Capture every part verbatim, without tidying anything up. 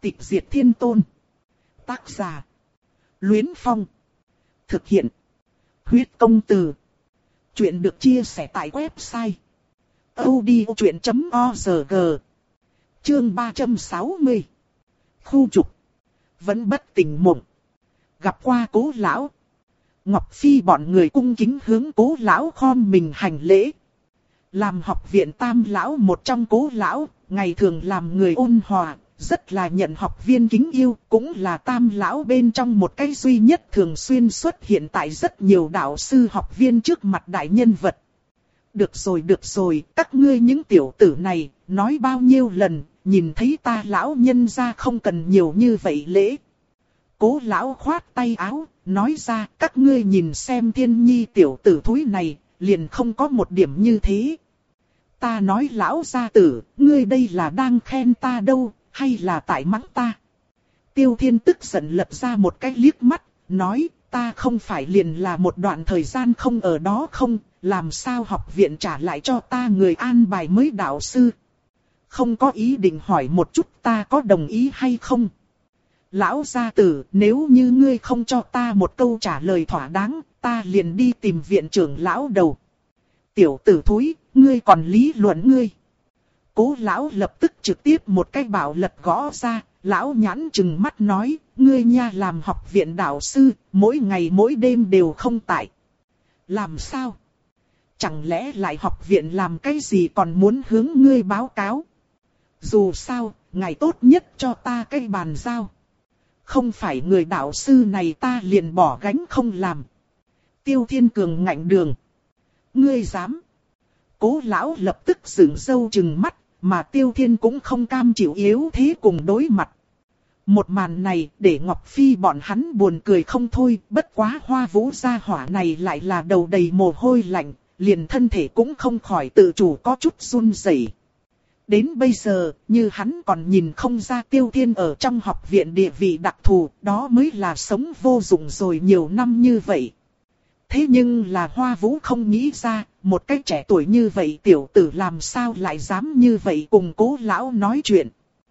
Tịch diệt thiên tôn. Tác giả. Luyến Phong. Thực hiện. Huyết công từ. Chuyện được chia sẻ tại website audiochuyện chấm org. Chương ba trăm sáu mươi. Khu trục. Vẫn bất tỉnh mộng. Gặp qua Cố lão. Ngọc Phi bọn người cung kính hướng Cố lão khom mình hành lễ. Làm học viện Tam lão một trong Cố lão, ngày thường làm người ôn hòa, rất là nhận học viên kính yêu, cũng là Tam lão bên trong một cái duy nhất thường xuyên xuất hiện tại rất nhiều đạo sư học viên trước mặt đại nhân vật. Được rồi được rồi, các ngươi những tiểu tử này, nói bao nhiêu lần, nhìn thấy ta lão nhân ra không cần nhiều như vậy lễ. Cố lão khoát tay áo, nói ra các ngươi nhìn xem Thiên Nhi tiểu tử thúi này, liền không có một điểm như thế. Ta nói lão gia tử, ngươi đây là đang khen ta đâu, hay là tại mắng ta? Tiêu Thiên tức giận lật ra một cái liếc mắt, nói ta không phải liền là một đoạn thời gian không ở đó không, làm sao học viện trả lại cho ta người an bài mới đạo sư? Không có ý định hỏi một chút ta có đồng ý hay không? Lão gia tử, nếu như ngươi không cho ta một câu trả lời thỏa đáng, ta liền đi tìm viện trưởng lão đầu. Tiểu tử thúi, ngươi còn lý luận ngươi. Cố lão lập tức trực tiếp một cái bảo lật gõ ra, lão nhãn chừng mắt nói, ngươi nha làm học viện đạo sư, mỗi ngày mỗi đêm đều không tại. Làm sao? Chẳng lẽ lại học viện làm cái gì còn muốn hướng ngươi báo cáo? Dù sao, ngày tốt nhất cho ta cái bàn giao. Không phải người đạo sư này ta liền bỏ gánh không làm. Tiêu Thiên Cường ngạnh đường. Ngươi dám? Cố lão lập tức dựng râu trừng mắt, mà Tiêu Thiên cũng không cam chịu yếu thế cùng đối mặt. Một màn này để Ngọc Phi bọn hắn buồn cười không thôi, bất quá Hoa Vũ gia hỏa này lại là đầu đầy mồ hôi lạnh, liền thân thể cũng không khỏi tự chủ có chút run rẩy. Đến bây giờ, như hắn còn nhìn không ra Tiêu Thiên ở trong học viện địa vị đặc thù, đó mới là sống vô dụng rồi nhiều năm như vậy. Thế nhưng là Hoa Vũ không nghĩ ra, một cái trẻ tuổi như vậy tiểu tử làm sao lại dám như vậy cùng Cố lão nói chuyện.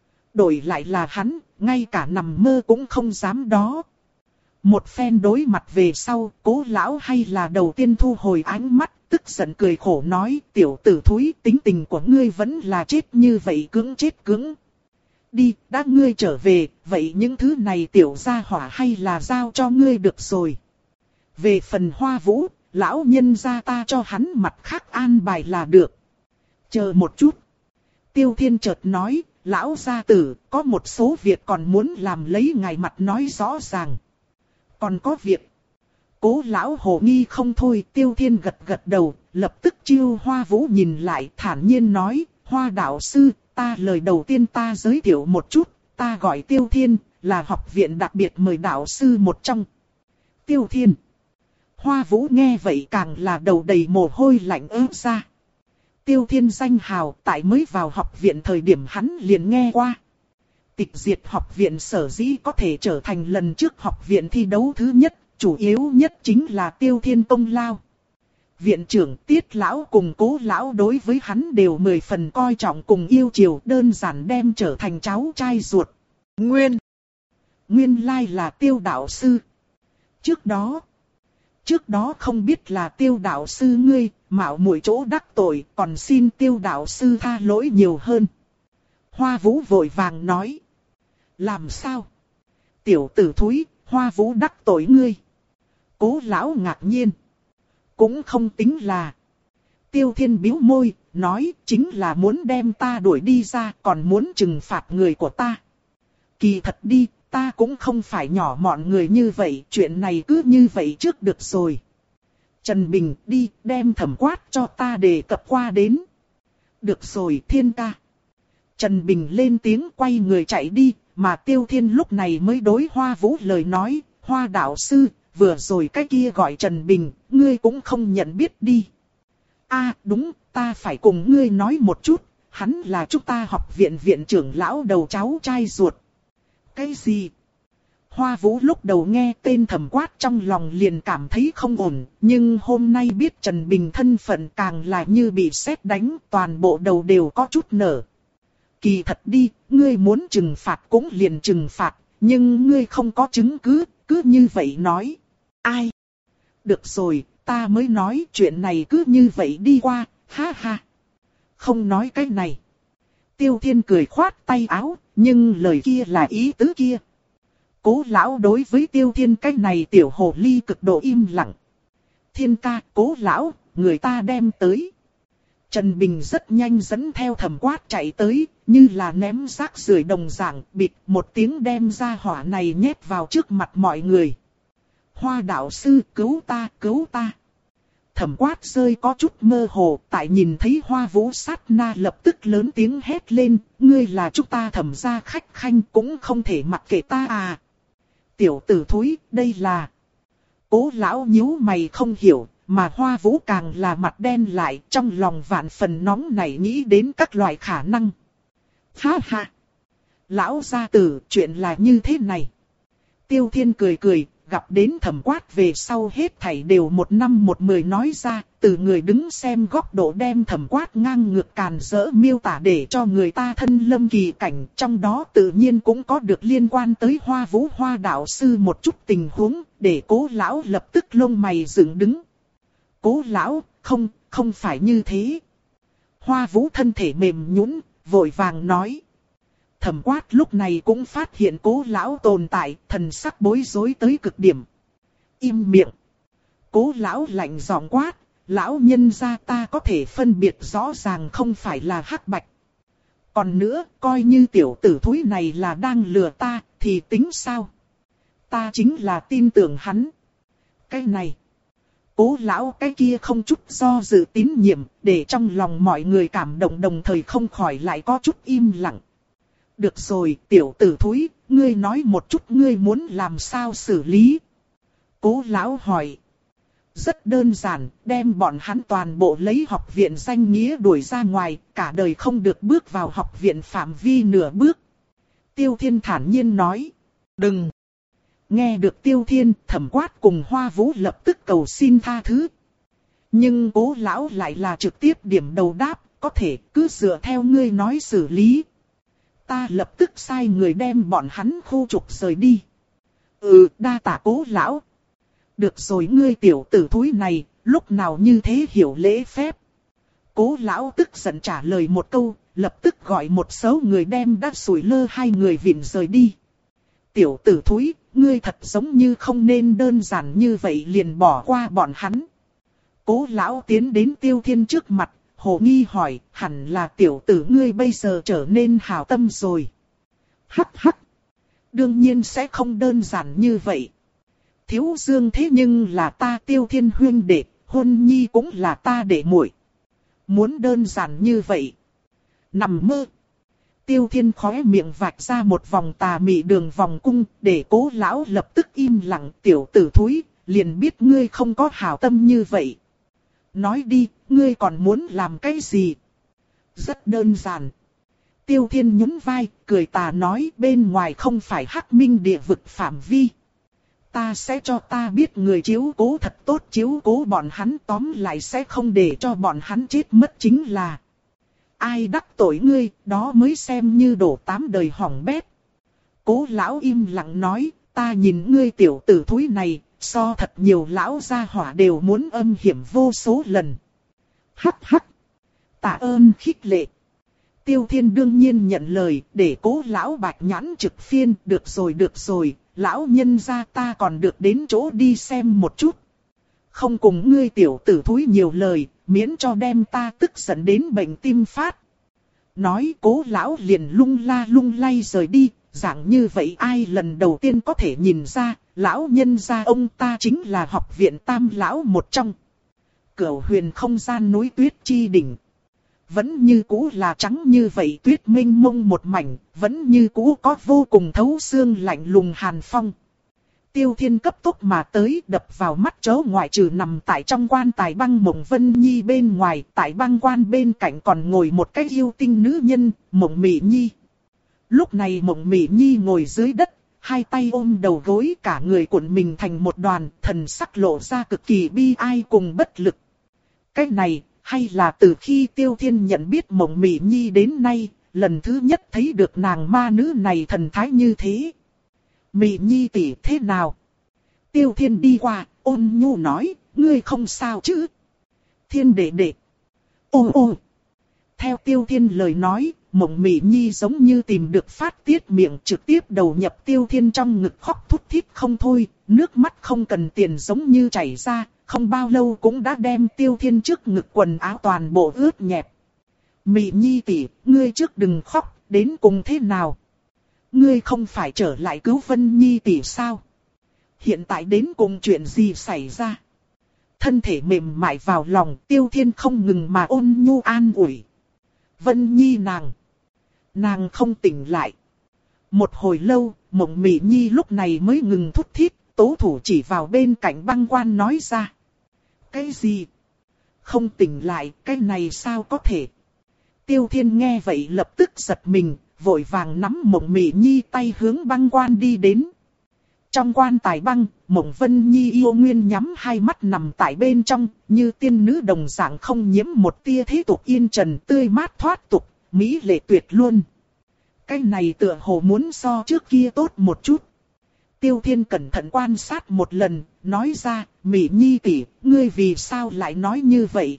Đổi lại là hắn, ngay cả nằm mơ cũng không dám đó. Một phen đối mặt về sau, Cố lão hay là đầu tiên thu hồi ánh mắt, tức giận cười khổ nói, tiểu tử thúi, tính tình của ngươi vẫn là chết như vậy cứng chết cứng. Đi, đã ngươi trở về, vậy những thứ này tiểu gia hỏa hay là giao cho ngươi được rồi. Về phần Hoa Vũ, lão nhân gia ta cho hắn mặt khác an bài là được. Chờ một chút. Tiêu Thiên chợt nói, lão gia tử, có một số việc còn muốn làm lấy ngài mặt nói rõ ràng. Còn có việc. Cố lão hồ nghi không thôi, Tiêu Thiên gật gật đầu, lập tức chiêu Hoa Vũ nhìn lại thản nhiên nói, Hoa đạo sư, ta lời đầu tiên ta giới thiệu một chút, ta gọi Tiêu Thiên, là học viện đặc biệt mời đạo sư một trong. Tiêu Thiên. Hoa Vũ nghe vậy càng là đầu đầy mồ hôi lạnh ướt ra. Tiêu Thiên danh hào tại mới vào học viện thời điểm hắn liền nghe qua. Tịch diệt học viện sở dĩ có thể trở thành lần trước học viện thi đấu thứ nhất, chủ yếu nhất chính là Tiêu Thiên công lao. Viện trưởng Tiết lão cùng Cố lão đối với hắn đều mười phần coi trọng cùng yêu chiều, đơn giản đem trở thành cháu trai ruột. Nguyên. Nguyên lai là Tiêu đạo sư. Trước đó. Trước đó không biết là Tiêu đạo sư ngươi, mạo muội chỗ đắc tội, còn xin Tiêu đạo sư tha lỗi nhiều hơn. Hoa Vũ vội vàng nói. Làm sao? Tiểu tử thúi, Hoa Vũ đắc tội ngươi. Cố lão ngạc nhiên. Cũng không tính là. Tiêu Thiên bĩu môi, nói chính là muốn đem ta đuổi đi ra, còn muốn trừng phạt người của ta. Kỳ thật đi, ta cũng không phải nhỏ mọn người như vậy, chuyện này cứ như vậy trước được rồi. Trần Bình đi, đem thẩm quát cho ta đề cập qua đến. Được rồi Thiên ca. Trần Bình lên tiếng quay người chạy đi, mà Tiêu Thiên lúc này mới đối Hoa Vũ lời nói, Hoa đạo sư, vừa rồi cái kia gọi Trần Bình, ngươi cũng không nhận biết đi. À đúng, ta phải cùng ngươi nói một chút, hắn là chúng ta học viện viện trưởng lão đầu cháu trai ruột. Cái gì? Hoa Vũ lúc đầu nghe tên thẩm quát trong lòng liền cảm thấy không ổn, nhưng hôm nay biết Trần Bình thân phận càng là như bị sét đánh, toàn bộ đầu đều có chút nở. kỳ thật đi, ngươi muốn trừng phạt cũng liền trừng phạt, nhưng ngươi không có chứng cứ, cứ như vậy nói. Ai? Được rồi, ta mới nói chuyện này cứ như vậy đi qua, ha ha. Không nói cái này. Tiêu Thiên cười khoát tay áo, nhưng lời kia là ý tứ kia. Cố lão đối với Tiêu Thiên cái này tiểu hồ ly cực độ im lặng. Thiên ca, Cố lão, người ta đem tới. Trần Bình rất nhanh dẫn theo Thẩm Quát chạy tới, như là ném rác rưởi đồng dạng, bịt một tiếng đem ra hỏa này nhét vào trước mặt mọi người. Hoa đạo sư, cứu ta, cứu ta. Thẩm Quát rơi có chút mơ hồ, tại nhìn thấy Hoa Vũ sát na lập tức lớn tiếng hét lên, ngươi là chúng ta Thẩm gia khách khanh cũng không thể mặc kệ ta à. Tiểu tử thúi, đây là... Cố lão nhíu mày không hiểu, mà Hoa Vũ càng là mặt đen lại, trong lòng vạn phần nóng nảy nghĩ đến các loại khả năng. Ha ha! Lão gia tử, chuyện là như thế này. Tiêu Thiên cười cười, gặp đến Thẩm Quát về sau hết thảy đều một năm một mười nói ra, từ người đứng xem góc độ đem Thẩm Quát ngang ngược càn rỡ miêu tả để cho người ta thân lâm kỳ cảnh, trong đó tự nhiên cũng có được liên quan tới Hoa Vũ Hoa đạo sư một chút tình huống, để Cố lão lập tức lông mày dựng đứng. Cố lão, không, không phải như thế. Hoa Vũ thân thể mềm nhũn, vội vàng nói. Thẩm Quát lúc này cũng phát hiện Cố lão tồn tại, thần sắc bối rối tới cực điểm. Im miệng. Cố lão lạnh giọng quát, lão nhân gia ta có thể phân biệt rõ ràng không phải là hắc bạch. Còn nữa, coi như tiểu tử thúi này là đang lừa ta, thì tính sao? Ta chính là tin tưởng hắn. Cái này. Cố lão cái kia không chút do dự tín nhiệm, để trong lòng mọi người cảm động đồng thời không khỏi lại có chút im lặng. Được rồi, tiểu tử thúi, ngươi nói một chút ngươi muốn làm sao xử lý. Cố lão hỏi. Rất đơn giản, đem bọn hắn toàn bộ lấy học viện danh nghĩa đuổi ra ngoài, cả đời không được bước vào học viện phạm vi nửa bước. Tiêu Thiên thản nhiên nói. Đừng. Nghe được Tiêu Thiên, Thẩm Quát cùng Hoa Vũ lập tức cầu xin tha thứ. Nhưng Cố lão lại là trực tiếp điểm đầu đáp, có thể cứ dựa theo ngươi nói xử lý. Ta lập tức sai người đem bọn hắn khu trục rời đi. Ừ, đa tạ Cố lão. Được rồi, ngươi tiểu tử thúi này, lúc nào như thế hiểu lễ phép. Cố lão tức giận trả lời một câu, lập tức gọi một số người đem đã sủi lơ hai người vịn rời đi. Tiểu tử thúi, ngươi thật giống như không nên đơn giản như vậy liền bỏ qua bọn hắn. Cố lão tiến đến Tiêu Thiên trước mặt, hồ nghi hỏi, hẳn là tiểu tử ngươi bây giờ trở nên hảo tâm rồi. Hắc hắc. Đương nhiên sẽ không đơn giản như vậy. Thiếu Dương thế nhưng là ta Tiêu Thiên huynh đệ, Hôn Nhi cũng là ta đệ muội. Muốn đơn giản như vậy. Nằm mơ. Tiêu Thiên khóe miệng vạch ra một vòng tà mị đường vòng cung, để Cố lão lập tức im lặng. Tiểu tử thúi, liền biết ngươi không có hảo tâm như vậy. Nói đi, ngươi còn muốn làm cái gì? Rất đơn giản. Tiêu Thiên nhún vai, cười tà nói, bên ngoài không phải Hắc Minh địa vực phạm vi. Ta sẽ cho ta biết người chiếu cố thật tốt, chiếu cố bọn hắn, tóm lại sẽ không để cho bọn hắn chết mất chính là. Ai đắc tội ngươi, đó mới xem như đổ tám đời hỏng bét. Cố lão im lặng nói, ta nhìn ngươi tiểu tử thúi này, so thật nhiều lão gia hỏa đều muốn âm hiểm vô số lần. Hắc hắc. Tạ ơn khích lệ. Tiêu Thiên đương nhiên nhận lời, để Cố lão bạch nhãn trực phiên, được rồi được rồi, lão nhân gia ta còn được đến chỗ đi xem một chút. Không cùng ngươi tiểu tử thúi nhiều lời, miễn cho đem ta tức giận đến bệnh tim phát. Nói Cố lão liền lung la lung lay rời đi, dạng như vậy ai lần đầu tiên có thể nhìn ra, lão nhân gia ông ta chính là học viện tam lão một trong. Cửu huyền không gian núi tuyết chi đỉnh. Vẫn như cũ là trắng như vậy, tuyết mênh mông một mảnh, vẫn như cũ có vô cùng thấu xương lạnh lùng hàn phong. Tiêu Thiên cấp tốc mà tới, đập vào mắt chỗ ngoại trừ nằm tại trong quan tài băng Mộng Vân Nhi bên ngoài, tại băng quan bên cạnh còn ngồi một cái yêu tinh nữ nhân, Mộng Mị Nhi. Lúc này Mộng Mị Nhi ngồi dưới đất, hai tay ôm đầu gối, cả người cuộn mình thành một đoàn, thần sắc lộ ra cực kỳ bi ai cùng bất lực. Cái này, hay là từ khi Tiêu Thiên nhận biết Mộng Mị Nhi đến nay, lần thứ nhất thấy được nàng ma nữ này thần thái như thế. Mị Nhi tỷ thế nào? Tiêu Thiên đi qua, ôn nhu nói, ngươi không sao chứ? Thiên đệ đệ. Ô ô. Theo Tiêu Thiên lời nói, Mộng Mị Nhi giống như tìm được phát tiết miệng, trực tiếp đầu nhập Tiêu Thiên trong ngực khóc thút thít không thôi, nước mắt không cần tiền giống như chảy ra, không bao lâu cũng đã đem Tiêu Thiên trước ngực quần áo toàn bộ ướt nhẹp. Mị Nhi tỷ, ngươi trước đừng khóc, đến cùng thế nào? Ngươi không phải trở lại cứu Vân Nhi tỷ sao? Hiện tại đến cùng chuyện gì xảy ra? Thân thể mềm mại vào lòng, Tiêu Thiên không ngừng mà ôn nhu an ủi. Vân Nhi nàng, nàng không tỉnh lại. Một hồi lâu, Mộng Mị Nhi lúc này mới ngừng thút thít, tố thủ chỉ vào bên cạnh băng quan nói ra. Cái gì? Không tỉnh lại, cái này sao có thể? Tiêu Thiên nghe vậy lập tức giật mình, vội vàng nắm Mộng Mị Nhi tay hướng băng quan đi đến. Trong quan tài băng, Mộng Vân Nhi yêu nguyên nhắm hai mắt nằm tại bên trong, như tiên nữ đồng dạng không nhiễm một tia thế tục yên trần, tươi mát thoát tục, mỹ lệ tuyệt luôn. Cái này tựa hồ muốn so trước kia tốt một chút. Tiêu Thiên cẩn thận quan sát một lần, nói ra, Mị Nhi tỷ, ngươi vì sao lại nói như vậy?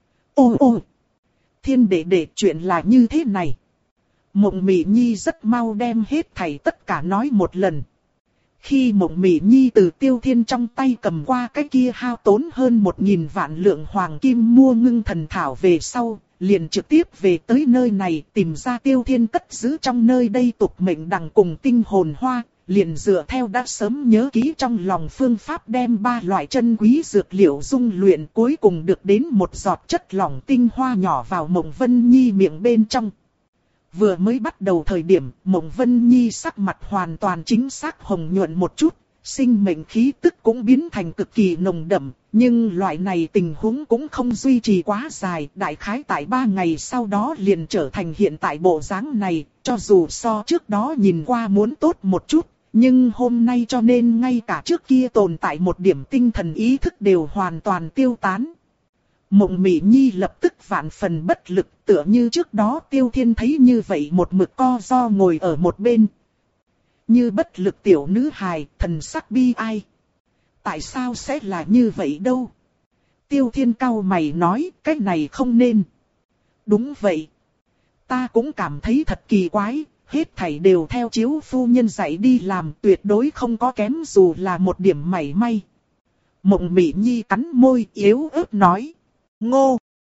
Ô ô! Thiên đệ đệ, chuyện là như thế này. Mộng Mị Nhi rất mau đem hết thảy tất cả nói một lần. Khi Mộng Mị Nhi từ Tiêu Thiên trong tay cầm qua cái kia hao tốn hơn một nghìn vạn lượng hoàng kim mua ngưng thần thảo về sau, liền trực tiếp về tới nơi này tìm ra Tiêu Thiên cất giữ trong nơi đây tục mệnh đằng cùng tinh hồn hoa, liền dựa theo đã sớm nhớ kỹ trong lòng phương pháp đem ba loại chân quý dược liệu dung luyện, cuối cùng được đến một giọt chất lỏng tinh hoa nhỏ vào Mộng Vân Nhi miệng bên trong. Vừa mới bắt đầu thời điểm, Mộng Vân Nhi sắc mặt hoàn toàn chính xác hồng nhuận một chút, sinh mệnh khí tức cũng biến thành cực kỳ nồng đậm, nhưng loại này tình huống cũng không duy trì quá dài, đại khái tại ba ngày sau đó liền trở thành hiện tại bộ dáng này, cho dù so trước đó nhìn qua muốn tốt một chút, nhưng hôm nay cho nên ngay cả trước kia tồn tại một điểm tinh thần ý thức đều hoàn toàn tiêu tán. Mộng Mị Nhi lập tức vạn phần bất lực, tựa như trước đó Tiêu Thiên thấy như vậy một mực co ro ngồi ở một bên. Như bất lực tiểu nữ hài, thần sắc bi ai. Tại sao sẽ là như vậy đâu? Tiêu Thiên cau mày nói, cái này không nên. Đúng vậy. Ta cũng cảm thấy thật kỳ quái, hết thảy đều theo chiếu phu nhân dạy đi làm, tuyệt đối không có kém dù là một điểm mảy may. Mộng Mị Nhi cắn môi yếu ớt nói. Ngô!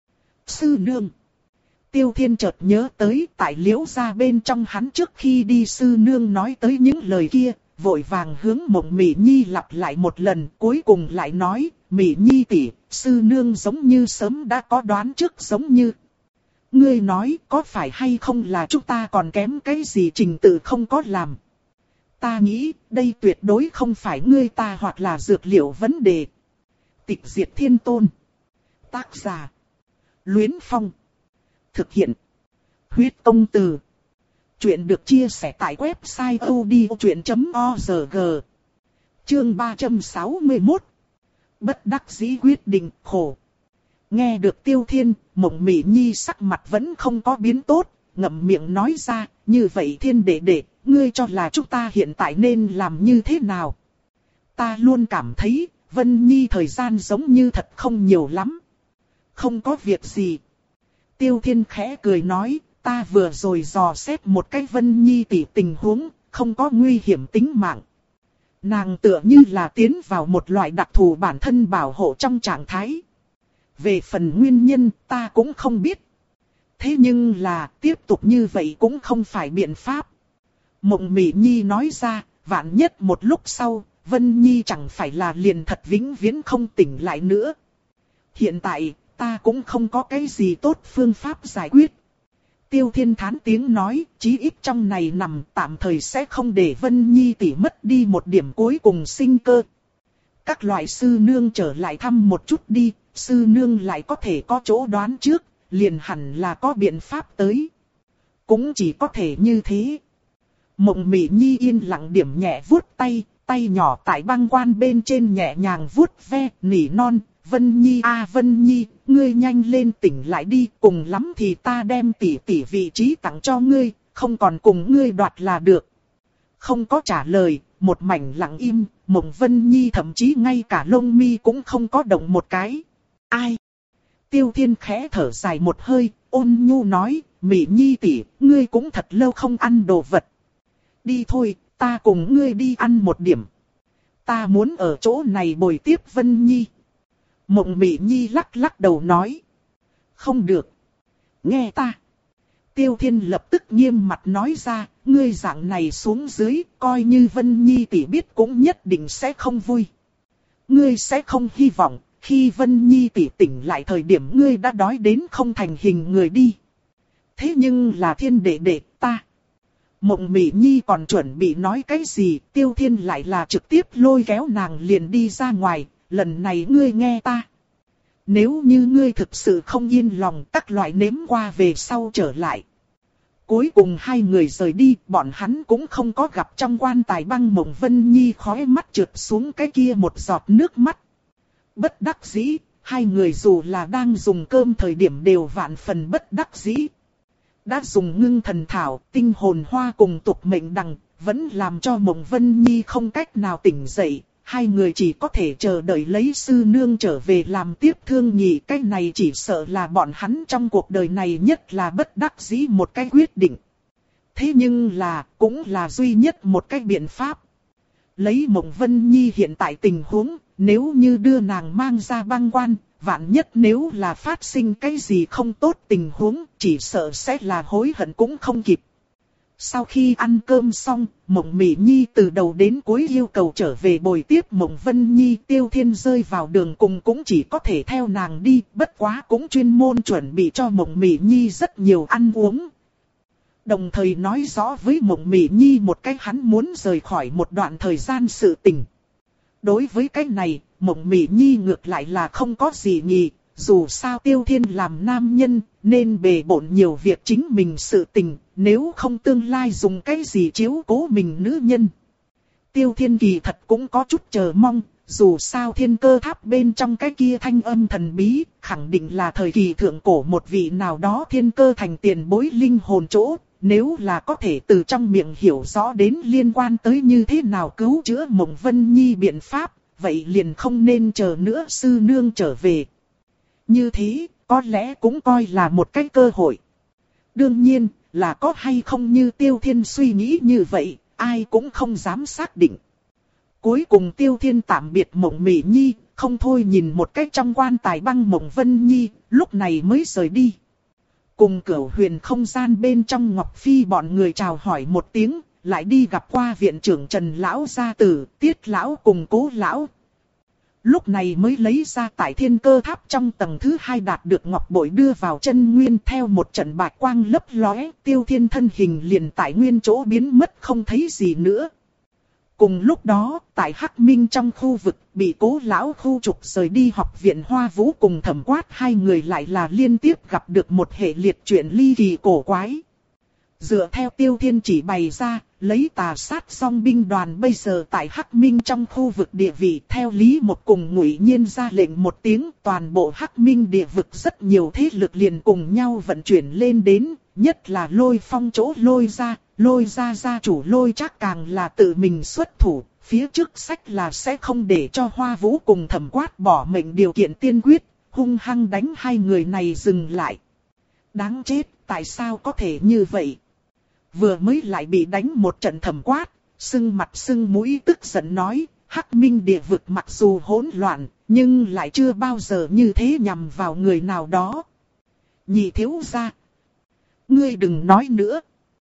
Sư nương! Tiêu Thiên chợt nhớ tới tại Liễu gia bên trong hắn trước khi đi sư nương nói tới những lời kia, vội vàng hướng Mộng Mị Nhi lặp lại một lần, cuối cùng lại nói, Mị Nhi tỷ, sư nương giống như sớm đã có đoán trước giống như. Ngươi nói có phải hay không là chúng ta còn kém cái gì trình tự không có làm. Ta nghĩ đây tuyệt đối không phải ngươi ta hoặc là dược liệu vấn đề. Tịch Diệt Thiên Tôn. Tác giả. Luyến Phong. Thực hiện. Huyết Công Từ. Chuyện được chia sẻ tại website odchuyện chấm org. Chương ba trăm sáu mươi mốt. Bất đắc dĩ quyết định khổ. Nghe được Tiêu Thiên, Mộng Mị Nhi sắc mặt vẫn không có biến tốt, ngậm miệng nói ra, như vậy Thiên đệ đệ, ngươi cho là chúng ta hiện tại nên làm như thế nào? Ta luôn cảm thấy, Vân Nhi thời gian giống như thật không nhiều lắm. Không có việc gì. Tiêu Thiên khẽ cười nói, ta vừa rồi dò xét một cái Vân Nhi tỷ tình huống, không có nguy hiểm tính mạng. Nàng tựa như là tiến vào một loại đặc thù bản thân bảo hộ trong trạng thái. Về phần nguyên nhân ta cũng không biết. Thế nhưng là tiếp tục như vậy cũng không phải biện pháp. Mộng Mị Nhi nói ra, vạn nhất một lúc sau, Vân Nhi chẳng phải là liền thật vĩnh viễn không tỉnh lại nữa. Hiện tại, ta cũng không có cái gì tốt phương pháp giải quyết. Tiêu Thiên thán tiếng nói, chí ít trong này nằm tạm thời sẽ không để Vân Nhi tỷ mất đi một điểm cuối cùng sinh cơ. Các loại sư nương trở lại thăm một chút đi, sư nương lại có thể có chỗ đoán trước, liền hẳn là có biện pháp tới. Cũng chỉ có thể như thế. Mộng Mị Nhi yên lặng điểm nhẹ vuốt tay, tay nhỏ tại băng quan bên trên nhẹ nhàng vuốt ve, nỉ non, Vân Nhi a Vân Nhi, ngươi nhanh lên tỉnh lại đi, cùng lắm thì ta đem tỷ tỷ vị trí tặng cho ngươi, không còn cùng ngươi đoạt là được. Không có trả lời, một mảnh lặng im, Mộng Vân Nhi thậm chí ngay cả lông mi cũng không có động một cái. Ai? Tiêu Thiên khẽ thở dài một hơi, ôn nhu nói, Mị Nhi tỷ, ngươi cũng thật lâu không ăn đồ vật. Đi thôi, ta cùng ngươi đi ăn một điểm. Ta muốn ở chỗ này bồi tiếp Vân Nhi. Mộng Mị Nhi lắc lắc đầu nói. Không được. Nghe ta. Tiêu Thiên lập tức nghiêm mặt nói ra, ngươi dạng này xuống dưới, coi như Vân Nhi tỷ biết cũng nhất định sẽ không vui. Ngươi sẽ không hy vọng, khi Vân Nhi tỷ tỉnh lại thời điểm ngươi đã đói đến không thành hình người đi. Thế nhưng là Thiên đệ đệ ta. Mộng Mị Nhi còn chuẩn bị nói cái gì, Tiêu Thiên lại là trực tiếp lôi kéo nàng liền đi ra ngoài, lần này ngươi nghe ta. Nếu như ngươi thực sự không yên lòng, các loại nếm qua về sau trở lại. Cuối cùng hai người rời đi, bọn hắn cũng không có gặp trong quan tài băng Mộng Vân Nhi khóe mắt trượt xuống cái kia một giọt nước mắt. Bất đắc dĩ, hai người dù là đang dùng cơm thời điểm đều vạn phần bất đắc dĩ. Đã dùng ngưng thần thảo, tinh hồn hoa cùng tục mệnh đằng, vẫn làm cho Mộng Vân Nhi không cách nào tỉnh dậy. Hai người chỉ có thể chờ đợi lấy sư nương trở về làm tiếp thương nhị. Cái này chỉ sợ là bọn hắn trong cuộc đời này nhất là bất đắc dĩ một cái quyết định. Thế nhưng là, cũng là duy nhất một cái biện pháp. Lấy Mộng Vân Nhi hiện tại tình huống, nếu như đưa nàng mang ra băng quan, vạn nhất nếu là phát sinh cái gì không tốt tình huống, chỉ sợ sẽ là hối hận cũng không kịp. Sau khi ăn cơm xong, Mộng Mị Nhi từ đầu đến cuối yêu cầu trở về bồi tiếp Mộng Vân Nhi. Tiêu Thiên rơi vào đường cùng cũng chỉ có thể theo nàng đi, bất quá cũng chuyên môn chuẩn bị cho Mộng Mị Nhi rất nhiều ăn uống. Đồng thời nói rõ với Mộng Mị Nhi một cách hắn muốn rời khỏi một đoạn thời gian sự tình. Đối với cái này, Mộng Mị Nhi ngược lại là không có gì nhỉ. Dù sao Tiêu Thiên làm nam nhân, nên bề bộn nhiều việc chính mình sự tình, nếu không tương lai dùng cái gì chiếu cố mình nữ nhân. Tiêu Thiên kỳ thật cũng có chút chờ mong, dù sao Thiên Cơ Tháp bên trong cái kia thanh âm thần bí, khẳng định là thời kỳ thượng cổ một vị nào đó thiên cơ thành tiền bối linh hồn chỗ. Nếu là có thể từ trong miệng hiểu rõ đến liên quan tới như thế nào cứu chữa Mộng Vân Nhi biện pháp, vậy liền không nên chờ nữa sư nương trở về. Như thế, có lẽ cũng coi là một cái cơ hội. Đương nhiên, là có hay không như Tiêu Thiên suy nghĩ như vậy, ai cũng không dám xác định. Cuối cùng Tiêu Thiên tạm biệt Mộng Mị Nhi, không thôi nhìn một cách trong quan tài băng Mộng Vân Nhi, lúc này mới rời đi. Cùng Cửu Huyền không gian bên trong Ngọc Phi bọn người chào hỏi một tiếng, lại đi gặp qua viện trưởng Trần Lão gia tử, Tiết Lão cùng Cố Lão. Lúc này mới lấy ra tại Thiên Cơ Tháp trong tầng thứ hai đạt được ngọc bội đưa vào chân nguyên, theo một trận bạch quang lấp lóe, Tiêu Thiên thân hình liền tại nguyên chỗ biến mất không thấy gì nữa. Cùng lúc đó, tại Hắc Minh trong khu vực, bị Cố Lão khu trục rời đi học viện Hoa Vũ cùng Thẩm Quát, hai người lại là liên tiếp gặp được một hệ liệt chuyện ly kỳ cổ quái. Dựa theo Tiêu Thiên chỉ bày ra, lấy Tà Sát Song binh đoàn bây giờ tại Hắc Minh trong khu vực địa vị, theo lý một cùng Ngụy Nhiên ra lệnh một tiếng, toàn bộ Hắc Minh địa vực rất nhiều thế lực liền cùng nhau vận chuyển lên đến, nhất là Lôi Phong chỗ Lôi ra, Lôi ra gia chủ Lôi Trác càng là tự mình xuất thủ, phía trước sách là sẽ không để cho Hoa Vũ cùng Thẩm Quát bỏ mệnh điều kiện tiên quyết, hung hăng đánh hai người này dừng lại. Đáng chết, tại sao có thể như vậy? Vừa mới lại bị đánh một trận Thẩm Quát, sưng mặt sưng mũi tức giận nói, Hắc Minh địa vực mặc dù hỗn loạn, nhưng lại chưa bao giờ như thế nhằm vào người nào đó. Nhị thiếu gia, ngươi đừng nói nữa.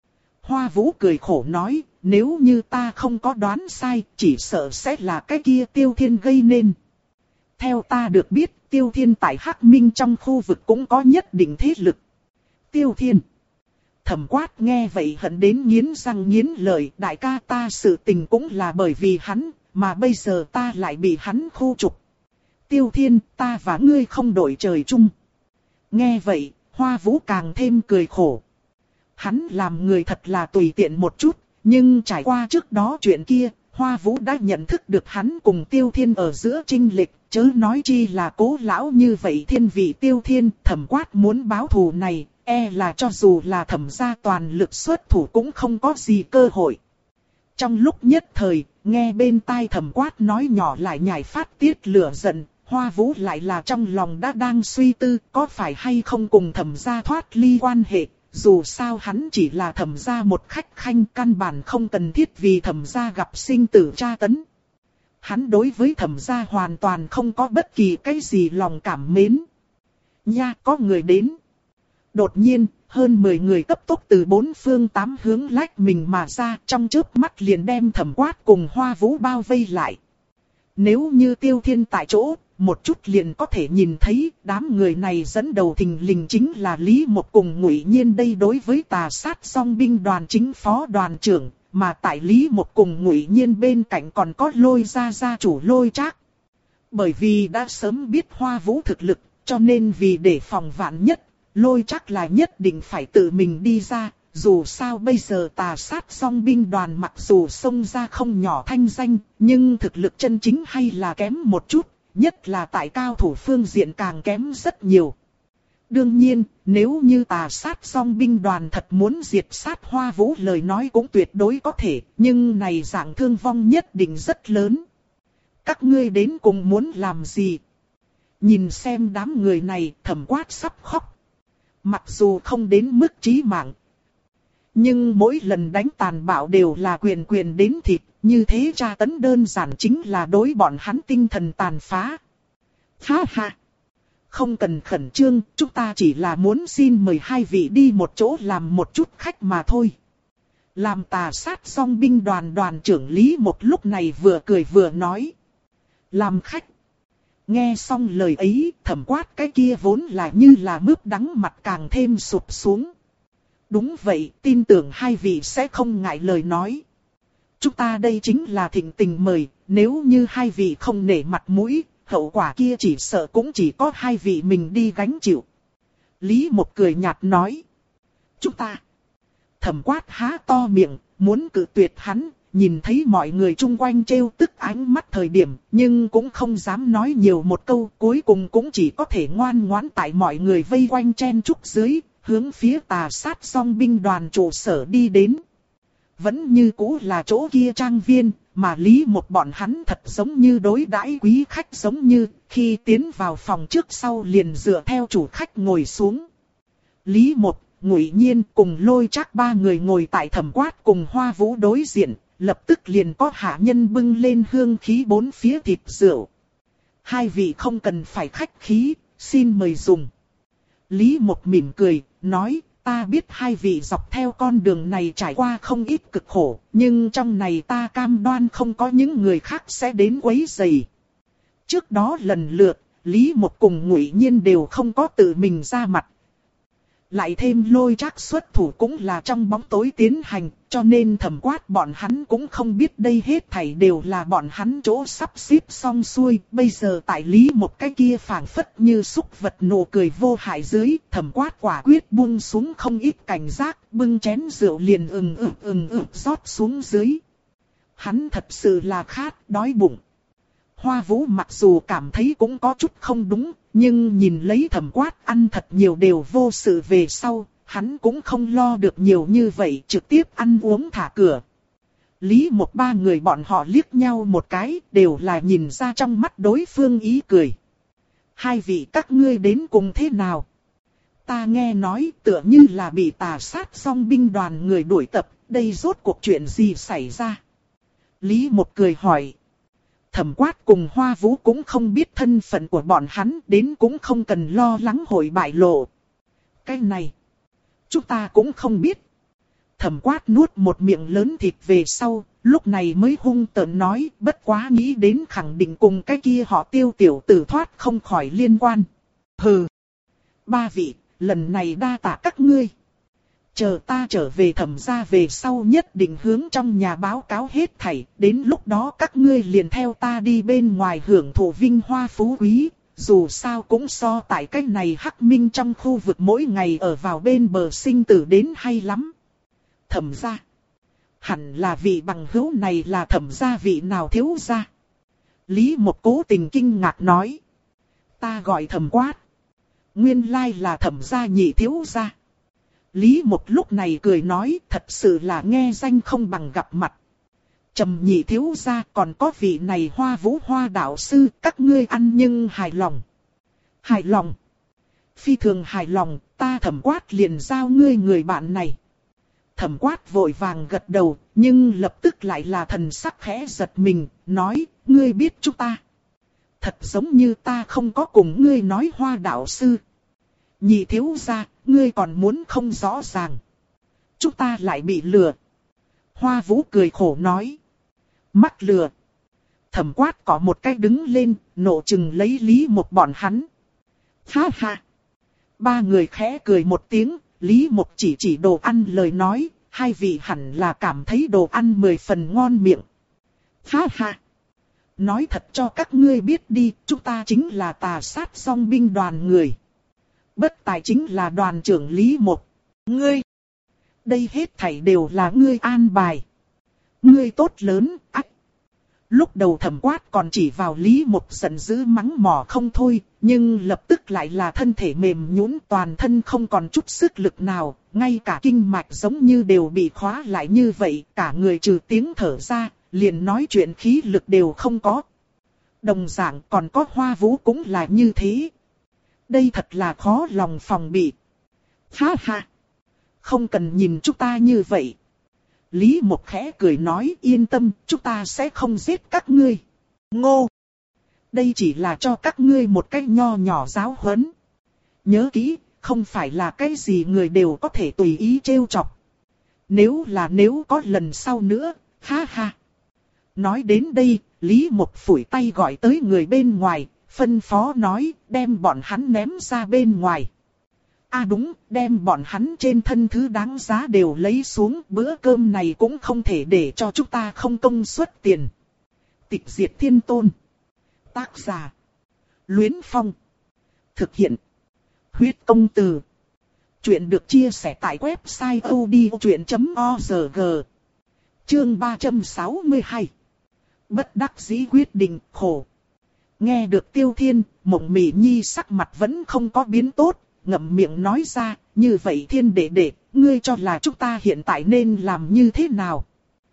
Hoa Vũ cười khổ nói, nếu như ta không có đoán sai, chỉ sợ sẽ là cái kia Tiêu Thiên gây nên. Theo ta được biết, Tiêu Thiên tại Hắc Minh trong khu vực cũng có nhất định thế lực. Tiêu Thiên. Thẩm Quát nghe vậy hận đến nghiến răng nghiến lợi, đại ca ta sự tình cũng là bởi vì hắn, mà bây giờ ta lại bị hắn khu trục. Tiêu Thiên, ta và ngươi không đổi trời chung. Nghe vậy, Hoa Vũ càng thêm cười khổ. Hắn làm người thật là tùy tiện một chút, nhưng trải qua trước đó chuyện kia, Hoa Vũ đã nhận thức được hắn cùng Tiêu Thiên ở giữa chênh lệch, chớ nói chi là Cố lão như vậy thiên vị Tiêu Thiên. Thẩm Quát muốn báo thù này, e là cho dù là Thẩm gia toàn lực xuất thủ cũng không có gì cơ hội. Trong lúc nhất thời, nghe bên tai Thẩm Quát nói nhỏ lại nhảy phát tiết lửa giận, Hoa Vũ lại là trong lòng đã đang suy tư có phải hay không cùng Thẩm gia thoát ly quan hệ. Dù sao hắn chỉ là Thẩm gia một khách khanh, căn bản không cần thiết vì Thẩm gia gặp sinh tử tra tấn. Hắn đối với Thẩm gia hoàn toàn không có bất kỳ cái gì lòng cảm mến. Nha, có người đến. Đột nhiên, hơn mười người cấp tốc từ bốn phương tám hướng lách mình mà ra, trong chớp mắt liền đem Thẩm Quát cùng Hoa Vũ bao vây lại. Nếu như Tiêu Thiên tại chỗ, một chút liền có thể nhìn thấy đám người này dẫn đầu thình lình chính là Lý Mộc cùng Ngụy Nhiên. Đây đối với Tà Sát Song binh đoàn chính phó đoàn trưởng, mà tại Lý Mộc cùng Ngụy Nhiên bên cạnh còn có Lôi gia gia chủ Lôi Trác. Bởi vì đã sớm biết Hoa Vũ thực lực, cho nên vì để phòng vạn nhất, Lôi Trác là nhất định phải tự mình đi ra. Dù sao bây giờ Tà Sát Song binh đoàn mặc dù xông ra không nhỏ thanh danh, nhưng thực lực chân chính hay là kém một chút. Nhất là tại cao thủ phương diện càng kém rất nhiều. Đương nhiên, nếu như Tà Sát Song binh đoàn thật muốn diệt sát Hoa Vũ lời nói cũng tuyệt đối có thể, nhưng này dạng thương vong nhất định rất lớn. Các ngươi đến cùng muốn làm gì? Nhìn xem đám người này, Thẩm Quát sắp khóc. Mặc dù không đến mức chí mạng, nhưng mỗi lần đánh tàn bạo đều là quyền quyền đến thịt. Như thế tra tấn đơn giản chính là đối bọn hắn tinh thần tàn phá. Ha ha! Không cần khẩn trương, chúng ta chỉ là muốn xin mời hai vị đi một chỗ làm một chút khách mà thôi. Làm Tà Sát Song binh đoàn đoàn trưởng Lý một lúc này vừa cười vừa nói. Làm khách. Nghe xong lời ấy, Thẩm Quát cái kia vốn là như là mướp đắng mặt càng thêm sụp xuống. Đúng vậy, tin tưởng hai vị sẽ không ngại lời nói. Chúng ta đây chính là thịnh tình mời, nếu như hai vị không nể mặt mũi, hậu quả kia chỉ sợ cũng chỉ có hai vị mình đi gánh chịu. Lý Mộc cười nhạt nói. Chúng ta. Thẩm Quát há to miệng, muốn cự tuyệt hắn, nhìn thấy mọi người chung quanh trêu tức ánh mắt thời điểm, nhưng cũng không dám nói nhiều một câu, cuối cùng cũng chỉ có thể ngoan ngoãn tại mọi người vây quanh chen chúc dưới, hướng phía Tà Sát Song binh đoàn trụ sở đi đến. Vẫn như cũ là chỗ kia trang viên, mà Lý một bọn hắn thật giống như đối đãi quý khách, giống như khi tiến vào phòng trước sau liền dựa theo chủ khách ngồi xuống. Lý một, Ngụy Nhiên cùng Lôi Trác ba người ngồi tại Thẩm Quát cùng Hoa Vũ đối diện, lập tức liền có hạ nhân bưng lên hương khí bốn phía thịt rượu. Hai vị không cần phải khách khí, xin mời dùng. Lý một mỉm cười, nói. Ta biết hai vị dọc theo con đường này trải qua không ít cực khổ, nhưng trong này ta cam đoan không có những người khác sẽ đến quấy rầy. Trước đó lần lượt, Lý Một cùng Ngụy Nhiên đều không có tự mình ra mặt. Lại thêm Lôi Trác xuất thủ cũng là trong bóng tối tiến hành, cho nên Thẩm Quát bọn hắn cũng không biết đây hết thảy đều là bọn hắn chỗ sắp xếp xong xuôi. Bây giờ tại Lý một cái kia phảng phất như súc vật nụ cười vô hại dưới, Thẩm Quát quả quyết buông xuống không ít cảnh giác, bưng chén rượu liền ừng ực ừng ực rót xuống dưới. Hắn thật sự là khát, đói bụng. Hoa Vũ mặc dù cảm thấy cũng có chút không đúng, nhưng nhìn lấy Thẩm Quát ăn thật nhiều đều vô sự về sau, hắn cũng không lo được nhiều như vậy, trực tiếp ăn uống thả cửa. Lý một ba người bọn họ liếc nhau một cái, đều là nhìn ra trong mắt đối phương ý cười. Hai vị các ngươi đến cùng thế nào? Ta nghe nói tựa như là bị Tà Sát Song binh đoàn người đuổi tập, đây rốt cuộc chuyện gì xảy ra? Lý một cười hỏi. Thẩm Quát cùng Hoa Vũ cũng không biết thân phận của bọn hắn, đến cũng không cần lo lắng hội bại lộ. Cái này, chúng ta cũng không biết. Thẩm Quát nuốt một miệng lớn thịt về sau, lúc này mới hung tợn nói, bất quá nghĩ đến khẳng định cùng cái kia họ Tiêu tiểu tử thoát không khỏi liên quan. Hừ, ba vị, lần này đa tạ các ngươi. Chờ ta trở về Thẩm gia về sau nhất định hướng trong nhà báo cáo hết thảy, đến lúc đó các ngươi liền theo ta đi bên ngoài hưởng thụ vinh hoa phú quý, dù sao cũng so tại cách này hắc minh trong khu vực mỗi ngày ở vào bên bờ sinh tử đến hay lắm. Thẩm gia, Hẳn là vị bằng hữu này là Thẩm gia vị nào thiếu gia? Lý Mộc cố tình kinh ngạc nói. Ta gọi Thẩm Quát. Nguyên lai là Thẩm gia nhị thiếu gia. Lý Mộc lúc này cười nói, thật sự là nghe danh không bằng gặp mặt. Trầm nhị thiếu gia, còn có vị này Hoa Vũ Hoa đạo sư, các ngươi ăn nhưng hài lòng. Hài lòng. Phi thường hài lòng, ta Thẩm Quát liền giao ngươi người bạn này. Thẩm Quát vội vàng gật đầu, nhưng lập tức lại là thần sắc khẽ giật mình, nói, ngươi biết chúng ta. Thật giống như ta không có cùng ngươi nói Hoa đạo sư. Nhị thiếu gia, ngươi còn muốn không rõ ràng. Chúng ta lại bị lừa. Hoa Vũ cười khổ nói. Mắc lừa. Thẩm Quát có một cái đứng lên, nộ chừng lấy Lý Mộc bọn hắn. Ha ha. Ba người khẽ cười một tiếng, Lý Mộc chỉ chỉ đồ ăn lời nói, hai vị hẳn là cảm thấy đồ ăn mười phần ngon miệng. Ha ha. Nói thật cho các ngươi biết đi, chúng ta chính là tà sát song binh đoàn người. Bất tài chính là đoàn trưởng Lý Mộc. Ngươi. Đây hết thảy đều là ngươi an bài. Ngươi tốt lớn, ách. Lúc đầu Thẩm Quát còn chỉ vào Lý Mộc giận dữ mắng mỏ không thôi, nhưng lập tức lại là thân thể mềm nhũn, toàn thân không còn chút sức lực nào, ngay cả kinh mạch giống như đều bị khóa lại như vậy, cả người trừ tiếng thở ra, liền nói chuyện khí lực đều không có. Đồng dạng còn có Hoa Vũ cũng là như thế. Đây thật là khó lòng phòng bị. Ha ha. Không cần nhìn chúng ta như vậy. Lý Mộc khẽ cười nói, yên tâm, chúng ta sẽ không giết các ngươi. Ngô. Đây chỉ là cho các ngươi một cái nho nhỏ giáo huấn. Nhớ kỹ, không phải là cái gì người đều có thể tùy ý trêu chọc. Nếu là nếu có lần sau nữa, ha ha. Nói đến đây, Lý Mộc phủi tay gọi tới người bên ngoài, phân phó nói, đem bọn hắn ném ra bên ngoài. À đúng, đem bọn hắn trên thân thứ đáng giá đều lấy xuống, bữa cơm này cũng không thể để cho chúng ta không công suất tiền. Tịch diệt thiên tôn. Tác giả. Luyến Phong. Thực hiện. Huyết công từ. Chuyện được chia sẻ tại website odchuyện chấm org. Chương ba trăm sáu mươi hai. Bất đắc dĩ quyết định, khổ. Nghe được Tiêu Thiên, Mộng Mị Nhi sắc mặt vẫn không có biến tốt, ngậm miệng nói ra, như vậy Thiên đệ đệ, ngươi cho là chúng ta hiện tại nên làm như thế nào?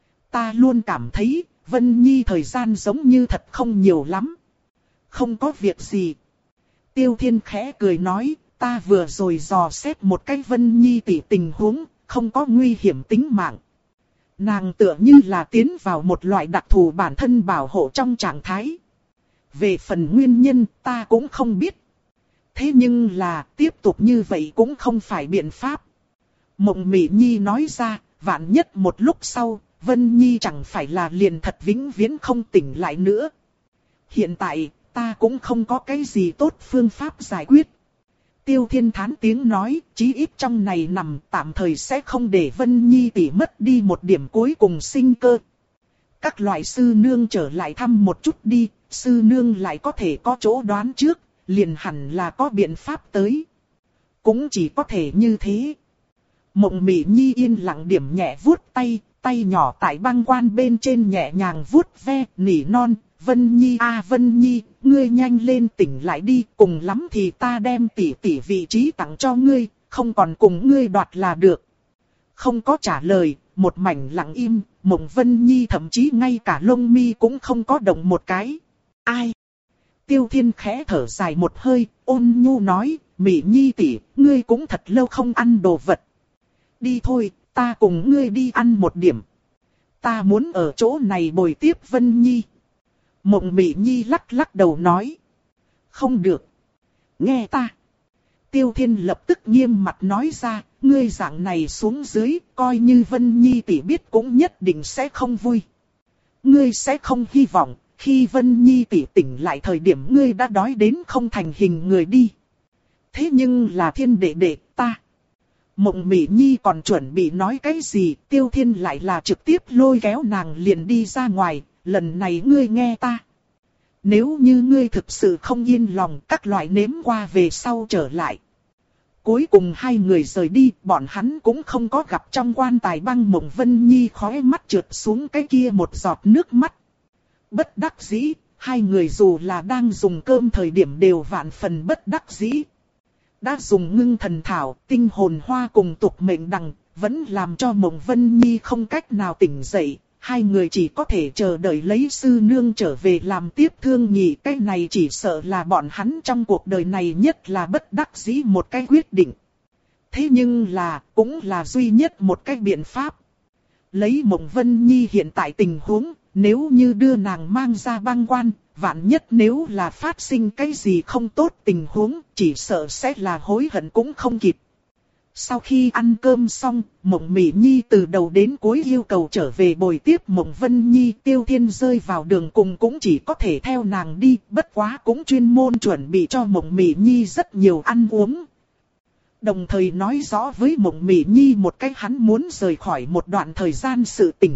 Ta luôn cảm thấy, Vân Nhi thời gian giống như thật không nhiều lắm. Không có việc gì. Tiêu Thiên khẽ cười nói, ta vừa rồi dò xét một cái Vân Nhi tỷ tình huống, không có nguy hiểm tính mạng. Nàng tựa như là tiến vào một loại đặc thù bản thân bảo hộ trong trạng thái. Về phần nguyên nhân ta cũng không biết. Thế nhưng là tiếp tục như vậy cũng không phải biện pháp. Mộng Mị Nhi nói ra, vạn nhất một lúc sau, Vân Nhi chẳng phải là liền thật vĩnh viễn không tỉnh lại nữa. Hiện tại, ta cũng không có cái gì tốt phương pháp giải quyết. Tiêu Thiên thán tiếng nói, chí ít trong này nằm tạm thời sẽ không để Vân Nhi tỷ mất đi một điểm cuối cùng sinh cơ. Các loại sư nương trở lại thăm một chút đi, sư nương lại có thể có chỗ đoán trước, liền hẳn là có biện pháp tới. Cũng chỉ có thể như thế. Mộng Mị Nhi yên lặng điểm nhẹ vuốt tay, tay nhỏ tại băng quan bên trên nhẹ nhàng vuốt ve, nỉ non, Vân Nhi a à, Vân Nhi, ngươi nhanh lên tỉnh lại đi, cùng lắm thì ta đem tỷ tỷ vị trí tặng cho ngươi, không còn cùng ngươi đoạt là được. Không có trả lời, một mảnh lặng im, Mộng Vân Nhi thậm chí ngay cả lông mi cũng không có động một cái. Ai? Tiêu Thiên khẽ thở dài một hơi, ôn nhu nói, Mị Nhi tỷ, ngươi cũng thật lâu không ăn đồ vật. Đi thôi, ta cùng ngươi đi ăn một điểm. Ta muốn ở chỗ này bồi tiếp Vân Nhi. Mộng Mị Nhi lắc lắc đầu nói. Không được. Nghe ta. Tiêu Thiên lập tức nghiêm mặt nói ra, ngươi dạng này xuống dưới, coi như Vân Nhi tỷ biết cũng nhất định sẽ không vui. Ngươi sẽ không hy vọng, khi Vân Nhi tỷ tỉnh lại thời điểm ngươi đã đói đến không thành hình người đi. Thế nhưng là Thiên đệ đệ, ta. Mộng Mị Nhi còn chuẩn bị nói cái gì, Tiêu Thiên lại là trực tiếp lôi kéo nàng liền đi ra ngoài, lần này ngươi nghe ta. Nếu như ngươi thực sự không yên lòng, các loại nếm qua về sau trở lại. Cuối cùng hai người rời đi, bọn hắn cũng không có gặp trong quan tài băng Mộng Vân Nhi khóe mắt trượt xuống cái kia một giọt nước mắt. Bất đắc dĩ, hai người dù là đang dùng cơm thời điểm đều vạn phần bất đắc dĩ. Đã dùng ngưng thần thảo, tinh hồn hoa cùng tục mệnh đằng, vẫn làm cho Mộng Vân Nhi không cách nào tỉnh dậy. Hai người chỉ có thể chờ đợi lấy sư nương trở về làm tiếp thương nhị. Cái này chỉ sợ là bọn hắn trong cuộc đời này nhất là bất đắc dĩ một cái quyết định. Thế nhưng là, cũng là duy nhất một cái biện pháp. Lấy Mộng Vân Nhi hiện tại tình huống, nếu như đưa nàng mang ra băng quan, vạn nhất nếu là phát sinh cái gì không tốt tình huống, chỉ sợ sẽ là hối hận cũng không kịp. Sau khi ăn cơm xong, Mộng Mị Nhi từ đầu đến cuối yêu cầu trở về bồi tiếp Mộng Vân Nhi. Tiêu Thiên rơi vào đường cùng cũng chỉ có thể theo nàng đi, bất quá cũng chuyên môn chuẩn bị cho Mộng Mị Nhi rất nhiều ăn uống. Đồng thời nói rõ với Mộng Mị Nhi một cách hắn muốn rời khỏi một đoạn thời gian sự tình.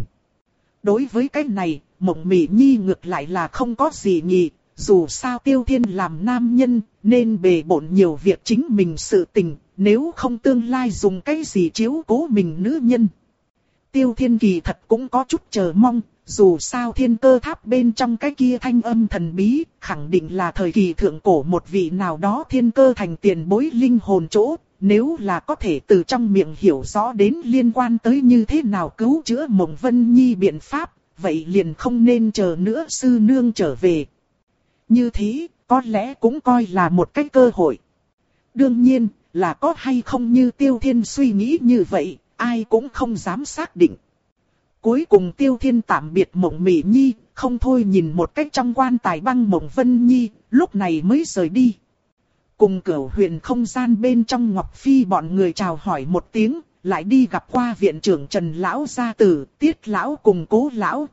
Đối với cái này, Mộng Mị Nhi ngược lại là không có gì nhỉ. Dù sao Tiêu Thiên làm nam nhân, nên bề bộn nhiều việc chính mình sự tình, nếu không tương lai dùng cái gì chiếu cố mình nữ nhân. Tiêu Thiên kỳ thật cũng có chút chờ mong, dù sao Thiên Cơ Tháp bên trong cái kia thanh âm thần bí, khẳng định là thời kỳ thượng cổ một vị nào đó thiên cơ thành tiền bối linh hồn chỗ. Nếu là có thể từ trong miệng hiểu rõ đến liên quan tới như thế nào cứu chữa Mộng Vân Nhi biện pháp, vậy liền không nên chờ nữa sư nương trở về. Như thế, có lẽ cũng coi là một cái cơ hội. Đương nhiên, là có hay không như Tiêu Thiên suy nghĩ như vậy, ai cũng không dám xác định. Cuối cùng Tiêu Thiên tạm biệt Mộng Mị Nhi, không thôi nhìn một cách trong quan tài băng Mộng Vân Nhi, lúc này mới rời đi. Cùng Cửu Huyền không gian bên trong Ngọc Phi bọn người chào hỏi một tiếng, lại đi gặp qua viện trưởng Trần Lão gia tử, Tiết Lão cùng Cố Lão.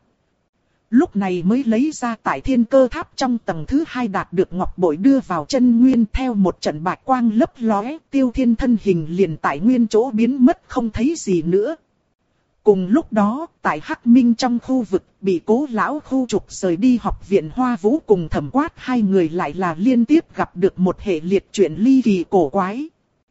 Lúc này mới lấy ra tại Thiên Cơ Tháp trong tầng thứ hai đạt được ngọc bội đưa vào chân nguyên, theo một trận bạch quang lấp lóe, Tiêu Thiên thân hình liền tại nguyên chỗ biến mất không thấy gì nữa. Cùng lúc đó, tại Hắc Minh trong khu vực, bị Cố Lão khu trục rời đi học viện Hoa Vũ cùng Thẩm Quát hai người lại là liên tiếp gặp được một hệ liệt chuyện ly kỳ cổ quái.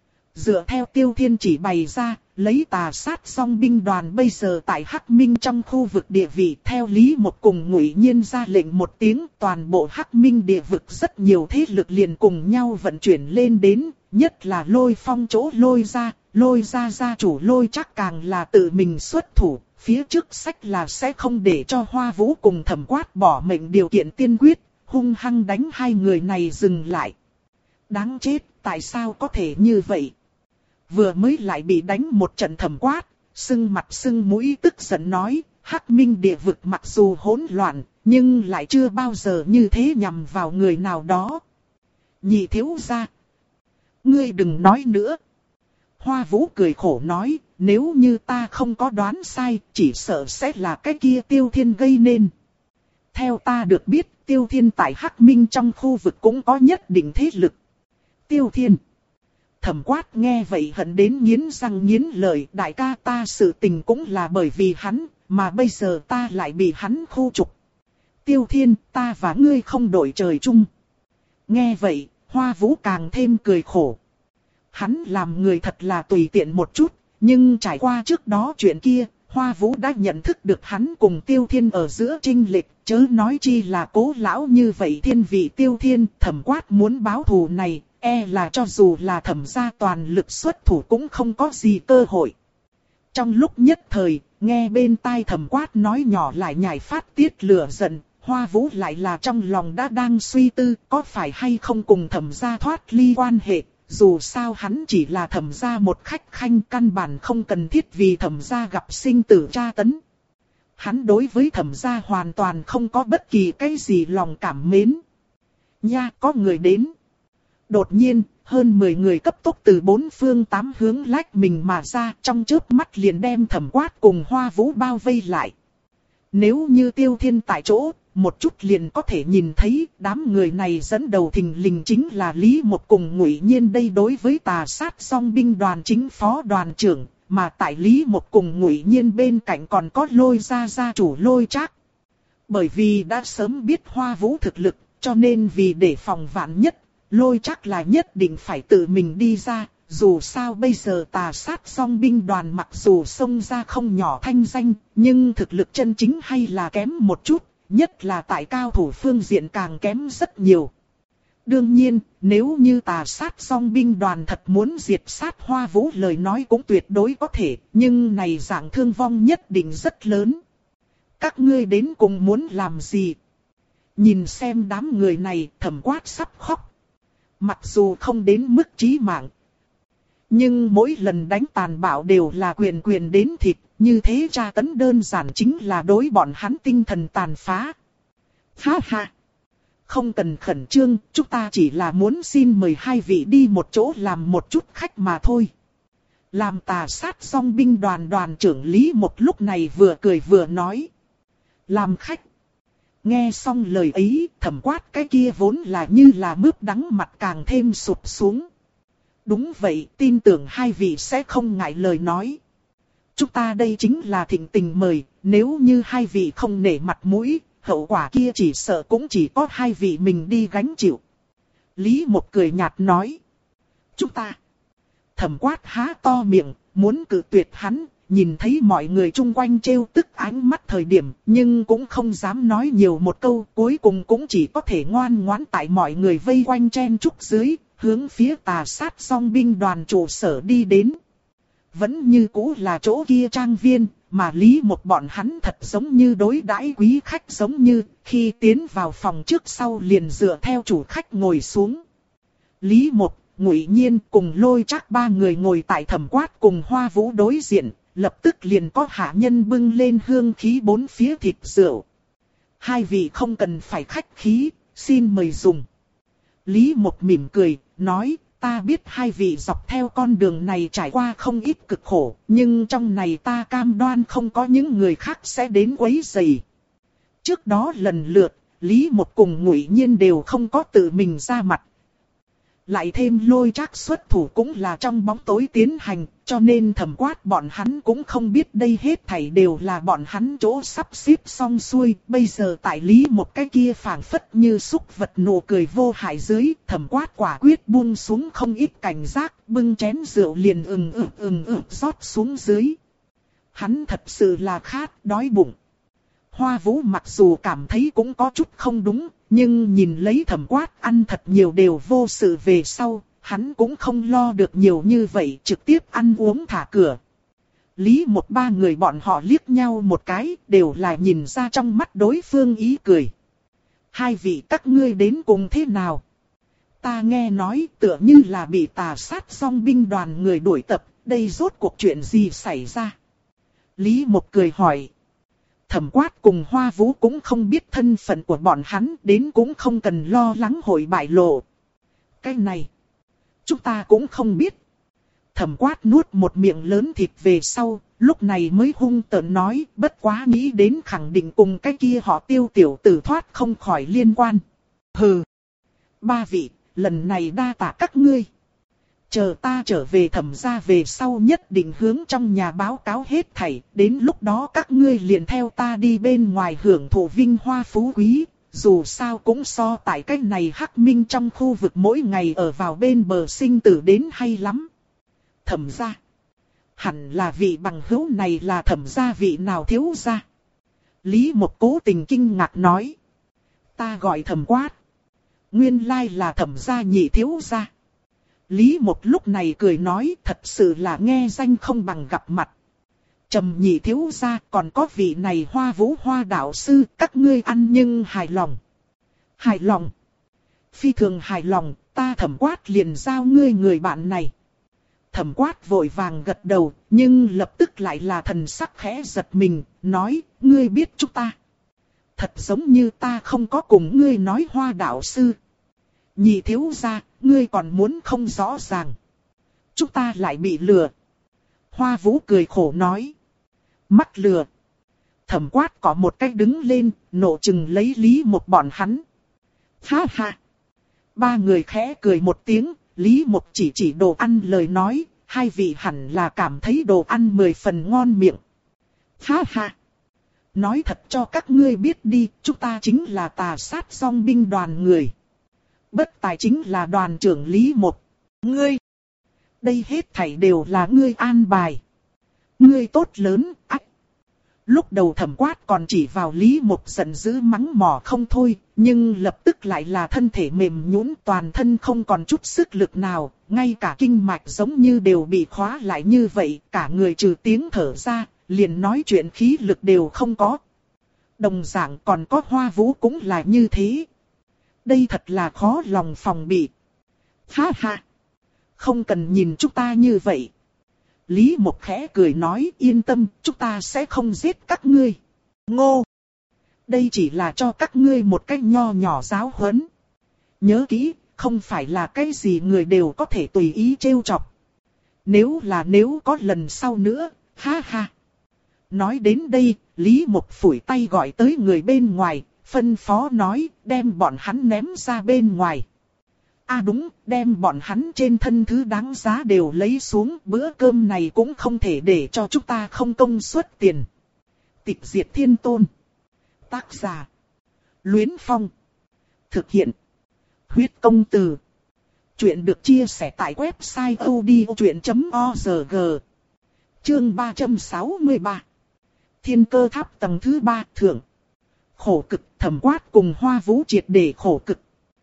Dựa theo Tiêu Thiên chỉ bày ra, lấy Tà Sát Song binh đoàn bây giờ tại Hắc Minh trong khu vực địa vị, theo Lý Một cùng Ngụy Nhiên ra lệnh một tiếng, toàn bộ Hắc Minh địa vực rất nhiều thế lực liền cùng nhau vận chuyển lên đến, nhất là Lôi Phong chỗ Lôi ra, Lôi ra gia chủ Lôi chắc càng là tự mình xuất thủ, phía trước sách là sẽ không để cho Hoa Vũ cùng Thẩm Quát bỏ mệnh điều kiện tiên quyết, hung hăng đánh hai người này dừng lại. Đáng chết, tại sao có thể như vậy? Vừa mới lại bị đánh một trận Thẩm Quát, sưng mặt sưng mũi tức giận nói, Hắc Minh địa vực mặc dù hỗn loạn, nhưng lại chưa bao giờ như thế nhằm vào người nào đó. Nhị thiếu gia, ngươi đừng nói nữa. Hoa Vũ cười khổ nói, nếu như ta không có đoán sai, chỉ sợ sẽ là cái kia Tiêu Thiên gây nên. Theo ta được biết, Tiêu Thiên tại Hắc Minh trong khu vực cũng có nhất định thế lực. Tiêu Thiên. Thẩm Quát nghe vậy hận đến nghiến răng nghiến lợi, đại ca ta sự tình cũng là bởi vì hắn, mà bây giờ ta lại bị hắn khu trục. Tiêu Thiên, ta và ngươi không đổi trời chung. Nghe vậy, Hoa Vũ càng thêm cười khổ. Hắn làm người thật là tùy tiện một chút, nhưng trải qua trước đó chuyện kia, Hoa Vũ đã nhận thức được hắn cùng Tiêu Thiên ở giữa chênh lệch, chớ nói chi là Cố Lão như vậy thiên vị Tiêu Thiên. Thẩm Quát muốn báo thù này, e là cho dù là Thẩm gia toàn lực xuất thủ cũng không có gì cơ hội. Trong lúc nhất thời, nghe bên tai Thẩm Quát nói nhỏ lại nhảy phát tiết lửa giận, Hoa Vũ lại là trong lòng đã đang suy tư có phải hay không cùng Thẩm gia thoát ly quan hệ. Dù sao hắn chỉ là Thẩm gia một khách khanh, căn bản không cần thiết vì Thẩm gia gặp sinh tử tra tấn. Hắn đối với Thẩm gia hoàn toàn không có bất kỳ cái gì lòng cảm mến. Nha, có người đến. Đột nhiên, hơn mười người cấp tốc từ bốn phương tám hướng lách mình mà ra, trong chớp mắt liền đem Thẩm Quát cùng Hoa Vũ bao vây lại. Nếu như Tiêu Thiên tại chỗ, một chút liền có thể nhìn thấy đám người này dẫn đầu thình lình chính là Lý Một cùng Ngụy Nhiên, đây đối với Tà Sát Song binh đoàn chính phó đoàn trưởng, mà tại Lý Một cùng Ngụy Nhiên bên cạnh còn có Lôi gia gia chủ Lôi Trác. Bởi vì đã sớm biết Hoa Vũ thực lực, cho nên vì để phòng vạn nhất, Lôi Trác là nhất định phải tự mình đi ra, dù sao bây giờ tà sát song binh đoàn mặc dù xông ra không nhỏ thanh danh, nhưng thực lực chân chính hay là kém một chút, nhất là tại cao thủ phương diện càng kém rất nhiều. Đương nhiên, nếu như tà sát song binh đoàn thật muốn diệt sát Hoa Vũ lời nói cũng tuyệt đối có thể, nhưng này dạng thương vong nhất định rất lớn. Các ngươi đến cùng muốn làm gì? Nhìn xem đám người này, Thẩm Quát sắp khóc. Mặc dù không đến mức chí mạng, nhưng mỗi lần đánh tàn bạo đều là quyền quyền đến thịt, như thế tra tấn đơn giản chính là đối bọn hắn tinh thần tàn phá. Ha ha! Không cần khẩn trương, chúng ta chỉ là muốn xin mời hai vị đi một chỗ làm một chút khách mà thôi. Làm tà sát song binh đoàn đoàn trưởng Lý một lúc này vừa cười vừa nói. Làm khách. Nghe xong lời ấy, Thẩm Quát cái kia vốn là như là mướp đắng mặt càng thêm sụp xuống. Đúng vậy, tin tưởng hai vị sẽ không ngại lời nói. Chúng ta đây chính là thịnh tình mời, nếu như hai vị không nể mặt mũi, hậu quả kia chỉ sợ cũng chỉ có hai vị mình đi gánh chịu. Lý một cười nhạt nói. Chúng ta. Thẩm Quát há to miệng, muốn cự tuyệt hắn, nhìn thấy mọi người chung quanh trêu tức ánh mắt thời điểm, nhưng cũng không dám nói nhiều một câu, cuối cùng cũng chỉ có thể ngoan ngoãn tại mọi người vây quanh chen chúc dưới, hướng phía tà sát song binh đoàn trụ sở đi đến. Vẫn như cũ là chỗ kia trang viên, mà Lý một bọn hắn thật giống như đối đãi quý khách giống như, khi tiến vào phòng trước sau liền dựa theo chủ khách ngồi xuống. Lý một, Ngụy Nhiên cùng Lôi Trác ba người ngồi tại Thẩm Quát cùng Hoa Vũ đối diện, lập tức liền có hạ nhân bưng lên hương khí bốn phía thịt rượu. Hai vị không cần phải khách khí, xin mời dùng. Lý một mỉm cười, nói, ta biết hai vị dọc theo con đường này trải qua không ít cực khổ, nhưng trong này ta cam đoan không có những người khác sẽ đến quấy rầy. Trước đó lần lượt, Lý một cùng Ngụy Nhiên đều không có tự mình ra mặt. Lại thêm Lôi Trác xuất thủ cũng là trong bóng tối tiến hành, cho nên Thẩm Quát bọn hắn cũng không biết đây hết thảy đều là bọn hắn chỗ sắp xếp xong xuôi. Bây giờ tại Lý một cái kia phảng phất như súc vật nụ cười vô hại dưới, Thẩm Quát quả quyết buông xuống không ít cảnh giác, bưng chén rượu liền ừng ực ừng ực rót xuống dưới. Hắn thật sự là khát, đói bụng. Hoa Vũ mặc dù cảm thấy cũng có chút không đúng, nhưng nhìn lấy Thẩm Quát ăn thật nhiều đều vô sự về sau, hắn cũng không lo được nhiều như vậy, trực tiếp ăn uống thả cửa. Lý một ba người bọn họ liếc nhau một cái, đều là nhìn ra trong mắt đối phương ý cười. Hai vị các ngươi đến cùng thế nào? Ta nghe nói tựa như là bị tà sát song binh đoàn người đuổi tập, đây rốt cuộc chuyện gì xảy ra? Lý một cười hỏi. Thẩm Quát cùng Hoa Vũ cũng không biết thân phận của bọn hắn, đến cũng không cần lo lắng hội bại lộ. Cái này, chúng ta cũng không biết. Thẩm Quát nuốt một miệng lớn thịt về sau, lúc này mới hung tợn nói, bất quá nghĩ đến khẳng định cùng cái kia họ Tiêu tiểu tử thoát không khỏi liên quan. Hừ, ba vị, lần này đa tạ các ngươi. Chờ ta trở về Thẩm gia về sau nhất định hướng trong nhà báo cáo hết thảy, đến lúc đó các ngươi liền theo ta đi bên ngoài hưởng thụ vinh hoa phú quý, dù sao cũng so tại cái này hắc minh trong khu vực mỗi ngày ở vào bên bờ sinh tử đến hay lắm. Thẩm gia, hẳn là vị bằng hữu này là Thẩm gia vị nào thiếu gia? Lý một cố tình kinh ngạc nói. Ta gọi Thẩm Quát. Nguyên lai là Thẩm gia nhị thiếu gia. Lý một lúc này cười nói, thật sự là nghe danh không bằng gặp mặt. Trầm nhị thiếu gia, còn có vị này Hoa Vũ Hoa đạo sư, các ngươi ăn nhưng hài lòng. Hài lòng. Phi thường hài lòng, ta Thẩm Quát liền giao ngươi người bạn này. Thẩm Quát vội vàng gật đầu, nhưng lập tức lại là thần sắc khẽ giật mình, nói, ngươi biết chúng ta. Thật giống như ta không có cùng ngươi nói Hoa đạo sư. Nhị thiếu gia, ngươi còn muốn không rõ ràng. Chúng ta lại bị lừa. Hoa Vũ cười khổ nói. Mắc lừa. Thẩm Quát có một cách đứng lên, nộ chừng lấy Lý một bọn hắn. Ha ha. Ba người khẽ cười một tiếng, Lý một chỉ chỉ đồ ăn lời nói, hai vị hẳn là cảm thấy đồ ăn mười phần ngon miệng. Ha ha. Nói thật cho các ngươi biết đi, chúng ta chính là tà sát song binh đoàn người. Bất tài chính là đoàn trưởng Lý một. Ngươi! Đây hết thảy đều là ngươi an bài. Ngươi tốt lớn, ách. Lúc đầu Thẩm Quát còn chỉ vào Lý Mộc giận dữ mắng mỏ không thôi, nhưng lập tức lại là thân thể mềm nhũn, toàn thân không còn chút sức lực nào, ngay cả kinh mạch giống như đều bị khóa lại như vậy, cả người trừ tiếng thở ra, liền nói chuyện khí lực đều không có. Đồng dạng còn có Hoa Vũ cũng là như thế. Đây thật là khó lòng phòng bị. Ha ha! Không cần nhìn chúng ta như vậy. Lý Mộc khẽ cười nói, yên tâm, chúng ta sẽ không giết các ngươi. Ngô! Đây chỉ là cho các ngươi một cách nho nhỏ giáo huấn. Nhớ kỹ, không phải là cái gì người đều có thể tùy ý trêu chọc. Nếu là nếu có lần sau nữa, ha ha! Nói đến đây, Lý Mộc phủi tay gọi tới người bên ngoài, phân phó nói, đem bọn hắn ném ra bên ngoài. À đúng, đem bọn hắn trên thân thứ đáng giá đều lấy xuống, bữa cơm này cũng không thể để cho chúng ta không công suất tiền. Tịch Diệt Thiên Tôn. Tác giả: Luyến Phong. Thực hiện: Huyết Công Từ. Chuyện được chia sẻ tại website odchuyện chấm org. Chương ba trăm sáu mươi ba. Thiên Cơ Tháp tầng thứ ba thượng. Khổ cực. Thẩm Quát cùng Hoa Vũ triệt để khổ cực.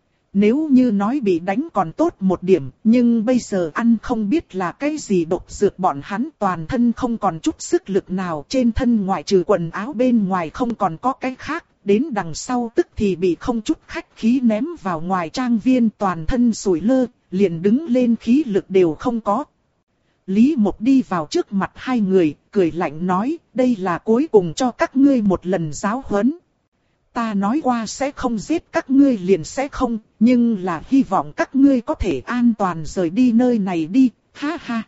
Nếu như nói bị đánh còn tốt một điểm, nhưng bây giờ ăn không biết là cái gì độc dược, bọn hắn toàn thân không còn chút sức lực nào, trên thân ngoại trừ quần áo bên ngoài không còn có cái khác, đến đằng sau tức thì bị không chút khách khí ném vào ngoài trang viên, toàn thân sủi lơ, liền đứng lên khí lực đều không có. Lý Mộc đi vào trước mặt hai người, cười lạnh nói, đây là cuối cùng cho các ngươi một lần giáo huấn. Ta nói qua sẽ không giết các ngươi liền sẽ không, nhưng là hy vọng các ngươi có thể an toàn rời đi nơi này đi, ha ha.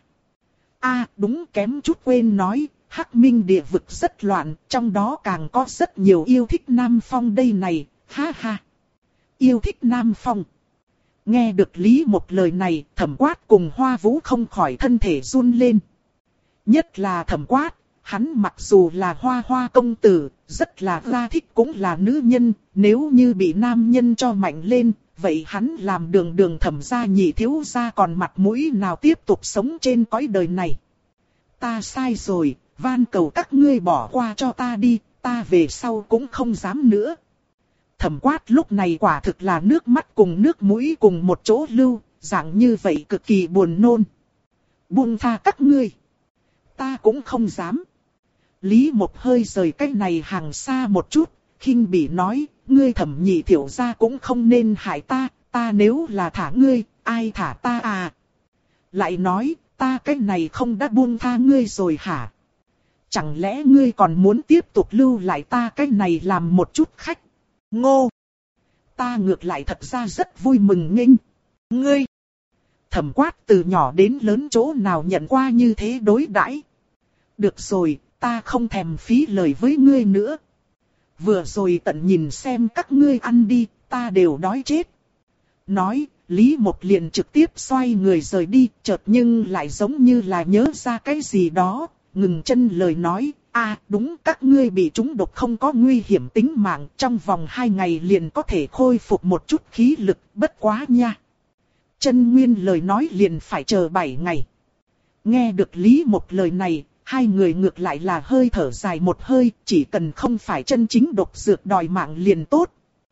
À đúng, kém chút quên nói, Hắc Minh địa vực rất loạn, trong đó càng có rất nhiều yêu thích Nam Phong đây này, ha ha. Yêu thích Nam Phong. Nghe được Lý Mộc lời này, Thẩm Quát cùng Hoa Vũ không khỏi thân thể run lên. Nhất là Thẩm Quát. Hắn mặc dù là Hoa Hoa công tử, rất là ra thích cũng là nữ nhân, nếu như bị nam nhân cho mạnh lên, vậy hắn làm đường đường Thẩm gia nhị thiếu gia còn mặt mũi nào tiếp tục sống trên cõi đời này. Ta sai rồi, van cầu các ngươi bỏ qua cho ta đi, ta về sau cũng không dám nữa. Thẩm Quát lúc này quả thực là nước mắt cùng nước mũi cùng một chỗ lưu, dạng như vậy cực kỳ buồn nôn. Buông tha các ngươi. Ta cũng không dám. Lý Mộc hơi rời cái này hàng xa một chút, khinh bỉ nói, ngươi Thẩm nhị tiểu gia cũng không nên hại ta, ta nếu là thả ngươi, ai thả ta à? Lại nói, ta cái này không đã buông tha ngươi rồi hả? Chẳng lẽ ngươi còn muốn tiếp tục lưu lại ta cái này làm một chút khách? Ngô! Ta ngược lại thật ra rất vui mừng nghênh. Ngươi! Thẩm Quát từ nhỏ đến lớn chỗ nào nhận qua như thế đối đãi? Được rồi. Ta không thèm phí lời với ngươi nữa. Vừa rồi tận nhìn xem các ngươi ăn đi, ta đều đói chết. Nói, Lý Mộc liền trực tiếp xoay người rời đi, chợt nhưng lại giống như là nhớ ra cái gì đó, ngừng chân lời nói, à đúng, các ngươi bị trúng độc không có nguy hiểm tính mạng, trong vòng hai ngày liền có thể khôi phục một chút khí lực, bất quá nha. Chân Nguyên lời nói liền phải chờ bảy ngày. Nghe được Lý Mộc lời này, hai người ngược lại là hơi thở dài một hơi, chỉ cần không phải chân chính độc dược đòi mạng liền tốt.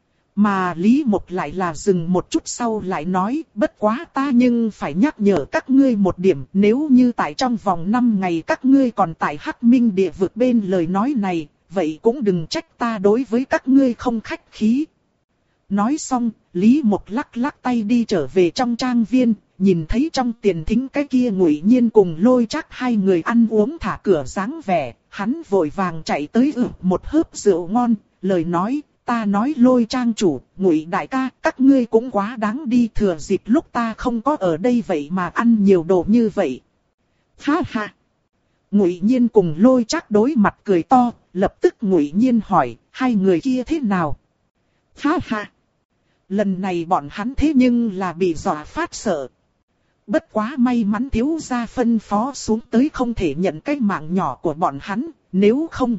Mà Lý Mộc lại là dừng một chút sau lại nói, bất quá ta nhưng phải nhắc nhở các ngươi một điểm, nếu như tại trong vòng năm ngày các ngươi còn tại Hắc Minh địa vực bên lời nói này, vậy cũng đừng trách ta đối với các ngươi không khách khí. Nói xong, Lý Mộc lắc lắc tay đi trở về trong trang viên. Nhìn thấy trong tiền thính cái kia Ngụy Nhiên cùng Lôi Trác hai người ăn uống thả cửa dáng vẻ, hắn vội vàng chạy tới ử một hớp rượu ngon, lời nói, ta nói Lôi trang chủ, Ngụy đại ca, các ngươi cũng quá đáng đi, thừa dịp lúc ta không có ở đây vậy mà ăn nhiều đồ như vậy. Ha ha! Ngụy Nhiên cùng Lôi Trác đối mặt cười to, lập tức Ngụy Nhiên hỏi, hai người kia thế nào? Ha ha! Lần này bọn hắn thế nhưng là bị dọa phát sợ. Bất quá may mắn thiếu gia phân phó xuống tới không thể nhận cái mạng nhỏ của bọn hắn, nếu không.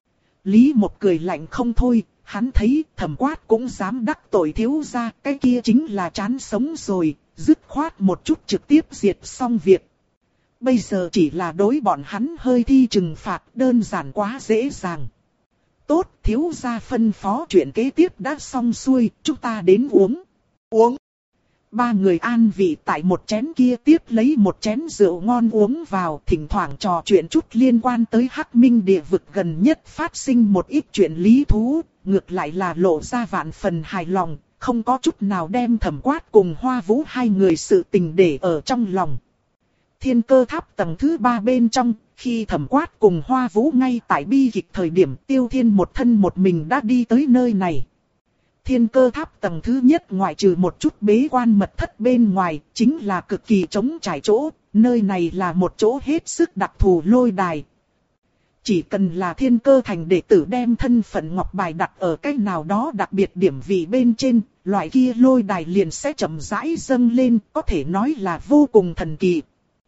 Lý Mộc cười lạnh không thôi, hắn thấy Thẩm Quát cũng dám đắc tội thiếu gia, cái kia chính là chán sống rồi, dứt khoát một chút trực tiếp diệt xong việc. Bây giờ chỉ là đối bọn hắn hơi thi trừng phạt, đơn giản quá dễ dàng. Tốt, thiếu gia phân phó chuyện kế tiếp đã xong xuôi, chúng ta đến uống. Uống. Ba người an vị tại một chén kia tiếp lấy một chén rượu ngon uống vào, thỉnh thoảng trò chuyện chút liên quan tới Hắc Minh địa vực gần nhất phát sinh một ít chuyện lý thú, ngược lại là lộ ra vạn phần hài lòng, không có chút nào đem Thẩm Quát cùng Hoa Vũ hai người sự tình để ở trong lòng. Thiên Cơ Tháp tầng thứ ba bên trong, khi Thẩm Quát cùng Hoa Vũ ngay tại bi kịch thời điểm, Tiêu Thiên một thân một mình đã đi tới nơi này. Thiên Cơ Tháp tầng thứ nhất ngoại trừ một chút bế quan mật thất bên ngoài, chính là cực kỳ trống trải chỗ, nơi này là một chỗ hết sức đặc thù lôi đài. Chỉ cần là Thiên Cơ Thành đệ tử đem thân phận ngọc bài đặt ở cách nào đó đặc biệt điểm vị bên trên, loại kia lôi đài liền sẽ chậm rãi dâng lên, có thể nói là vô cùng thần kỳ.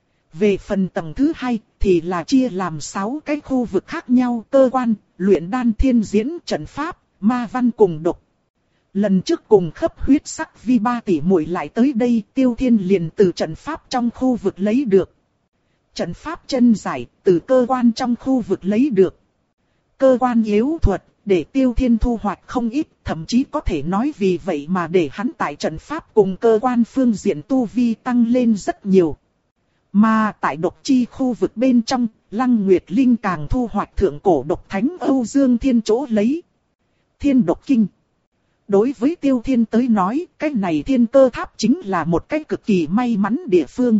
Về phần tầng thứ hai, thì là chia làm sáu cái khu vực khác nhau, cơ quan, luyện đan, thiên diễn, trận pháp, ma văn cùng độc. Lần trước cùng khắp huyết sắc vi ba tỷ muội lại tới đây, Tiêu Thiên liền từ trận pháp trong khu vực lấy được. Trận pháp chân giải, từ cơ quan trong khu vực lấy được. Cơ quan yếu thuật, để Tiêu Thiên thu hoạch không ít, thậm chí có thể nói vì vậy mà để hắn tại trận pháp cùng cơ quan phương diện tu vi tăng lên rất nhiều. Mà tại độc chi khu vực bên trong, Lăng Nguyệt Linh càng thu hoạch thượng cổ độc thánh Âu Dương Thiên chỗ lấy. Thiên độc kinh. Đối với Tiêu Thiên tới nói, cái này Thiên Cơ Tháp chính là một cái cực kỳ may mắn địa phương.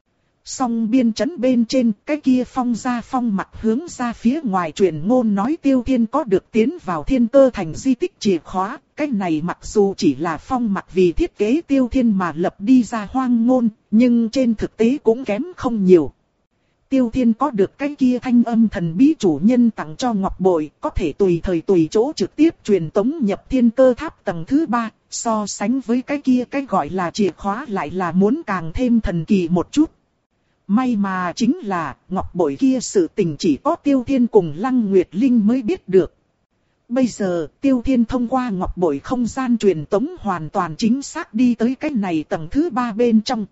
Song biên trấn bên trên, cái kia phong ra phong mặt hướng ra phía ngoài truyền ngôn nói Tiêu Thiên có được tiến vào Thiên Cơ Thành di tích chìa khóa. Cái này mặc dù chỉ là phong mặt vì thiết kế Tiêu Thiên mà lập đi ra hoang ngôn, nhưng trên thực tế cũng kém không nhiều. Tiêu Thiên có được cái kia thanh âm thần bí chủ nhân tặng cho ngọc bội, có thể tùy thời tùy chỗ trực tiếp truyền tống nhập Thiên Cơ Tháp tầng thứ ba, so sánh với cái kia cái gọi là chìa khóa lại là muốn càng thêm thần kỳ một chút. May mà chính là, ngọc bội kia sự tình chỉ có Tiêu Thiên cùng Lăng Nguyệt Linh mới biết được. Bây giờ, Tiêu Thiên thông qua ngọc bội không gian truyền tống hoàn toàn chính xác đi tới cái này tầng thứ ba bên trong.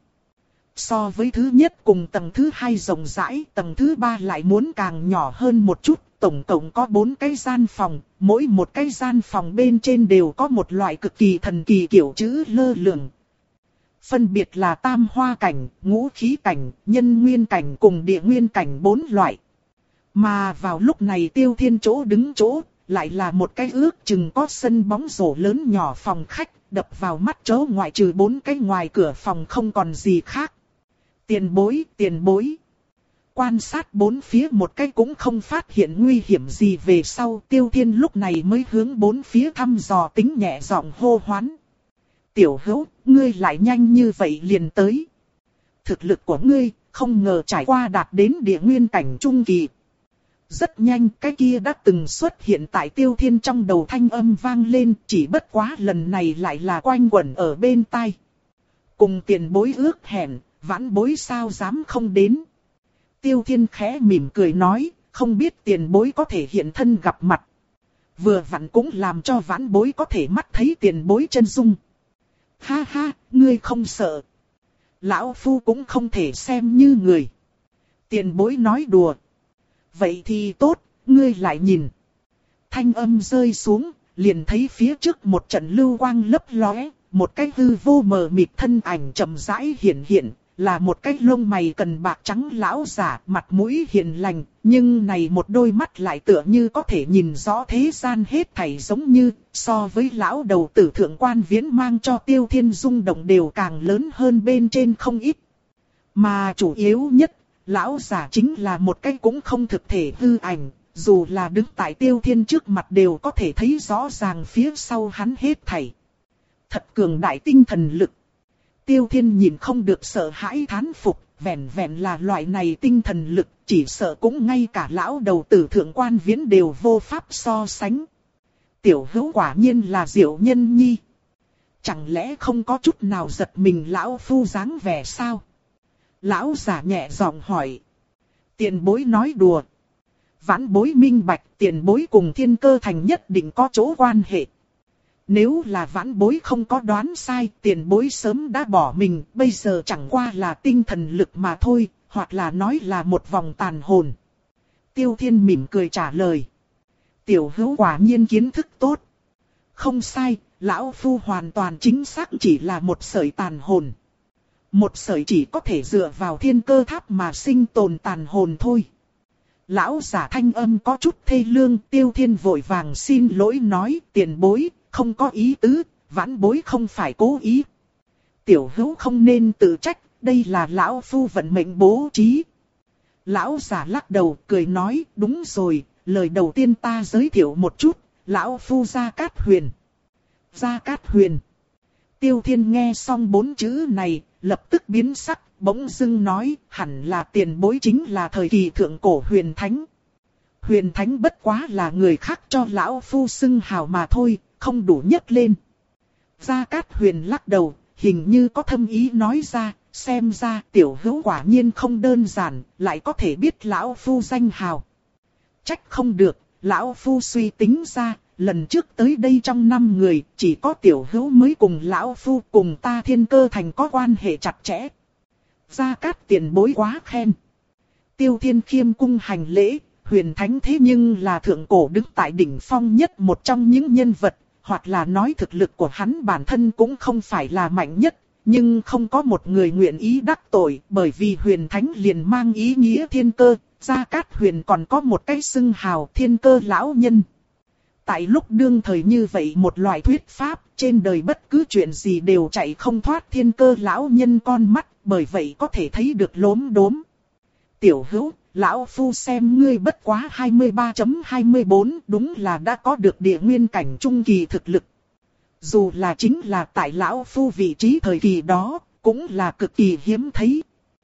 So với thứ nhất cùng tầng thứ hai rộng rãi, tầng thứ ba lại muốn càng nhỏ hơn một chút, tổng cộng có bốn cái gian phòng, mỗi một cái gian phòng bên trên đều có một loại cực kỳ thần kỳ kiểu chữ lơ lửng. Phân biệt là tam hoa cảnh, ngũ khí cảnh, nhân nguyên cảnh cùng địa nguyên cảnh bốn loại. Mà vào lúc này Tiêu Thiên chỗ đứng chỗ, lại là một cái ước chừng có sân bóng rổ lớn nhỏ phòng khách, đập vào mắt chỗ ngoại trừ bốn cái ngoài cửa phòng không còn gì khác. Tiền bối, tiền bối. Quan sát bốn phía một cái cũng không phát hiện nguy hiểm gì về sau, Tiêu Thiên lúc này mới hướng bốn phía thăm dò tính nhẹ giọng hô hoán. Tiểu Hữu, ngươi lại nhanh như vậy liền tới. Thực lực của ngươi, không ngờ trải qua đạt đến địa nguyên cảnh trung kỳ. Rất nhanh, cái kia đã từng xuất hiện tại Tiêu Thiên trong đầu thanh âm vang lên, chỉ bất quá lần này lại là quanh quẩn ở bên tai. Cùng tiền bối ước hẹn, vãn bối sao dám không đến. Tiêu Thiên khẽ mỉm cười nói, không biết tiền bối có thể hiện thân gặp mặt. Vừa vặn cũng làm cho vãn bối có thể mắt thấy tiền bối chân dung. Ha ha, ngươi không sợ. Lão Phu cũng không thể xem như người. Tiền bối nói đùa. Vậy thì tốt, ngươi lại nhìn. Thanh âm rơi xuống, liền thấy phía trước một trận lưu quang lấp lóe, một cái hư vô mờ mịt thân ảnh chậm rãi hiện hiện, là một cái lông mày cần bạc trắng lão giả, mặt mũi hiền lành, nhưng này một đôi mắt lại tựa như có thể nhìn rõ thế gian hết thảy, giống như so với lão đầu tử thượng quan Viễn mang cho Tiêu Thiên rung động đều càng lớn hơn bên trên không ít. Mà chủ yếu nhất, lão giả chính là một cái cũng không thực thể hư ảnh, dù là đứng tại Tiêu Thiên trước mặt đều có thể thấy rõ ràng phía sau hắn hết thảy. Thật cường đại tinh thần lực. Tiêu Thiên nhìn không được sợ hãi thán phục, vẹn vẹn là loại này tinh thần lực, chỉ sợ cũng ngay cả lão đầu tử thượng quan Viễn đều vô pháp so sánh. Tiểu Hữu quả nhiên là diệu nhân nhi. Chẳng lẽ không có chút nào giật mình lão phu dáng vẻ sao? Lão giả nhẹ giọng hỏi. Tiền bối nói đùa. Vãn bối minh bạch, tiền bối cùng Thiên Cơ Thành nhất định có chỗ quan hệ. Nếu là vãn bối không có đoán sai, tiền bối sớm đã bỏ mình, bây giờ chẳng qua là tinh thần lực mà thôi, hoặc là nói là một vòng tàn hồn. Tiêu Thiên mỉm cười trả lời. Tiểu hữu quả nhiên kiến thức tốt. Không sai, lão phu hoàn toàn chính xác chỉ là một sợi tàn hồn. Một sợi chỉ có thể dựa vào thiên cơ tháp mà sinh tồn tàn hồn thôi. Lão giả thanh âm có chút thê lương. Tiêu Thiên vội vàng xin lỗi nói, tiền bối, không có ý tứ, vãn bối không phải cố ý. Tiểu hữu không nên tự trách, đây là lão phu vận mệnh bố trí. Lão giả lắc đầu cười nói, đúng rồi, lời đầu tiên ta giới thiệu một chút, lão phu Gia Cát Huyền. Gia Cát Huyền. Tiêu Thiên nghe xong bốn chữ này, lập tức biến sắc, bỗng dưng nói, hẳn là tiền bối chính là thời kỳ thượng cổ huyền thánh. Huyền thánh bất quá là người khác cho lão phu xưng hào mà thôi, không đủ nhấc lên. Gia Cát Huyền lắc đầu, hình như có thâm ý nói ra, xem ra tiểu hữu quả nhiên không đơn giản, lại có thể biết lão phu danh hào. Trách không được, lão phu suy tính ra, lần trước tới đây trong năm người, chỉ có tiểu hữu mới cùng lão phu cùng ta Thiên Cơ Thành có quan hệ chặt chẽ. Gia Cát tiền bối quá khen. Tiêu Thiên khiêm cung hành lễ, huyền thánh thế nhưng là thượng cổ đứng tại đỉnh phong nhất một trong những nhân vật, hoặc là nói thực lực của hắn bản thân cũng không phải là mạnh nhất, nhưng không có một người nguyện ý đắc tội, bởi vì huyền thánh liền mang ý nghĩa thiên cơ, Gia Cát Huyền còn có một cái xưng hào thiên cơ lão nhân. Tại lúc đương thời như vậy một loại thuyết pháp, trên đời bất cứ chuyện gì đều chạy không thoát thiên cơ lão nhân con mắt, bởi vậy có thể thấy được lốm đốm. Tiểu hữu, lão phu xem ngươi bất quá hai mươi ba chấm hai mươi bốn, đúng là đã có được địa nguyên cảnh trung kỳ thực lực. Dù là chính là tại lão phu vị trí thời kỳ đó, cũng là cực kỳ hiếm thấy.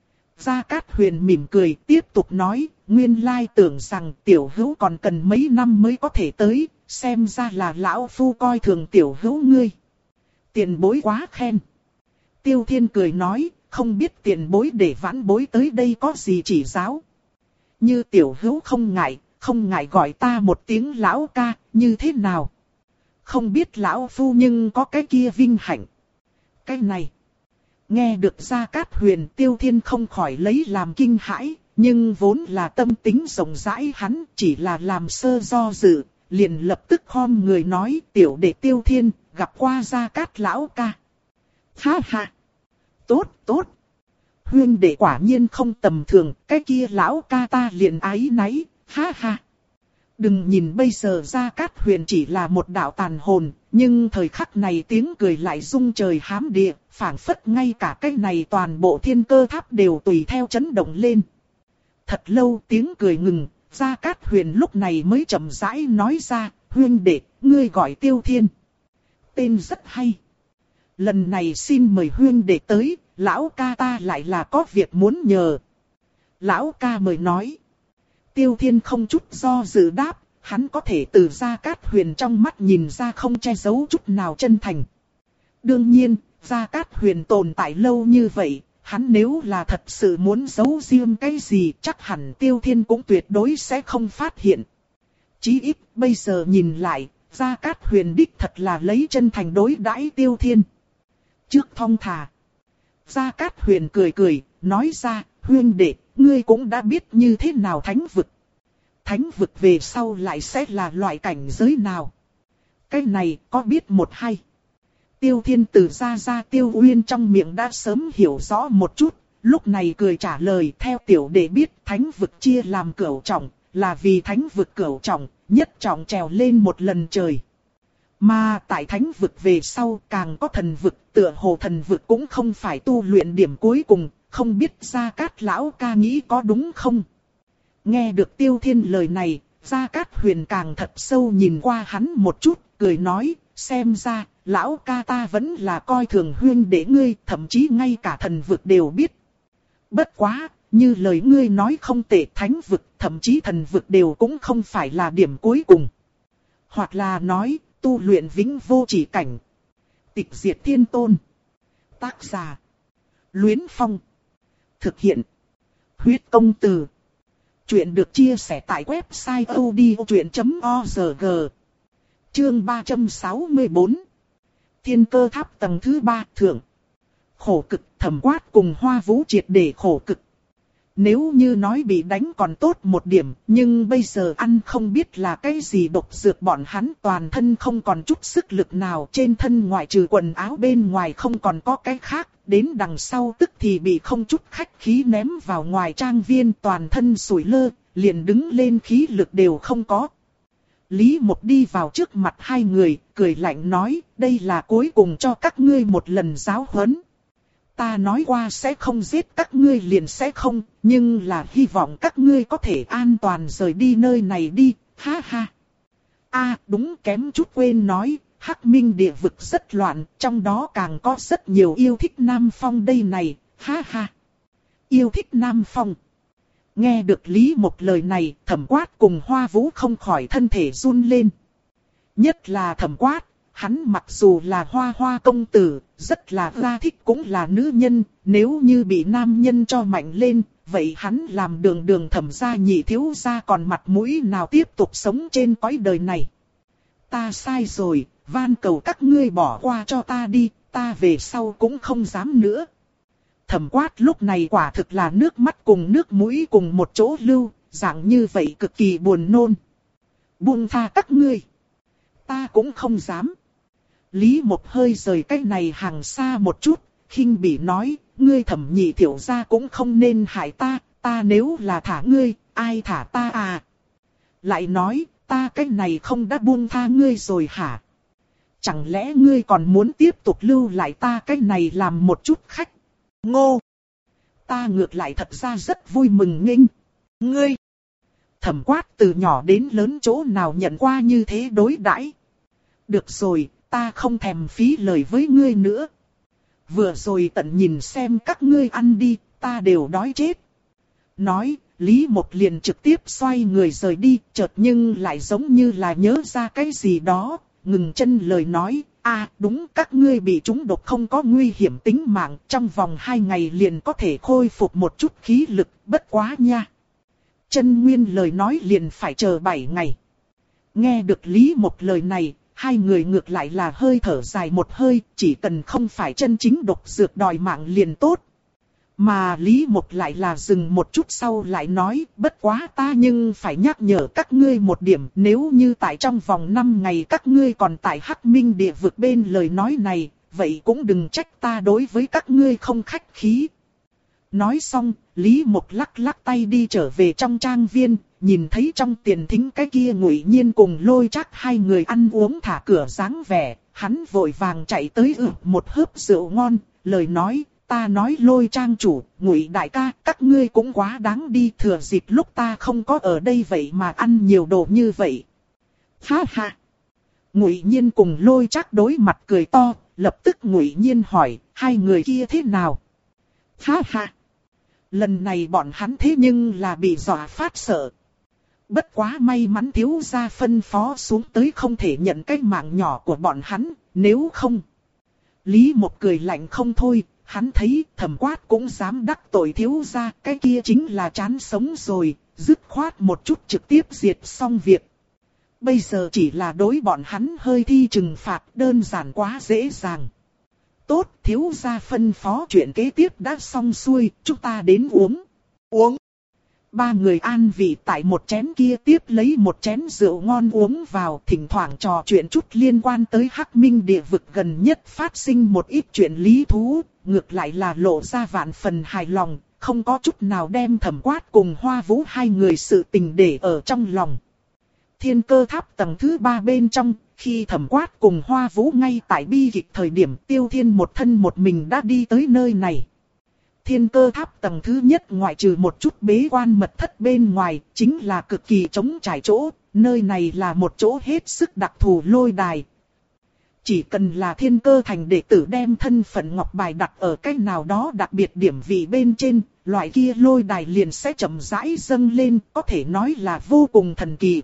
Gia Cát Huyền mỉm cười tiếp tục nói, nguyên lai tưởng rằng tiểu hữu còn cần mấy năm mới có thể tới, xem ra là lão phu coi thường tiểu hữu ngươi. Tiền bối quá khen. Tiêu Thiên cười nói, không biết tiền bối để vãn bối tới đây có gì chỉ giáo. Như tiểu hữu không ngại, không ngại gọi ta một tiếng lão ca, như thế nào? Không biết lão phu nhưng có cái kia vinh hạnh. Cái này. Nghe được Gia Cát Huyền, Tiêu Thiên không khỏi lấy làm kinh hãi, nhưng vốn là tâm tính rộng rãi hắn, chỉ là làm sơ do dự, liền lập tức khom người nói, tiểu đệ Tiêu Thiên, gặp qua Gia Cát lão ca. Ha ha! Tốt, tốt! Huyên đệ quả nhiên không tầm thường, cái kia lão ca ta liền ái náy, ha ha! Đừng nhìn bây giờ Gia Cát Huyền chỉ là một đạo tàn hồn, nhưng thời khắc này tiếng cười lại rung trời hám địa, phảng phất ngay cả cái này toàn bộ thiên cơ tháp đều tùy theo chấn động lên. Thật lâu tiếng cười ngừng, Gia Cát Huyền lúc này mới chậm rãi nói ra, huyên đệ, ngươi gọi Tiêu Thiên. Tên rất hay. Lần này xin mời huyên đệ tới, lão ca ta lại là có việc muốn nhờ. Lão ca mời nói. Tiêu Thiên không chút do dự đáp, hắn có thể từ Gia Cát Huyền trong mắt nhìn ra không che giấu chút nào chân thành. Đương nhiên, Gia Cát Huyền tồn tại lâu như vậy, hắn nếu là thật sự muốn giấu riêng cái gì chắc hẳn Tiêu Thiên cũng tuyệt đối sẽ không phát hiện. Chí ít bây giờ nhìn lại, Gia Cát Huyền đích thật là lấy chân thành đối đãi Tiêu Thiên. Trước thong thả. Gia Cát Huyền cười cười, nói ra, huyên đệ, ngươi cũng đã biết như thế nào thánh vực. Thánh vực về sau lại sẽ là loại cảnh giới nào? Cái này có biết một hay? Tiêu Thiên từ ra ra Tiêu Uyên trong miệng đã sớm hiểu rõ một chút, lúc này cười trả lời theo tiểu đệ biết thánh vực chia làm cửu trọng, là vì thánh vực cửu trọng, nhất trọng trèo lên một lần trời. Mà tại thánh vực về sau càng có thần vực, tựa hồ thần vực cũng không phải tu luyện điểm cuối cùng, không biết Gia Cát lão ca nghĩ có đúng không? Nghe được Tiêu Thiên lời này, Gia Cát Huyền càng thật sâu nhìn qua hắn một chút, cười nói, xem ra, lão ca ta vẫn là coi thường huyên đệ ngươi, thậm chí ngay cả thần vực đều biết. Bất quá, như lời ngươi nói không tệ, thánh vực, thậm chí thần vực đều cũng không phải là điểm cuối cùng. Hoặc là nói, tu luyện vĩnh vô chỉ cảnh. Tịch diệt thiên tôn. Tác giả. Luyến Phong. Thực hiện. Huyết công từ. Chuyện được chia sẻ tại website odchuyện chấm org. Chương ba trăm sáu mươi bốn. Thiên cơ tháp tầng thứ ba thượng. Khổ cực Thẩm Quát cùng Hoa Vũ triệt để khổ cực. Nếu như nói bị đánh còn tốt một điểm, nhưng bây giờ ăn không biết là cái gì độc dược, bọn hắn toàn thân không còn chút sức lực nào, trên thân ngoại trừ quần áo bên ngoài không còn có cái khác, đến đằng sau tức thì bị không chút khách khí ném vào ngoài trang viên, toàn thân sủi lơ, liền đứng lên khí lực đều không có. Lý Mộc đi vào trước mặt hai người, cười lạnh nói, đây là cuối cùng cho các ngươi một lần giáo huấn. Ta nói qua sẽ không giết các ngươi liền sẽ không, nhưng là hy vọng các ngươi có thể an toàn rời đi nơi này đi, ha ha. A à, đúng, kém chút quên nói, Hắc Minh địa vực rất loạn, trong đó càng có rất nhiều yêu thích Nam Phong đây này, ha ha. Yêu thích Nam Phong. Nghe được Lý Mộc lời này, Thẩm Quát cùng Hoa Vũ không khỏi thân thể run lên. Nhất là Thẩm Quát. Hắn mặc dù là Hoa Hoa công tử, rất là ra thích cũng là nữ nhân, nếu như bị nam nhân cho mạnh lên, vậy hắn làm đường đường Thẩm gia nhị thiếu gia còn mặt mũi nào tiếp tục sống trên cõi đời này. Ta sai rồi, van cầu các ngươi bỏ qua cho ta đi, ta về sau cũng không dám nữa. Thẩm Quát lúc này quả thực là nước mắt cùng nước mũi cùng một chỗ lưu, dạng như vậy cực kỳ buồn nôn. Buông tha các ngươi. Ta cũng không dám. Lý Mộc hơi rời cái này hàng xa một chút, khinh bỉ nói, ngươi Thẩm nhị tiểu gia cũng không nên hại ta, ta nếu là thả ngươi, ai thả ta à? Lại nói, ta cái này không đã buông tha ngươi rồi hả? Chẳng lẽ ngươi còn muốn tiếp tục lưu lại ta cái này làm một chút khách? Ngô! Ta ngược lại thật ra rất vui mừng nghênh. Ngươi! Thẩm Quát từ nhỏ đến lớn chỗ nào nhận qua như thế đối đãi. Được rồi. Ta không thèm phí lời với ngươi nữa. Vừa rồi tận nhìn xem các ngươi ăn đi, ta đều đói chết. Nói, Lý Mộc liền trực tiếp xoay người rời đi, chợt nhưng lại giống như là nhớ ra cái gì đó, ngừng chân lời nói, à đúng, các ngươi bị trúng độc không có nguy hiểm tính mạng, trong vòng hai ngày liền có thể khôi phục một chút khí lực, bất quá nha. Chân Nguyên lời nói liền phải chờ bảy ngày. Nghe được Lý Mộc lời này, hai người ngược lại là hơi thở dài một hơi, chỉ cần không phải chân chính độc dược đòi mạng liền tốt. Mà Lý Mộc lại là dừng một chút sau lại nói, bất quá ta nhưng phải nhắc nhở các ngươi một điểm, nếu như tại trong vòng năm ngày các ngươi còn tại Hắc Minh địa vực bên lời nói này, vậy cũng đừng trách ta đối với các ngươi không khách khí. Nói xong, Lý Mộc lắc lắc tay đi trở về trong trang viên, nhìn thấy trong tiền thính cái kia Ngụy Nhiên cùng Lôi Trác hai người ăn uống thả cửa dáng vẻ, hắn vội vàng chạy tới ử một hớp rượu ngon, lời nói, ta nói Lôi trang chủ, Ngụy đại ca, các ngươi cũng quá đáng đi, thừa dịp lúc ta không có ở đây vậy mà ăn nhiều đồ như vậy. Ha ha! Ngụy Nhiên cùng Lôi Trác đối mặt cười to, lập tức Ngụy Nhiên hỏi, hai người kia thế nào? Ha ha! Lần này bọn hắn thế nhưng là bị dọa phát sợ. Bất quá may mắn thiếu gia phân phó xuống tới không thể nhận cái mạng nhỏ của bọn hắn, nếu không. Lý Mộc cười lạnh không thôi, hắn thấy Thẩm Quát cũng dám đắc tội thiếu gia, cái kia chính là chán sống rồi, dứt khoát một chút trực tiếp diệt xong việc. Bây giờ chỉ là đối bọn hắn hơi thi trừng phạt, đơn giản quá dễ dàng. Tốt, thiếu gia phân phó chuyện kế tiếp đã xong xuôi, chúng ta đến uống. Uống. Ba người an vị tại một chén kia tiếp lấy một chén rượu ngon uống vào, thỉnh thoảng trò chuyện chút liên quan tới Hắc Minh địa vực gần nhất phát sinh một ít chuyện lý thú, ngược lại là lộ ra vạn phần hài lòng, không có chút nào đem Thẩm Quát cùng Hoa Vũ hai người sự tình để ở trong lòng. Thiên Cơ Tháp tầng thứ ba bên trong, khi Thẩm Quát cùng Hoa Vũ ngay tại bi kịch thời điểm, Tiêu Thiên một thân một mình đã đi tới nơi này. Thiên Cơ Tháp tầng thứ nhất ngoại trừ một chút bế quan mật thất bên ngoài, chính là cực kỳ trống trải chỗ, nơi này là một chỗ hết sức đặc thù lôi đài. Chỉ cần là Thiên Cơ thành đệ tử đem thân phận ngọc bài đặt ở cách nào đó đặc biệt điểm vị bên trên, loại kia lôi đài liền sẽ chậm rãi dâng lên, có thể nói là vô cùng thần kỳ.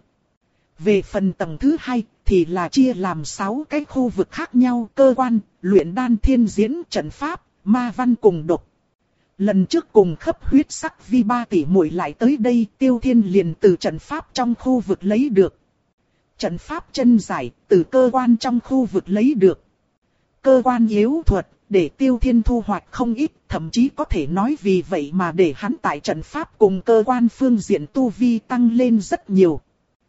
Về phần tầng thứ hai, thì là chia làm sáu cái khu vực khác nhau, cơ quan, luyện đan, thiên diễn, trận pháp, ma văn cùng độc. Lần trước cùng khắp huyết sắc vi ba tỷ muội lại tới đây, Tiêu Thiên liền từ trận pháp trong khu vực lấy được. Trận pháp chân giải, từ cơ quan trong khu vực lấy được. Cơ quan yếu thuật, để Tiêu Thiên thu hoạch không ít, thậm chí có thể nói vì vậy mà để hắn tại trận pháp cùng cơ quan phương diện tu vi tăng lên rất nhiều.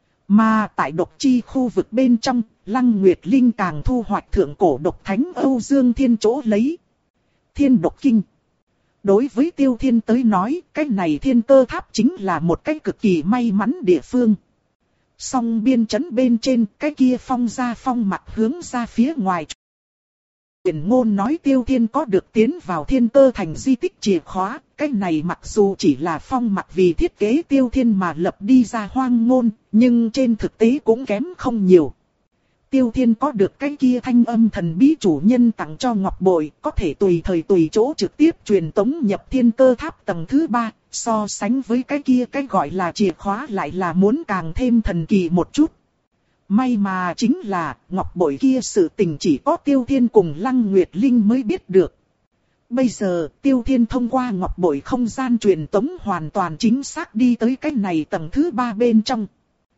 Mà tại độc chi khu vực bên trong, Lăng Nguyệt Linh càng thu hoạch thượng cổ độc thánh Âu Dương Thiên chỗ lấy. Thiên độc kinh. Đối với Tiêu Thiên tới nói, cái này thiên cơ tháp chính là một cái cực kỳ may mắn địa phương. Song biên trấn bên trên, cái kia phong ra phong mặt hướng ra phía ngoài. Truyền ngôn nói Tiêu Thiên có được tiến vào thiên cơ thành di tích chìa khóa, cái này mặc dù chỉ là phong mặt vì thiết kế Tiêu Thiên mà lập đi ra hoang ngôn, nhưng trên thực tế cũng kém không nhiều. Tiêu Thiên có được cái kia thanh âm thần bí chủ nhân tặng cho ngọc bội, có thể tùy thời tùy chỗ trực tiếp truyền tống nhập thiên cơ tháp tầng thứ ba, so sánh với cái kia cái gọi là chìa khóa lại là muốn càng thêm thần kỳ một chút. May mà chính là, ngọc bội kia sự tình chỉ có Tiêu Thiên cùng Lăng Nguyệt Linh mới biết được. Bây giờ, Tiêu Thiên thông qua ngọc bội không gian truyền tống hoàn toàn chính xác đi tới cái này tầng thứ ba bên trong.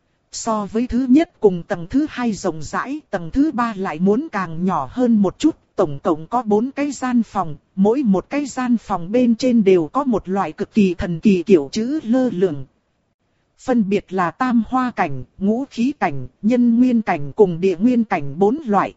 So với thứ nhất cùng tầng thứ hai rộng rãi, tầng thứ ba lại muốn càng nhỏ hơn một chút, tổng cộng có bốn cái gian phòng, mỗi một cái gian phòng bên trên đều có một loại cực kỳ thần kỳ kiểu chữ lơ lửng. Phân biệt là tam hoa cảnh, ngũ khí cảnh, nhân nguyên cảnh cùng địa nguyên cảnh bốn loại.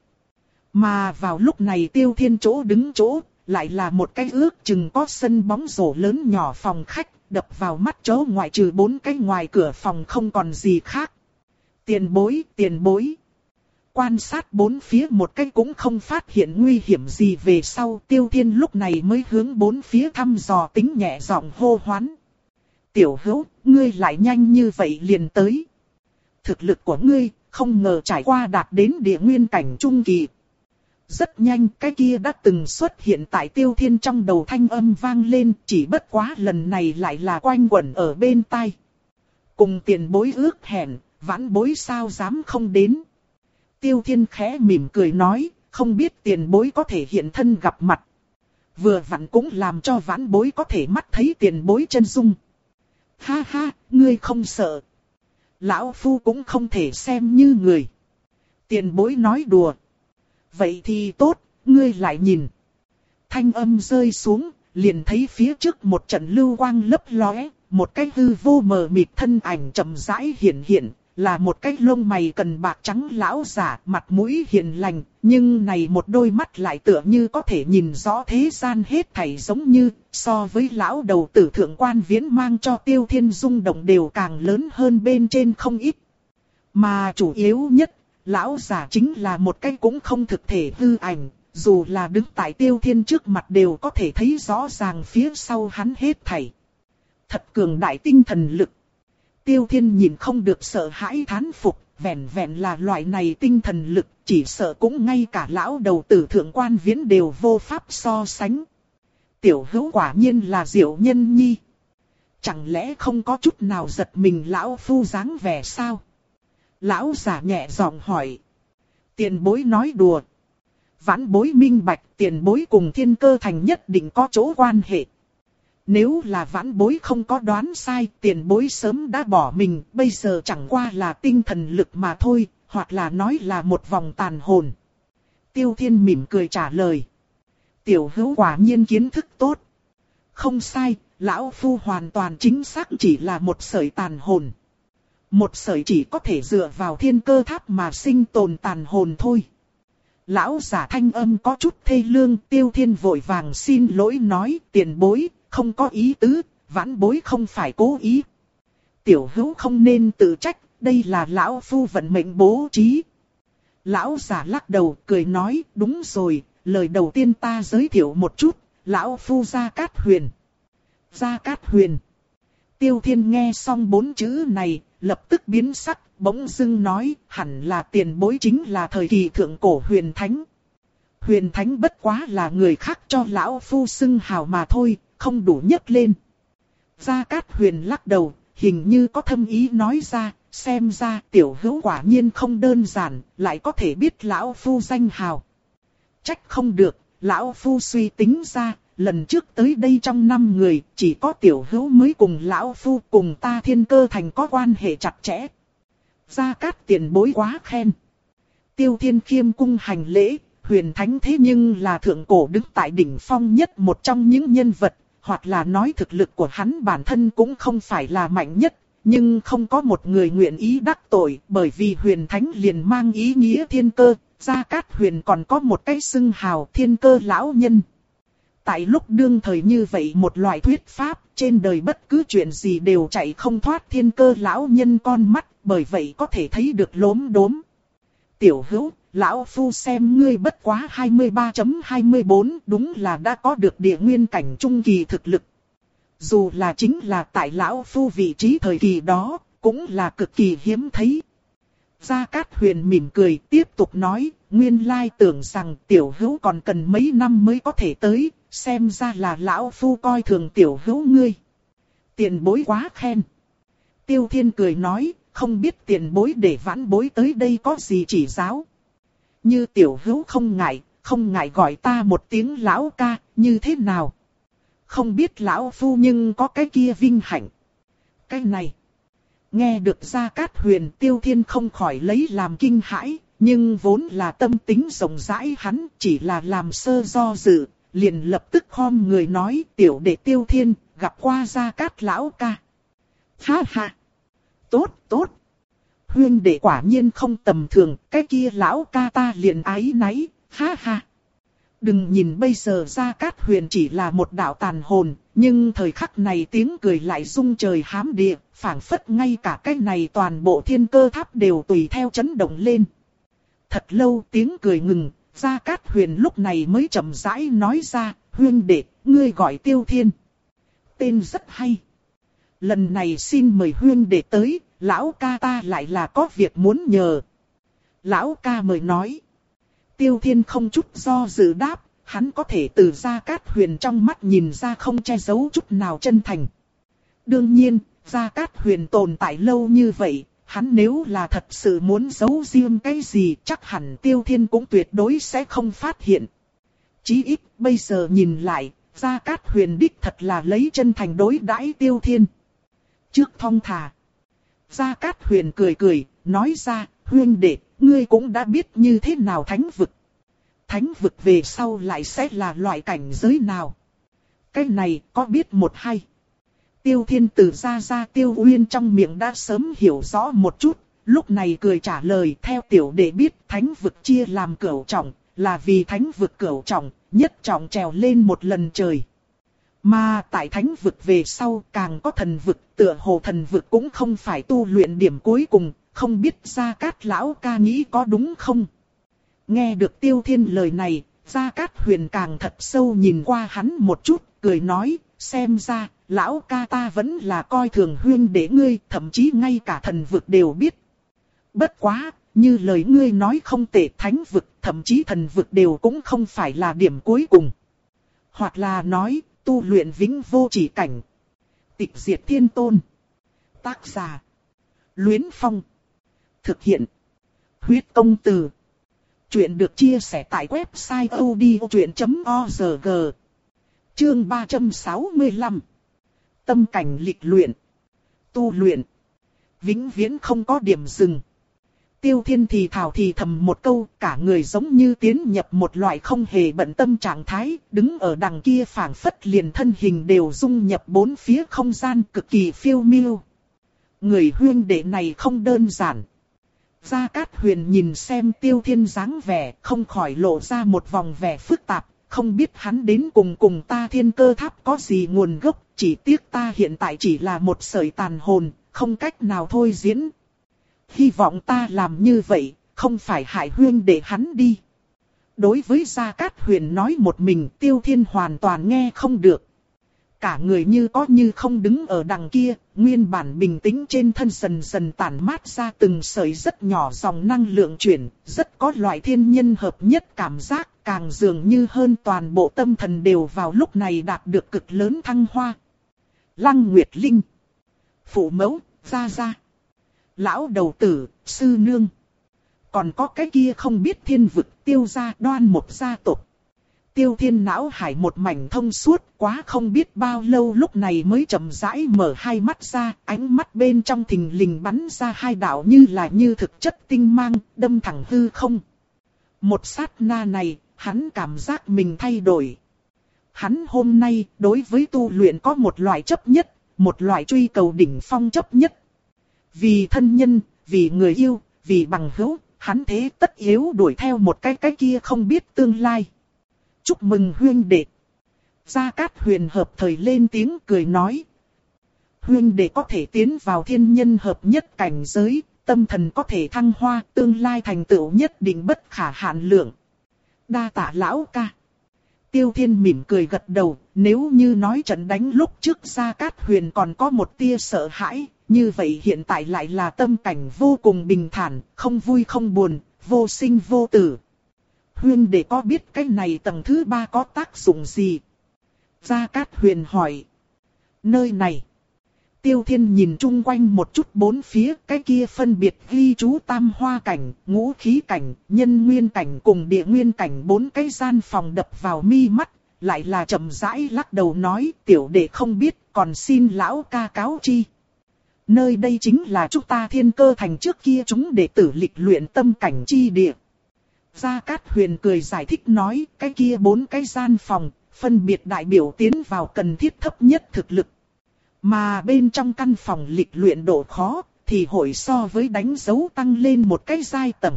Mà vào lúc này Tiêu Thiên chỗ đứng chỗ, lại là một cái ước chừng có sân bóng rổ lớn nhỏ phòng khách, đập vào mắt chỗ ngoại trừ bốn cái ngoài cửa phòng không còn gì khác. Tiền bối, tiền bối. Quan sát bốn phía một cái cũng không phát hiện nguy hiểm gì về sau, Tiêu Thiên lúc này mới hướng bốn phía thăm dò tính nhẹ giọng hô hoán. Tiểu Hữu, ngươi lại nhanh như vậy liền tới. Thực lực của ngươi, không ngờ trải qua đạt đến địa nguyên cảnh trung kỳ. Rất nhanh, cái kia đã từng xuất hiện tại Tiêu Thiên trong đầu thanh âm vang lên, chỉ bất quá lần này lại là quanh quẩn ở bên tai. Cùng tiền bối ước hẹn, vãn bối sao dám không đến. Tiêu Thiên khẽ mỉm cười nói, không biết tiền bối có thể hiện thân gặp mặt. Vừa vặn cũng làm cho vãn bối có thể mắt thấy tiền bối chân dung. Ha ha, ngươi không sợ. Lão Phu cũng không thể xem như người. Tiền bối nói đùa. Vậy thì tốt, ngươi lại nhìn. Thanh âm rơi xuống, liền thấy phía trước một trận lưu quang lấp lóe, một cái hư vô mờ mịt thân ảnh chậm rãi hiện hiện, là một cái lông mày cần bạc trắng lão giả, mặt mũi hiền lành, nhưng này một đôi mắt lại tựa như có thể nhìn rõ thế gian hết thảy, giống như so với lão đầu tử thượng quan viễn mang cho Tiêu Thiên rung động đều càng lớn hơn bên trên không ít. Mà chủ yếu nhất, lão giả chính là một cái cũng không thực thể hư ảnh, dù là đứng tại Tiêu Thiên trước mặt đều có thể thấy rõ ràng phía sau hắn hết thảy. Thật cường đại tinh thần lực. Tiêu Thiên nhìn không được sợ hãi thán phục, vẹn vẹn là loại này tinh thần lực, chỉ sợ cũng ngay cả lão đầu tử thượng quan viễn đều vô pháp so sánh. Tiểu Hữu quả nhiên là diệu nhân nhi. Chẳng lẽ không có chút nào giật mình lão phu dáng vẻ sao? Lão giả nhẹ giọng hỏi. Tiền bối nói đùa. Vãn bối minh bạch, tiền bối cùng thiên cơ thành nhất định có chỗ quan hệ. Nếu là vãn bối không có đoán sai, tiền bối sớm đã bỏ mình, bây giờ chẳng qua là tinh thần lực mà thôi, hoặc là nói là một vòng tàn hồn. Tiêu Thiên mỉm cười trả lời. Tiểu Hữu quả nhiên kiến thức tốt. Không sai, lão phu hoàn toàn chính xác chỉ là một sợi tàn hồn. Một sợi chỉ có thể dựa vào thiên cơ tháp mà sinh tồn tàn hồn thôi. Lão giả thanh âm có chút thê lương, Tiêu Thiên vội vàng xin lỗi nói, tiền bối, không có ý tứ, vãn bối không phải cố ý. Tiểu Hữu không nên tự trách, đây là lão phu vận mệnh bố trí. Lão giả lắc đầu cười nói, đúng rồi, lời đầu tiên ta giới thiệu một chút, lão phu Gia Cát Huyền. Gia Cát Huyền. Tiêu Thiên nghe xong bốn chữ này, lập tức biến sắc, bỗng dưng nói, hẳn là tiền bối chính là thời kỳ thượng cổ huyền thánh. Huyền thánh bất quá là người khác cho lão phu xưng hào mà thôi, không đủ nhấc lên. Gia Cát Huyền lắc đầu, hình như có thâm ý nói ra, xem ra Tiểu Hữu quả nhiên không đơn giản, lại có thể biết lão phu danh hào. Trách không được, lão phu suy tính ra, lần trước tới đây trong năm người, chỉ có Tiểu Hữu mới cùng lão phu cùng ta thiên cơ thành có quan hệ chặt chẽ. Gia Cát tiền bối quá khen. Tiêu Thiên khiêm cung hành lễ, Huyền Thánh thế nhưng là thượng cổ đứng tại đỉnh phong nhất một trong những nhân vật, hoặc là nói thực lực của hắn bản thân cũng không phải là mạnh nhất, nhưng không có một người nguyện ý đắc tội, bởi vì Huyền Thánh liền mang ý nghĩa thiên cơ, Gia Cát Huyền còn có một cái xưng hào thiên cơ lão nhân. Tại lúc đương thời như vậy một loại thuyết pháp, trên đời bất cứ chuyện gì đều chạy không thoát thiên cơ lão nhân con mắt, bởi vậy có thể thấy được lốm đốm. Tiểu hữu, lão phu xem ngươi bất quá hai mươi ba chấm hai mươi bốn, đúng là đã có được địa nguyên cảnh trung kỳ thực lực. Dù là chính là tại lão phu vị trí thời kỳ đó, cũng là cực kỳ hiếm thấy. Gia Cát Huyền mỉm cười tiếp tục nói, nguyên lai tưởng rằng tiểu hữu còn cần mấy năm mới có thể tới, xem ra là lão phu coi thường tiểu hữu ngươi. Tiền bối quá khen. Tiêu Thiên cười nói, không biết tiền bối để vãn bối tới đây có gì chỉ giáo. Như tiểu hữu không ngại, không ngại gọi ta một tiếng lão ca, như thế nào? Không biết lão phu nhưng có cái kia vinh hạnh. Cái này. Nghe được Gia Cát Huyền, Tiêu Thiên không khỏi lấy làm kinh hãi, nhưng vốn là tâm tính rộng rãi hắn, chỉ là làm sơ do dự, liền lập tức khom người nói, tiểu đệ Tiêu Thiên, gặp qua Gia Cát lão ca. Ha ha! Tốt, tốt! Huyên đệ quả nhiên không tầm thường, cái kia lão ca ta liền ái náy, ha ha! Đừng nhìn bây giờ Gia Cát Huyền chỉ là một đạo tàn hồn, nhưng thời khắc này tiếng cười lại rung trời hám địa, phảng phất ngay cả cái này toàn bộ thiên cơ tháp đều tùy theo chấn động lên. Thật lâu tiếng cười ngừng, Gia Cát Huyền lúc này mới chậm rãi nói ra, huyên đệ, ngươi gọi Tiêu Thiên. Tên rất hay. Lần này xin mời huyên đệ tới, lão ca ta lại là có việc muốn nhờ. Lão ca mời nói. Tiêu Thiên không chút do dự đáp, hắn có thể từ Gia Cát Huyền trong mắt nhìn ra không che giấu chút nào chân thành. Đương nhiên, Gia Cát Huyền tồn tại lâu như vậy, hắn nếu là thật sự muốn giấu riêng cái gì chắc hẳn Tiêu Thiên cũng tuyệt đối sẽ không phát hiện. Chí ít bây giờ nhìn lại, Gia Cát Huyền đích thật là lấy chân thành đối đãi Tiêu Thiên. Trước thong thả. Gia Cát Huyền cười cười, nói ra, huyên đệ, ngươi cũng đã biết như thế nào thánh vực. Thánh vực về sau lại sẽ là loại cảnh giới nào? Cái này có biết một hay? Tiêu Thiên từ ra ra Tiêu Uyên trong miệng đã sớm hiểu rõ một chút, lúc này cười trả lời theo tiểu đệ biết thánh vực chia làm cửu trọng, là vì thánh vực cửu trọng, nhất trọng trèo lên một lần trời. Mà tại thánh vực về sau càng có thần vực, tựa hồ thần vực cũng không phải tu luyện điểm cuối cùng, không biết Gia Cát lão ca nghĩ có đúng không? Nghe được Tiêu Thiên lời này, Gia Cát Huyền càng thật sâu nhìn qua hắn một chút, cười nói, xem ra, lão ca ta vẫn là coi thường huyên đệ ngươi, thậm chí ngay cả thần vực đều biết. Bất quá, như lời ngươi nói không tệ, thánh vực, thậm chí thần vực đều cũng không phải là điểm cuối cùng. Hoặc là nói, tu luyện vĩnh vô chỉ cảnh. Tịch diệt thiên tôn. Tác giả. Luyến Phong. Thực hiện. Huyết công từ. Chuyện được chia sẻ tại website odchuyện chấm org. Chương ba trăm sáu mươi lăm. Tâm cảnh lịch luyện. Tu luyện. Vĩnh viễn không có điểm dừng. Tiêu Thiên thì thào thì thầm một câu, cả người giống như tiến nhập một loại không hề bận tâm trạng thái, đứng ở đằng kia phảng phất liền thân hình đều dung nhập bốn phía không gian cực kỳ phiêu miêu. Người huyên đệ này không đơn giản. Gia Cát Huyền nhìn xem Tiêu Thiên dáng vẻ, không khỏi lộ ra một vòng vẻ phức tạp, không biết hắn đến cùng cùng ta thiên cơ tháp có gì nguồn gốc, chỉ tiếc ta hiện tại chỉ là một sợi tàn hồn, không cách nào thôi diễn. Hy vọng ta làm như vậy, không phải hại huyên để hắn đi. Đối với Gia Cát Huyền nói một mình, Tiêu Thiên hoàn toàn nghe không được. Cả người như có như không đứng ở đằng kia, nguyên bản bình tĩnh trên thân dần dần tản mát ra từng sợi rất nhỏ dòng năng lượng chuyển, rất có loại thiên nhân hợp nhất cảm giác, càng dường như hơn toàn bộ tâm thần đều vào lúc này đạt được cực lớn thăng hoa. Lăng Nguyệt Linh, phụ mẫu, gia gia, lão đầu tử, sư nương. Còn có cái kia không biết thiên vực Tiêu gia Đoan một gia tộc. Tiêu Thiên não hải một mảnh thông suốt, quá không biết bao lâu lúc này mới chậm rãi mở hai mắt ra, ánh mắt bên trong thình lình bắn ra hai đạo như là như thực chất tinh mang, đâm thẳng hư không. Một sát na này, Hắn cảm giác mình thay đổi. Hắn hôm nay đối với tu luyện có một loại chấp nhất, một loại truy cầu đỉnh phong chấp nhất. Vì thân nhân, vì người yêu, vì bằng hữu, hắn thế tất yếu đuổi theo một cái cái kia không biết tương lai. Chúc mừng huynh đệ. Gia Cát Huyền hợp thời lên tiếng cười nói. Huynh đệ có thể tiến vào thiên nhân hợp nhất cảnh giới, tâm thần có thể thăng hoa, tương lai thành tựu nhất định bất khả hạn lượng. Đa tạ lão ca. Tiêu Thiên mỉm cười gật đầu, nếu như nói trận đánh lúc trước Gia Cát Huyền còn có một tia sợ hãi, như vậy hiện tại lại là tâm cảnh vô cùng bình thản, không vui không buồn, vô sinh vô tử. Huynh đệ có biết cái này tầng thứ ba có tác dụng gì? Gia Cát Huyền hỏi. Nơi này. Tiêu Thiên nhìn chung quanh một chút bốn phía, cái kia phân biệt ghi chú tam hoa cảnh, ngũ khí cảnh, nhân nguyên cảnh cùng địa nguyên cảnh, bốn cái gian phòng đập vào mi mắt, lại là chậm rãi lắc đầu nói, tiểu đệ không biết, còn xin lão ca cáo chi. Nơi đây chính là chúng ta Thiên Cơ Thành trước kia chúng đệ tử lịch luyện tâm cảnh chi địa. Gia Cát Huyền cười giải thích nói, cái kia bốn cái gian phòng, phân biệt đại biểu tiến vào cần thiết thấp nhất thực lực. Mà bên trong căn phòng lịch luyện độ khó, thì hội so với đánh dấu tăng lên một cái giai tầng.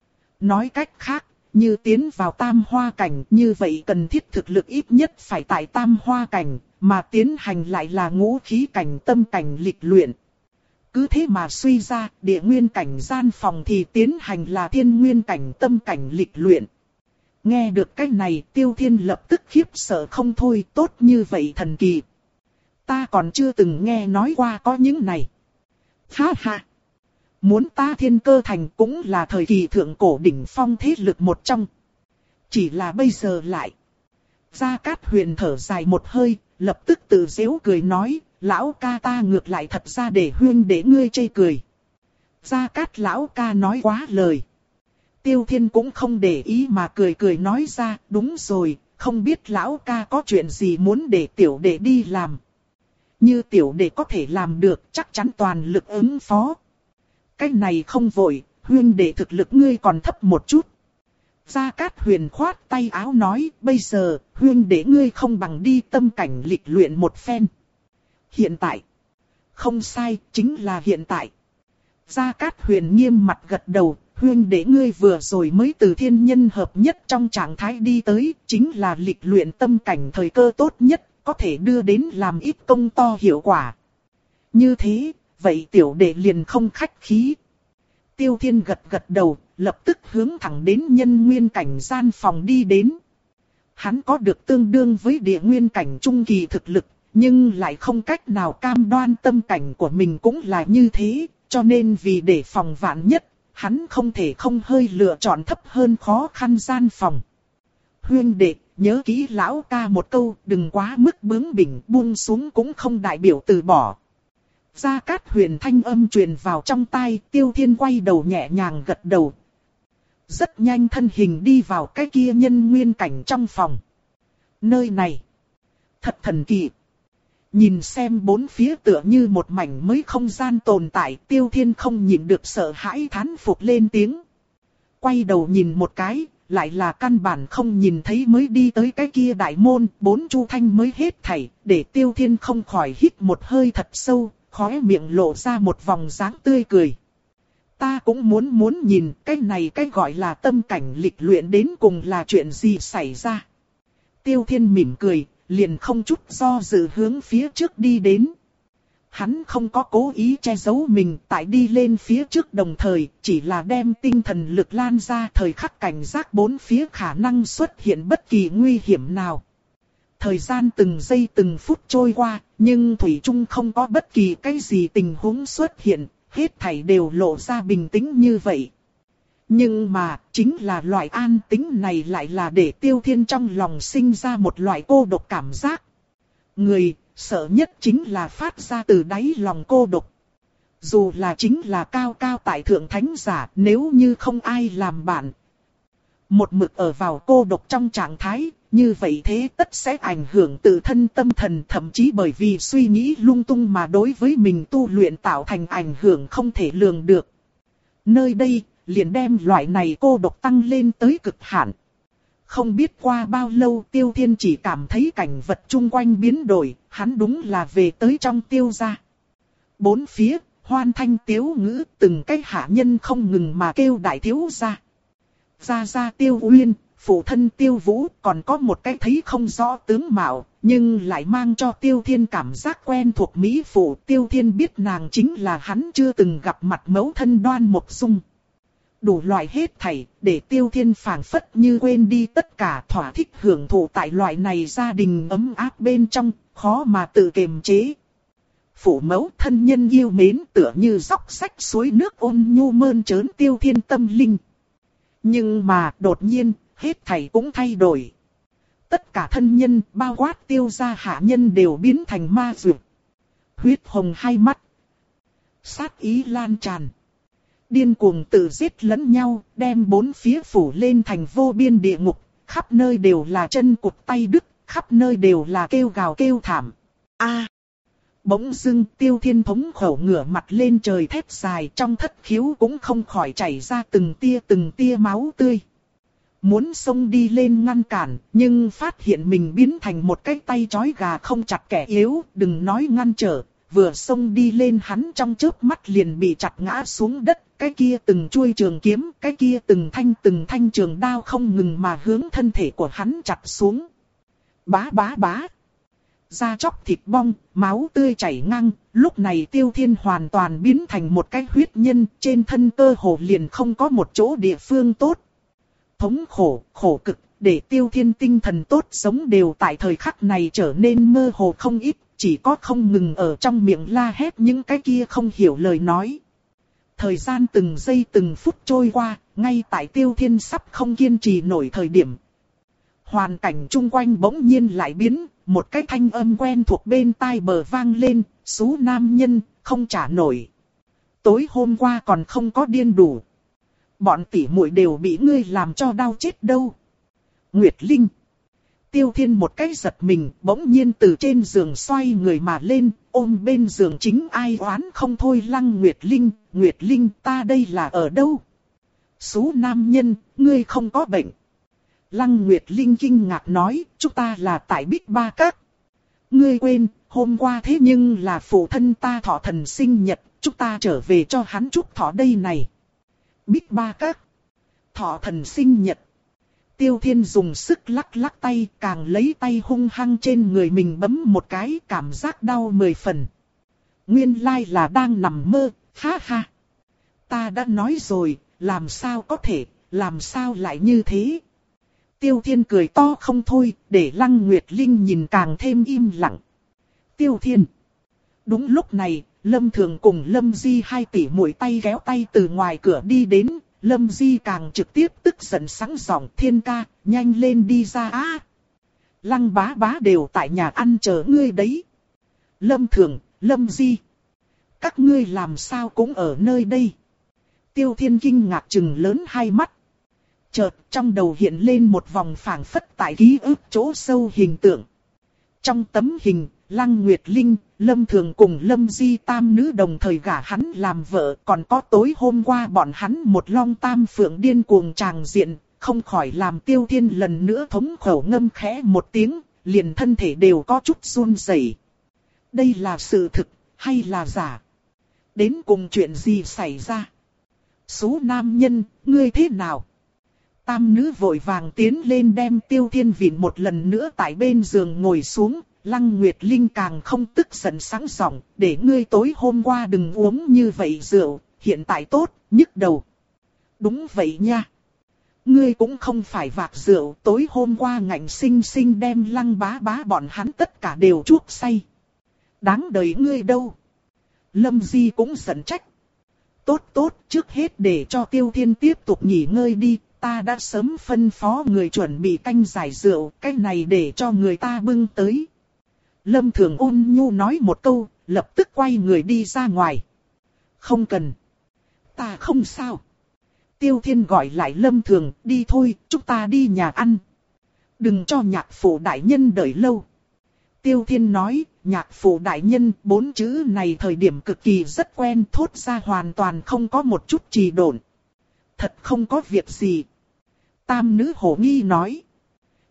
Nói cách khác, như tiến vào tam hoa cảnh, như vậy cần thiết thực lực ít nhất phải tại tam hoa cảnh, mà tiến hành lại là ngũ khí cảnh tâm cảnh lịch luyện. Cứ thế mà suy ra, địa nguyên cảnh gian phòng thì tiến hành là thiên nguyên cảnh tâm cảnh lịch luyện. Nghe được cái này, Tiêu Thiên lập tức khiếp sợ không thôi, tốt như vậy thần kỳ. Ta còn chưa từng nghe nói qua có những này. Ha ha! Muốn ta Thiên Cơ Thành cũng là thời kỳ thượng cổ đỉnh phong thế lực một trong. Chỉ là bây giờ lại. Gia Cát Huyền thở dài một hơi, lập tức tự giễu cười nói, lão ca ta ngược lại thật ra để huyên để ngươi chê cười. Gia Cát lão ca nói quá lời. Tiêu Thiên cũng không để ý mà cười cười nói ra, đúng rồi, không biết lão ca có chuyện gì muốn để tiểu đệ đi làm. Như tiểu đệ có thể làm được, chắc chắn toàn lực ứng phó. Cái này không vội, huyên đệ thực lực ngươi còn thấp một chút. Gia Cát Huyền khoát tay áo nói, bây giờ, huyên đệ ngươi không bằng đi tâm cảnh lịch luyện một phen. Hiện tại. Không sai, chính là hiện tại. Gia Cát Huyền nghiêm mặt gật đầu, huyên đệ ngươi vừa rồi mới từ thiên nhân hợp nhất trong trạng thái đi tới, chính là lịch luyện tâm cảnh thời cơ tốt nhất, có thể đưa đến làm ít công to hiệu quả. Như thế, vậy tiểu đệ liền không khách khí. Tiêu Thiên gật gật đầu, lập tức hướng thẳng đến nhân nguyên cảnh gian phòng đi đến. Hắn có được tương đương với địa nguyên cảnh trung kỳ thực lực, nhưng lại không cách nào cam đoan tâm cảnh của mình cũng là như thế, cho nên vì để phòng vạn nhất, hắn không thể không hơi lựa chọn thấp hơn khó khăn gian phòng. Huyên đệ, nhớ kỹ lão ca một câu, đừng quá mức bướng bỉnh, buông xuống cũng không đại biểu từ bỏ. Gia Cát Huyền thanh âm truyền vào trong tai, Tiêu Thiên quay đầu nhẹ nhàng gật đầu. Rất nhanh thân hình đi vào cái kia nhân nguyên cảnh trong phòng. Nơi này, thật thần kỳ. Nhìn xem bốn phía tựa như một mảnh mới không gian tồn tại, Tiêu Thiên không nhịn được sợ hãi thán phục lên tiếng. Quay đầu nhìn một cái, lại là căn bản không nhìn thấy mới đi tới cái kia đại môn, bốn chu thanh mới hết thảy, để Tiêu Thiên không khỏi hít một hơi thật sâu, khóe miệng lộ ra một vòng dáng tươi cười. Ta cũng muốn muốn nhìn cái này cái gọi là tâm cảnh lịch luyện đến cùng là chuyện gì xảy ra. Tiêu Thiên mỉm cười, liền không chút do dự hướng phía trước đi đến. Hắn không có cố ý che giấu mình, tại đi lên phía trước đồng thời, chỉ là đem tinh thần lực lan ra, thời khắc cảnh giác bốn phía khả năng xuất hiện bất kỳ nguy hiểm nào. Thời gian từng giây từng phút trôi qua, nhưng thủy chung không có bất kỳ cái gì tình huống xuất hiện, hết thảy đều lộ ra bình tĩnh như vậy. Nhưng mà, chính là loại an tĩnh này lại là để Tiêu Thiên trong lòng sinh ra một loại cô độc cảm giác. Người, sợ nhất chính là phát ra từ đáy lòng cô độc. Dù là chính là cao cao tại thượng thánh giả, nếu như không ai làm bạn. Một mực ở vào cô độc trong trạng thái, như vậy thế tất sẽ ảnh hưởng tự thân tâm thần, thậm chí bởi vì suy nghĩ lung tung mà đối với mình tu luyện tạo thành ảnh hưởng không thể lường được. Nơi đây, liền đem loại này cô độc tăng lên tới cực hạn. Không biết qua bao lâu Tiêu Thiên chỉ cảm thấy cảnh vật chung quanh biến đổi, hắn đúng là về tới trong Tiêu gia. Bốn phía, hoan thanh tiếu ngữ, từng cái hạ nhân không ngừng mà kêu đại thiếu gia. Gia gia Tiêu Uyên, phụ thân Tiêu Vũ, còn có một cái thấy không rõ tướng mạo, nhưng lại mang cho Tiêu Thiên cảm giác quen thuộc mỹ phụ. Tiêu Thiên biết nàng chính là hắn chưa từng gặp mặt mẫu thân Đoan Mộc Dung. Đủ loại hết thảy, để Tiêu Thiên phảng phất như quên đi tất cả, thỏa thích hưởng thụ tại loại này gia đình ấm áp bên trong, khó mà tự kiềm chế. Phụ mẫu thân nhân yêu mến tựa như dốc sách suối nước ôn nhu mơn trớn Tiêu Thiên tâm linh. Nhưng mà đột nhiên, hết thảy cũng thay đổi. Tất cả thân nhân, bao quát Tiêu gia hạ nhân đều biến thành ma dược. Huyết hồng hai mắt. Sát ý lan tràn. Điên cuồng tự giết lẫn nhau, đem bốn phía phủ lên thành vô biên địa ngục. Khắp nơi đều là chân cụt tay đứt, khắp nơi đều là kêu gào kêu thảm. A! Bỗng dưng Tiêu Thiên thống khẩu ngửa mặt lên trời thét dài, trong thất khiếu cũng không khỏi chảy ra từng tia từng tia máu tươi. Muốn xông đi lên ngăn cản, nhưng phát hiện mình biến thành một cái tay trói gà không chặt kẻ yếu, đừng nói ngăn trở, vừa xông đi lên hắn trong chớp mắt liền bị chặt ngã xuống đất, cái kia từng chuôi trường kiếm, cái kia từng thanh từng thanh trường đao không ngừng mà hướng thân thể của hắn chặt xuống. Bá bá bá. Da chóc thịt bong, máu tươi chảy ngang, lúc này Tiêu Thiên hoàn toàn biến thành một cái huyết nhân, trên thân cơ hồ liền không có một chỗ địa phương tốt. Thống khổ, khổ cực, để Tiêu Thiên tinh thần tốt sống đều tại thời khắc này trở nên mơ hồ không ít, chỉ có không ngừng ở trong miệng la hét những cái kia không hiểu lời nói. Thời gian từng giây từng phút trôi qua, ngay tại Tiêu Thiên sắp không kiên trì nổi thời điểm. Hoàn cảnh chung quanh bỗng nhiên lại biến, một cái thanh âm quen thuộc bên tai bờ vang lên, xú nam nhân, không trả nổi. Tối hôm qua còn không có điên đủ. Bọn tỷ muội đều bị ngươi làm cho đau chết đâu. Nguyệt Linh. Tiêu Thiên một cái giật mình, bỗng nhiên từ trên giường xoay người mà lên, ôm bên giường chính ai oán không thôi Lăng Nguyệt Linh. Nguyệt Linh, ta đây là ở đâu? Xú nam nhân, ngươi không có bệnh. Lăng Nguyệt Linh kinh ngạc nói, chúng ta là tại Bích Ba Các. Ngươi quên, hôm qua thế nhưng là phụ thân ta thọ thần sinh nhật, chúng ta trở về cho hắn chúc thọ đây này. Bích Ba Các. Thọ thần sinh nhật. Tiêu Thiên dùng sức lắc lắc tay, càng lấy tay hung hăng trên người mình bấm một cái, cảm giác đau mười phần. Nguyên lai là đang nằm mơ, ha ha. Ta đã nói rồi, làm sao có thể, làm sao lại như thế. Tiêu Thiên cười to không thôi, để Lăng Nguyệt Linh nhìn càng thêm im lặng. Tiêu Thiên. Đúng lúc này, Lâm Thường cùng Lâm Di hai tỷ muội tay kéo tay từ ngoài cửa đi đến. Lâm Di càng trực tiếp tức giận sẵn giọng, Thiên ca, nhanh lên đi ra á. Lăng bá bá đều tại nhà ăn chờ ngươi đấy. Lâm Thường, Lâm Di. Các ngươi làm sao cũng ở nơi đây. Tiêu Thiên kinh ngạc trừng lớn hai mắt. Chợt trong đầu hiện lên một vòng phảng phất tại ký ức chỗ sâu hình tượng. Trong tấm hình, Lăng Nguyệt Linh, Lâm Thường cùng Lâm Di tam nữ đồng thời gả hắn làm vợ, còn có tối hôm qua bọn hắn một long tam phượng điên cuồng tràng diện, không khỏi làm Tiêu Thiên lần nữa thống khẩu ngâm khẽ một tiếng, liền thân thể đều có chút run rẩy. Đây là sự thực, hay là giả? Đến cùng chuyện gì xảy ra? Số nam nhân, ngươi thế nào? Tam nữ vội vàng tiến lên đem Tiêu Thiên vịn một lần nữa tại bên giường ngồi xuống. Lăng Nguyệt Linh càng không tức giận sáng giọng, để ngươi tối hôm qua đừng uống như vậy rượu, hiện tại tốt, nhức đầu. Đúng vậy nha. Ngươi cũng không phải vạc rượu, tối hôm qua ngạnh sinh sinh đem Lăng bá bá bọn hắn tất cả đều chuốc say. Đáng đời ngươi đâu. Lâm Di cũng giận trách. Tốt tốt, trước hết để cho Tiêu Thiên tiếp tục nghỉ ngơi đi. Ta đã sớm phân phó người chuẩn bị canh giải rượu, cái này để cho người ta bưng tới. Lâm Thường ôn nhu nói một câu, lập tức quay người đi ra ngoài. Không cần. Ta không sao. Tiêu Thiên gọi lại Lâm Thường, đi thôi, chúng ta đi nhà ăn. Đừng cho nhạc phụ đại nhân đợi lâu. Tiêu Thiên nói, nhạc phụ đại nhân, bốn chữ này thời điểm cực kỳ rất quen, thốt ra hoàn toàn không có một chút trì độn. Thật không có việc gì. Tam nữ hổ nghi nói.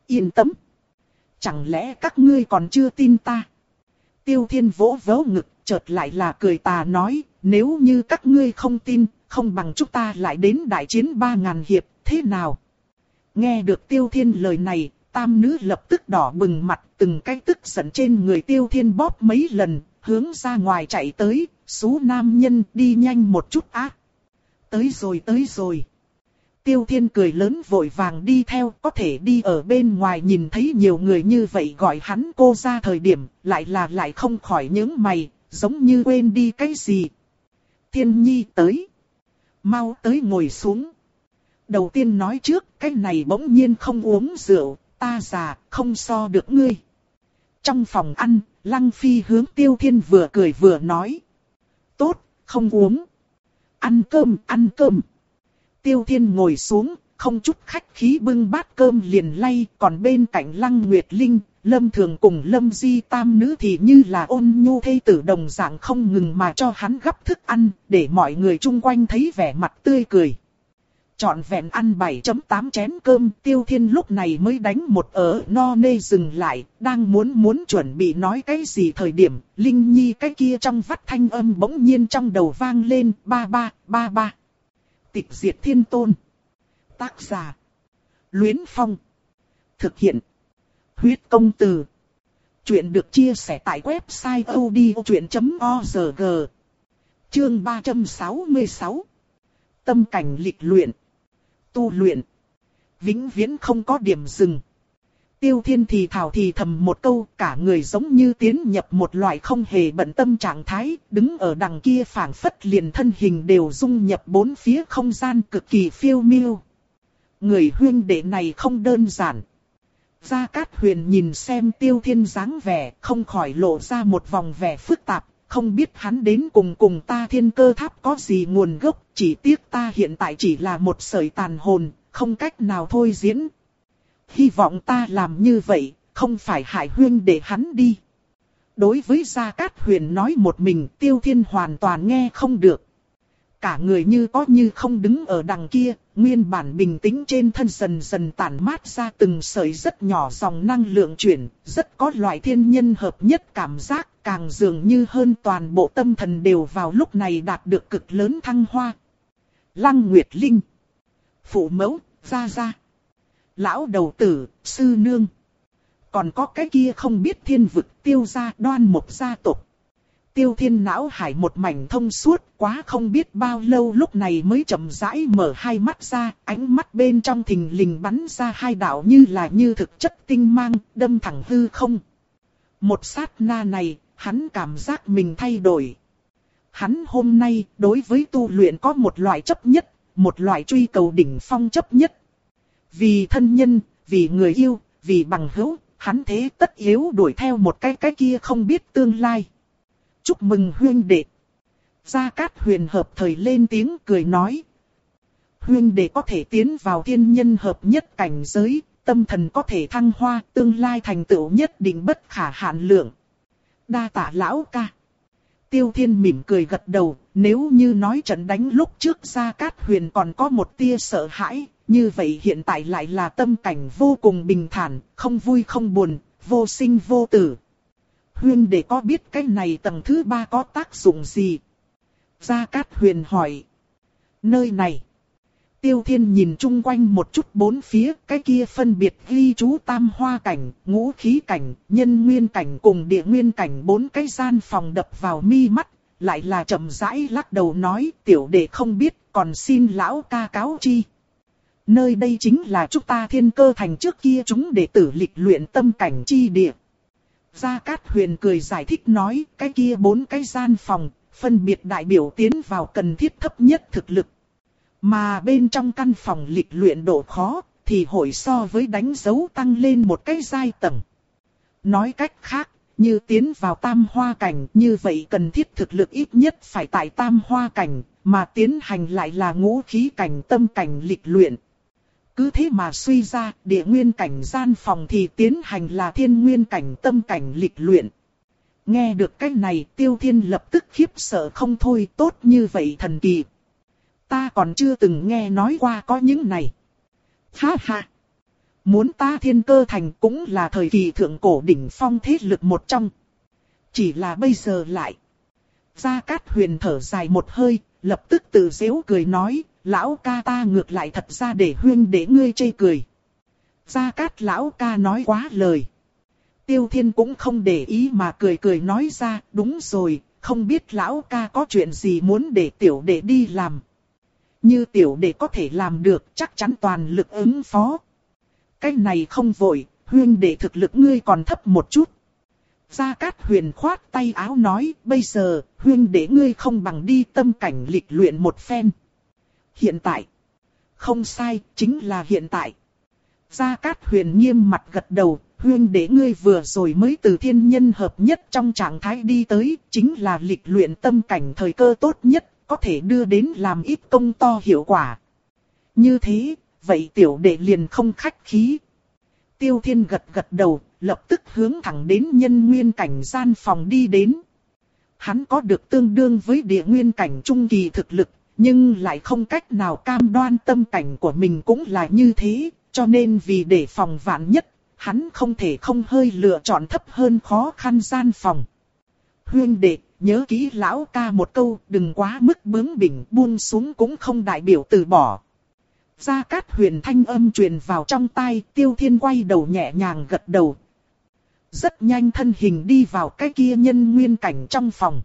Yên tâm. Chẳng lẽ các ngươi còn chưa tin ta? Tiêu Thiên vỗ vỗ ngực, chợt lại là cười tà nói, nếu như các ngươi không tin, không bằng chúng ta lại đến đại chiến ba ngàn hiệp, thế nào? Nghe được Tiêu Thiên lời này, tam nữ lập tức đỏ bừng mặt, từng cái tức giận trên người Tiêu Thiên bóp mấy lần, hướng ra ngoài chạy tới, xú nam nhân đi nhanh một chút á. Tới rồi tới rồi. Tiêu Thiên cười lớn vội vàng đi theo, có thể đi ở bên ngoài nhìn thấy nhiều người như vậy gọi hắn cô ra thời điểm, lại là lại không khỏi nhướng mày, giống như quên đi cái gì. Thiên Nhi tới. Mau tới ngồi xuống. Đầu tiên nói trước, cái này bỗng nhiên không uống rượu, ta già, không so được ngươi. Trong phòng ăn, Lăng Phi hướng Tiêu Thiên vừa cười vừa nói. Tốt, không uống. Ăn cơm, ăn cơm. Tiêu Thiên ngồi xuống, không chút khách khí bưng bát cơm liền lay, còn bên cạnh Lăng Nguyệt Linh, Lâm Thường cùng Lâm Di tam nữ thì như là ôn nhu thê tử đồng dạng không ngừng mà cho hắn gắp thức ăn, để mọi người chung quanh thấy vẻ mặt tươi cười. Trọn vẹn ăn bảy chấm tám chén cơm, Tiêu Thiên lúc này mới đánh một ớ no nê dừng lại, đang muốn muốn chuẩn bị nói cái gì thời điểm, Linh Nhi cái kia trong vắt thanh âm bỗng nhiên trong đầu vang lên, ba ba, ba ba. Tịch diệt thiên tôn. Tác giả. Luyến Phong. Thực hiện. Huyết công từ. Chuyện được chia sẻ tại website odchuyện chấm org. Chương ba trăm sáu mươi sáu. Tâm cảnh lịch luyện. Tu luyện. Vĩnh viễn không có điểm dừng. Tiêu Thiên thì thào thì thầm một câu, cả người giống như tiến nhập một loại không hề bận tâm trạng thái, đứng ở đằng kia phảng phất liền thân hình đều dung nhập bốn phía không gian cực kỳ phiêu miêu. Người huynh đệ này không đơn giản. Gia Cát Huyền nhìn xem Tiêu Thiên dáng vẻ, không khỏi lộ ra một vòng vẻ phức tạp, không biết hắn đến cùng cùng ta Thiên Cơ Tháp có gì nguồn gốc, chỉ tiếc ta hiện tại chỉ là một sợi tàn hồn, không cách nào thôi diễn. Hy vọng ta làm như vậy, không phải hại huynh để hắn đi. Đối với Gia Cát Huyền nói một mình, Tiêu Thiên hoàn toàn nghe không được. Cả người như có như không đứng ở đằng kia, nguyên bản bình tĩnh trên thân dần dần tản mát ra từng sợi rất nhỏ dòng năng lượng chuyển, rất có loại thiên nhân hợp nhất cảm giác, càng dường như hơn toàn bộ tâm thần đều vào lúc này đạt được cực lớn thăng hoa. Lăng Nguyệt Linh, phụ mẫu, gia gia, lão đầu tử, sư nương. Còn có cái kia không biết thiên vực Tiêu gia Đoan Mộc gia tộc. Tiêu Thiên não hải một mảnh thông suốt, quá không biết bao lâu lúc này mới chậm rãi mở hai mắt ra, ánh mắt bên trong thình lình bắn ra hai đạo như là như thực chất tinh mang, đâm thẳng hư không. Một sát na này, hắn cảm giác mình thay đổi. Hắn hôm nay, đối với tu luyện có một loại chấp nhất, một loại truy cầu đỉnh phong chấp nhất. Vì thân nhân, vì người yêu, vì bằng hữu, hắn thế tất yếu đuổi theo một cái cái kia không biết tương lai. Chúc mừng huynh đệ. Gia Cát Huyền hợp thời lên tiếng cười nói. Huynh đệ có thể tiến vào thiên nhân hợp nhất cảnh giới, tâm thần có thể thăng hoa, tương lai thành tựu nhất định bất khả hạn lượng. Đa tạ lão ca. Tiêu Thiên mỉm cười gật đầu, nếu như nói trận đánh lúc trước Gia Cát Huyền còn có một tia sợ hãi, như vậy hiện tại lại là tâm cảnh vô cùng bình thản, không vui không buồn, vô sinh vô tử. Huynh đệ có biết cái này tầng thứ ba có tác dụng gì? Gia Cát Huyền hỏi. Nơi này. Tiêu Thiên nhìn chung quanh một chút bốn phía, cái kia phân biệt ghi chú tam hoa cảnh, ngũ khí cảnh, nhân nguyên cảnh cùng địa nguyên cảnh bốn cái gian phòng đập vào mi mắt, lại là chậm rãi lắc đầu nói tiểu đệ không biết, còn xin lão ca cáo chi. Nơi đây chính là chúng ta Thiên Cơ Thành trước kia chúng đệ tử lịch luyện tâm cảnh chi địa. Gia Cát Huyền cười giải thích nói, cái kia bốn cái gian phòng, phân biệt đại biểu tiến vào cần thiết thấp nhất thực lực. Mà bên trong căn phòng lịch luyện độ khó, thì hội so với đánh dấu tăng lên một cái giai tầng. Nói cách khác, như tiến vào tam hoa cảnh, như vậy cần thiết thực lực ít nhất phải tại tam hoa cảnh, mà tiến hành lại là ngũ khí cảnh tâm cảnh lịch luyện. Cứ thế mà suy ra, địa nguyên cảnh gian phòng thì tiến hành là thiên nguyên cảnh tâm cảnh lịch luyện. Nghe được cái này, Tiêu Thiên lập tức khiếp sợ không thôi, tốt như vậy thần kỳ. Ta còn chưa từng nghe nói qua có những này. Ha ha! muốn ta Thiên Cơ Thành cũng là thời kỳ thượng cổ đỉnh phong thế lực một trong. Chỉ là bây giờ lại. Gia Cát Huyền thở dài một hơi, lập tức tự giễu cười nói, lão ca ta ngược lại thật ra để huyên để ngươi chê cười. Gia Cát lão ca nói quá lời. Tiêu Thiên cũng không để ý mà cười cười nói ra, đúng rồi, không biết lão ca có chuyện gì muốn để tiểu đệ đi làm. Như tiểu đệ có thể làm được, chắc chắn toàn lực ứng phó. Cái này không vội, huyên đệ thực lực ngươi còn thấp một chút. Gia Cát Huyền khoát tay áo nói, bây giờ, huyên đệ ngươi không bằng đi tâm cảnh lịch luyện một phen. Hiện tại. Không sai, chính là hiện tại. Gia Cát Huyền nghiêm mặt gật đầu, huyên đệ ngươi vừa rồi mới từ thiên nhân hợp nhất trong trạng thái đi tới, chính là lịch luyện tâm cảnh thời cơ tốt nhất, có thể đưa đến làm ít công to hiệu quả. Như thế, vậy tiểu đệ liền không khách khí. Tiêu Thiên gật gật đầu, lập tức hướng thẳng đến nhân nguyên cảnh gian phòng đi đến. Hắn có được tương đương với địa nguyên cảnh trung kỳ thực lực, nhưng lại không cách nào cam đoan tâm cảnh của mình cũng là như thế, cho nên vì để phòng vạn nhất, hắn không thể không hơi lựa chọn thấp hơn khó khăn gian phòng. Huyên đệ, nhớ kỹ lão ca một câu, đừng quá mức bướng bỉnh, buông xuống cũng không đại biểu từ bỏ. Gia Cát Huyền thanh âm truyền vào trong tai, Tiêu Thiên quay đầu nhẹ nhàng gật đầu. Rất nhanh thân hình đi vào cái kia nhân nguyên cảnh trong phòng.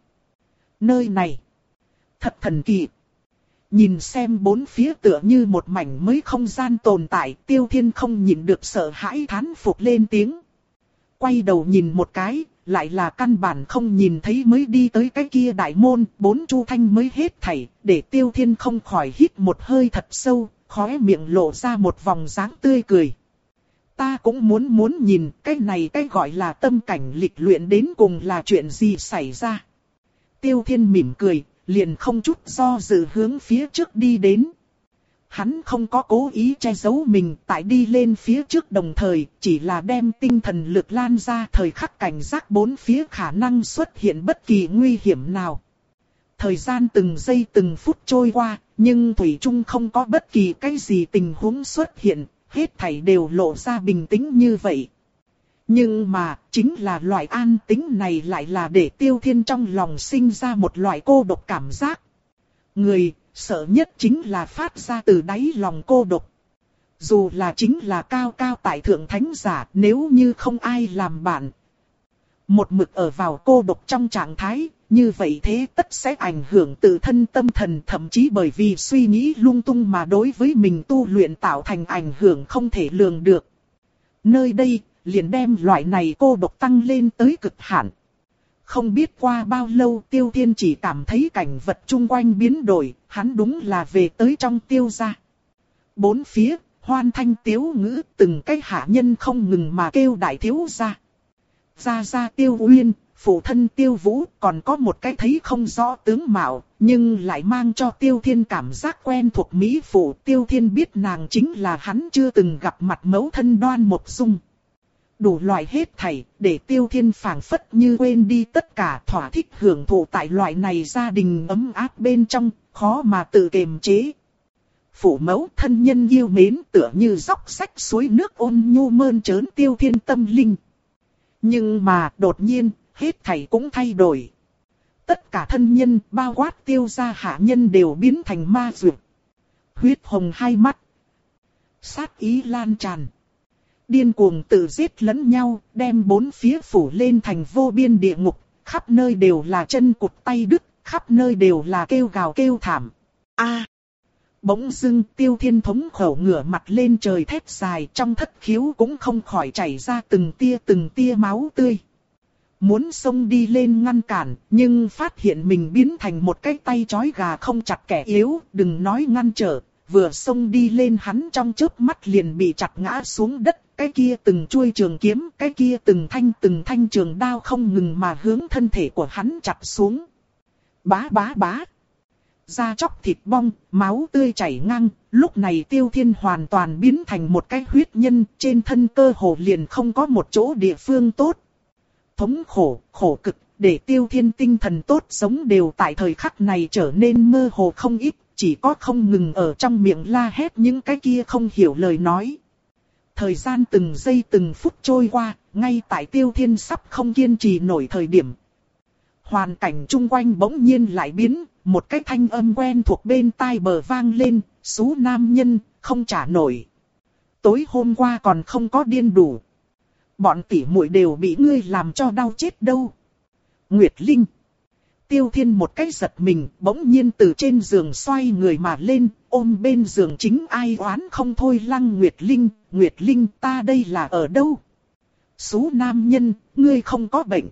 Nơi này, thật thần kỳ. Nhìn xem bốn phía tựa như một mảnh mới không gian tồn tại, Tiêu Thiên không nhịn được sợ hãi thán phục lên tiếng. Quay đầu nhìn một cái, lại là căn bản không nhìn thấy mới đi tới cái kia đại môn, bốn chu thanh mới hết thảy, để Tiêu Thiên không khỏi hít một hơi thật sâu, khóe miệng lộ ra một vòng dáng tươi cười. Ta cũng muốn muốn nhìn cái này cái gọi là tâm cảnh lịch luyện đến cùng là chuyện gì xảy ra. Tiêu Thiên mỉm cười, liền không chút do dự hướng phía trước đi đến. Hắn không có cố ý che giấu mình tại đi lên phía trước đồng thời, chỉ là đem tinh thần lực lan ra thời khắc cảnh giác bốn phía khả năng xuất hiện bất kỳ nguy hiểm nào. Thời gian từng giây từng phút trôi qua, nhưng thủy chung không có bất kỳ cái gì tình huống xuất hiện, hết thảy đều lộ ra bình tĩnh như vậy. Nhưng mà, chính là loại an tĩnh này lại là để Tiêu Thiên trong lòng sinh ra một loại cô độc cảm giác. Người, sợ nhất chính là phát ra từ đáy lòng cô độc. Dù là chính là cao cao tại thượng thánh giả, nếu như không ai làm bạn. Một mực ở vào cô độc trong trạng thái, như vậy thế tất sẽ ảnh hưởng tự thân tâm thần, thậm chí bởi vì suy nghĩ lung tung mà đối với mình tu luyện tạo thành ảnh hưởng không thể lường được. Nơi đây, liền đem loại này cô độc tăng lên tới cực hạn. Không biết qua bao lâu Tiêu Thiên chỉ cảm thấy cảnh vật chung quanh biến đổi, hắn đúng là về tới trong Tiêu gia. Bốn phía, hoan thanh tiếu ngữ, từng cái hạ nhân không ngừng mà kêu đại thiếu gia. Gia gia Tiêu Uyên, phụ thân Tiêu Vũ, còn có một cái thấy không rõ tướng mạo, nhưng lại mang cho Tiêu Thiên cảm giác quen thuộc mỹ phụ. Tiêu Thiên biết nàng chính là hắn chưa từng gặp mặt mẫu thân Đoan Mộc Dung. Đủ loại hết thảy, để Tiêu Thiên phảng phất như quên đi tất cả, thỏa thích hưởng thụ tại loại này gia đình ấm áp bên trong, khó mà tự kiềm chế. Phụ mẫu thân nhân yêu mến tựa như dốc sách suối nước ôn nhu mơn trớn Tiêu Thiên tâm linh. Nhưng mà đột nhiên, hết thảy cũng thay đổi. Tất cả thân nhân, bao quát Tiêu gia hạ nhân đều biến thành ma dược. Huyết hồng hai mắt. Sát ý lan tràn. Điên cuồng tự giết lẫn nhau, đem bốn phía phủ lên thành vô biên địa ngục, khắp nơi đều là chân cụt tay đứt, khắp nơi đều là kêu gào kêu thảm. A! Bỗng dưng Tiêu Thiên thống khổ ngửa mặt lên trời thét dài, trong thất khiếu cũng không khỏi chảy ra từng tia từng tia máu tươi. Muốn xông đi lên ngăn cản, nhưng phát hiện mình biến thành một cái tay trói gà không chặt kẻ yếu, đừng nói ngăn trở, vừa xông đi lên hắn trong chớp mắt liền bị chặt ngã xuống đất. Cái kia từng chuôi trường kiếm, cái kia từng thanh từng thanh trường đao không ngừng mà hướng thân thể của hắn chặt xuống. Bá bá bá. Da chóc thịt bong, máu tươi chảy ngang, lúc này Tiêu Thiên hoàn toàn biến thành một cái huyết nhân, trên thân cơ hồ liền không có một chỗ địa phương tốt. Thống khổ, khổ cực, để Tiêu Thiên tinh thần tốt sống đều tại thời khắc này trở nên mơ hồ không ít, chỉ có không ngừng ở trong miệng la hét những cái kia không hiểu lời nói. Thời gian từng giây từng phút trôi qua, ngay tại Tiêu Thiên sắp không kiên trì nổi thời điểm. Hoàn cảnh chung quanh bỗng nhiên lại biến, một cái thanh âm quen thuộc bên tai bờ vang lên, "Sú nam nhân, không trả nổi. Tối hôm qua còn không có điên đủ. Bọn tỉ muội đều bị ngươi làm cho đau chết đâu." Nguyệt Linh. Tiêu Thiên một cái giật mình, bỗng nhiên từ trên giường xoay người mà lên, ôm bên giường chính ai oán không thôi Lăng Nguyệt Linh. "Nguyệt Linh, ta đây là ở đâu?" "Sú nam nhân, ngươi không có bệnh."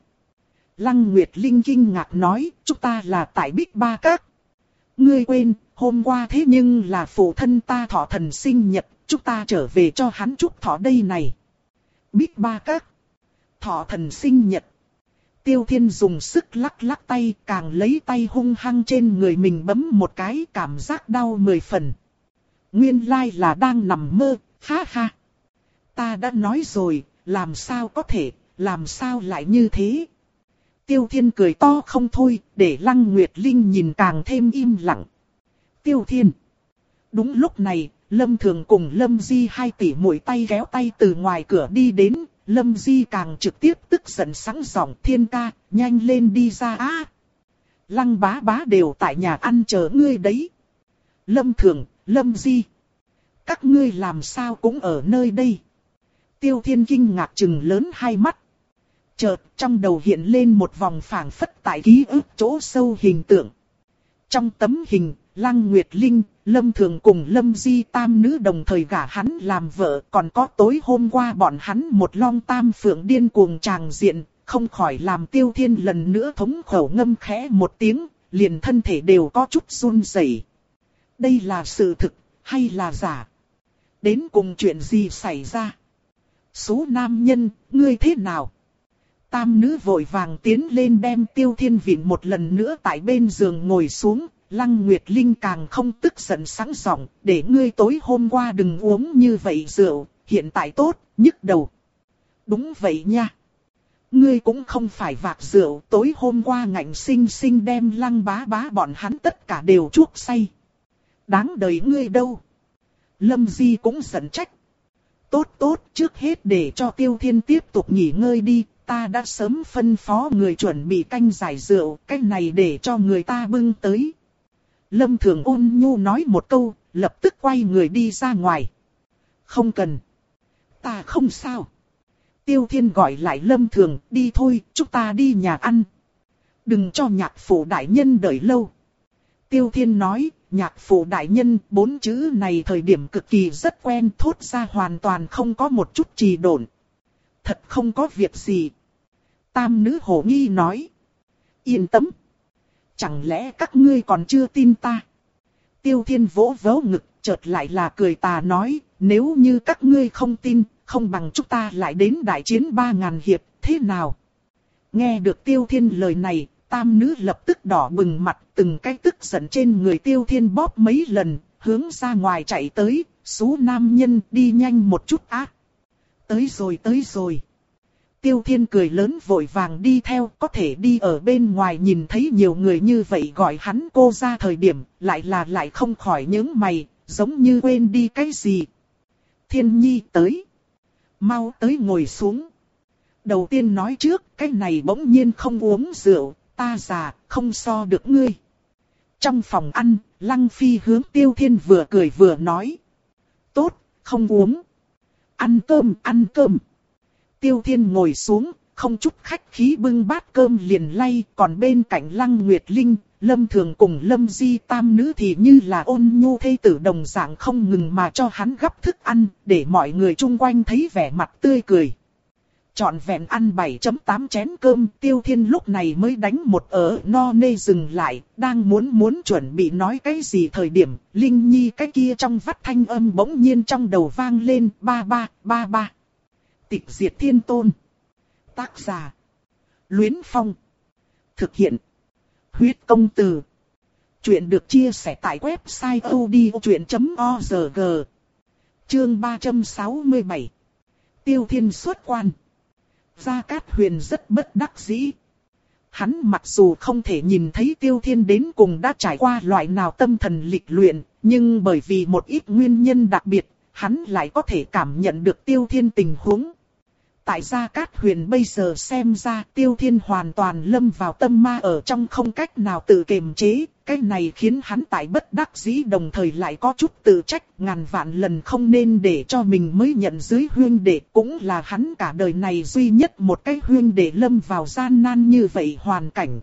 Lăng Nguyệt Linh kinh ngạc nói, "Chúng ta là tại Bích Ba Các. Ngươi quên, hôm qua thế nhưng là phụ thân ta thọ thần sinh nhật, chúng ta trở về cho hắn chúc thọ đây này." Bích Ba Các. Thọ thần sinh nhật. Tiêu Thiên dùng sức lắc lắc tay, càng lấy tay hung hăng trên người mình bấm một cái, cảm giác đau mười phần. Nguyên lai là đang nằm mơ, ha ha. Ta đã nói rồi, làm sao có thể, làm sao lại như thế. Tiêu Thiên cười to không thôi, để Lăng Nguyệt Linh nhìn càng thêm im lặng. Tiêu Thiên. Đúng lúc này, Lâm Thường cùng Lâm Di hai tỷ muội tay kéo tay từ ngoài cửa đi đến. Lâm Di càng trực tiếp tức giận sẵn giọng, "Thiên ca, nhanh lên đi ra á. Lăng bá bá đều tại nhà ăn chờ ngươi đấy." Lâm Thường, Lâm Di. Các ngươi làm sao cũng ở nơi đây. Tiêu Thiên kinh ngạc trừng lớn hai mắt. Chợt trong đầu hiện lên một vòng phảng phất tại ký ức chỗ sâu hình tượng. Trong tấm hình, Lăng Nguyệt Linh, Lâm Thường cùng Lâm Di tam nữ đồng thời gả hắn làm vợ, còn có tối hôm qua bọn hắn một long tam phượng điên cuồng tràng diện, không khỏi làm Tiêu Thiên lần nữa thống khẩu ngâm khẽ một tiếng, liền thân thể đều có chút run rẩy. Đây là sự thực, hay là giả? Đến cùng chuyện gì xảy ra? Sú nam nhân, ngươi thế nào? Tam nữ vội vàng tiến lên đem Tiêu Thiên vịn một lần nữa tại bên giường ngồi xuống. Lăng Nguyệt Linh càng không tức giận sẵn giọng, "Để ngươi tối hôm qua đừng uống như vậy rượu, hiện tại tốt, nhức đầu." "Đúng vậy nha. Ngươi cũng không phải vạc rượu, tối hôm qua ngạnh sinh sinh đem Lăng bá bá bọn hắn tất cả đều chuốc say. Đáng đời ngươi đâu." Lâm Di cũng giận trách. "Tốt tốt, trước hết để cho Tiêu Thiên tiếp tục nghỉ ngơi đi, ta đã sớm phân phó người chuẩn bị canh giải rượu, cái này để cho người ta bưng tới." Lâm Thường ôn nhu nói một câu, lập tức quay người đi ra ngoài. "Không cần. Ta không sao." Tiêu Thiên gọi lại Lâm Thường, "Đi thôi, chúng ta đi nhà ăn. Đừng cho nhạc phụ đại nhân đợi lâu." Tiêu Thiên nói, "Nhạc phụ đại nhân", bốn chữ này thời điểm cực kỳ rất quen, thốt ra hoàn toàn không có một chút trì độn. "Thật không có việc gì." Tam nữ hồ nghi nói. "Yên tâm. Chẳng lẽ các ngươi còn chưa tin ta?" Tiêu Thiên vỗ vỗ ngực, chợt lại là cười tà nói, "Nếu như các ngươi không tin, không bằng chúng ta lại đến đại chiến ba ngàn hiệp, thế nào?" Nghe được Tiêu Thiên lời này, tam nữ lập tức đỏ bừng mặt, từng cái tức giận trên người Tiêu Thiên bóp mấy lần, hướng ra ngoài chạy tới, "Sú nam nhân, đi nhanh một chút á." "Tới rồi tới rồi." Tiêu Thiên cười lớn vội vàng đi theo, có thể đi ở bên ngoài nhìn thấy nhiều người như vậy gọi hắn cô ra thời điểm, lại là lại không khỏi nhướng mày, giống như quên đi cái gì. "Thiên Nhi tới. Mau tới ngồi xuống. Đầu tiên nói trước, cái này bỗng nhiên không uống rượu, ta già, không so được ngươi." Trong phòng ăn, Lăng Phi hướng Tiêu Thiên vừa cười vừa nói. "Tốt, không uống. Ăn cơm, ăn cơm." Tiêu Thiên ngồi xuống, không chút khách khí bưng bát cơm liền lay, còn bên cạnh Lăng Nguyệt Linh, Lâm Thường cùng Lâm Di tam nữ thì như là ôn nhu thê tử đồng dạng không ngừng mà cho hắn gắp thức ăn, để mọi người chung quanh thấy vẻ mặt tươi cười. Trọn vẹn ăn bảy chấm tám chén cơm, Tiêu Thiên lúc này mới đánh một ớ no nê dừng lại, đang muốn muốn chuẩn bị nói cái gì thời điểm, Linh Nhi cái kia trong vắt thanh âm bỗng nhiên trong đầu vang lên, "Ba ba, ba ba." Tịch Diệt Thiên Tôn. Tác giả: Luyến Phong. Thực hiện: Huyết Công Từ. Chuyện được chia sẻ tại website odchuyện chấm org. Chương ba trăm sáu mươi bảy. Tiêu Thiên xuất quan. Gia Cát Huyền rất bất đắc dĩ. Hắn mặc dù không thể nhìn thấy Tiêu Thiên đến cùng đã trải qua loại nào tâm thần lịch luyện, nhưng bởi vì một ít nguyên nhân đặc biệt, hắn lại có thể cảm nhận được Tiêu Thiên tình huống. Tại Gia Cát Huyền bây giờ xem ra Tiêu Thiên hoàn toàn lâm vào tâm ma ở trong không cách nào tự kiềm chế. Cái này khiến hắn tại bất đắc dĩ đồng thời lại có chút tự trách, ngàn vạn lần không nên để cho mình mới nhận dưới huyên đệ, cũng là hắn cả đời này duy nhất một cái huyên đệ lâm vào gian nan như vậy hoàn cảnh.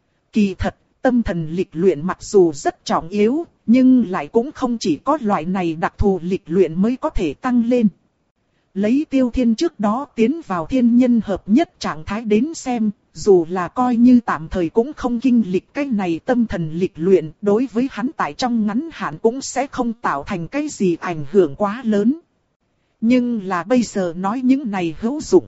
Kỳ thật, tâm thần lịch luyện mặc dù rất trọng yếu, nhưng lại cũng không chỉ có loại này đặc thù lịch luyện mới có thể tăng lên. Lấy Tiêu Thiên trước đó tiến vào thiên nhân hợp nhất trạng thái đến xem, dù là coi như tạm thời cũng không kinh lịch cái này tâm thần lịch luyện, đối với hắn tại trong ngắn hạn cũng sẽ không tạo thành cái gì ảnh hưởng quá lớn. Nhưng là bây giờ nói những này hữu dụng.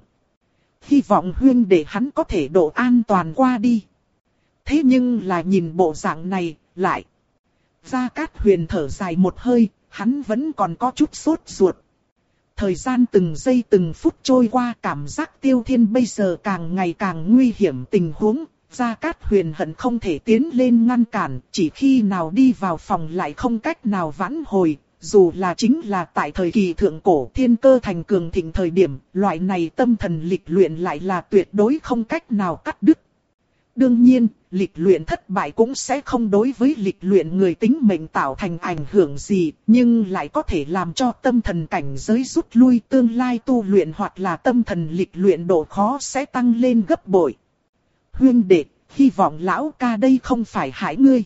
Hy vọng huyên để hắn có thể độ an toàn qua đi. Thế nhưng là nhìn bộ dạng này, lại. Gia Cát Huyền thở dài một hơi, hắn vẫn còn có chút sốt ruột. Thời gian từng giây từng phút trôi qua, cảm giác Tiêu Thiên bây giờ càng ngày càng nguy hiểm tình huống. Gia Cát Huyền hận không thể tiến lên ngăn cản, chỉ khi nào đi vào phòng lại không cách nào vãn hồi. Dù là chính là tại thời kỳ thượng cổ thiên cơ thành cường thịnh thời điểm, loại này tâm thần lịch luyện lại là tuyệt đối không cách nào cắt đứt. Đương nhiên, lịch luyện thất bại cũng sẽ không đối với lịch luyện người tính mệnh tạo thành ảnh hưởng gì, nhưng lại có thể làm cho tâm thần cảnh giới rút lui, tương lai tu luyện hoặc là tâm thần lịch luyện độ khó sẽ tăng lên gấp bội. Huyên đệ, hy vọng lão ca đây không phải hại ngươi.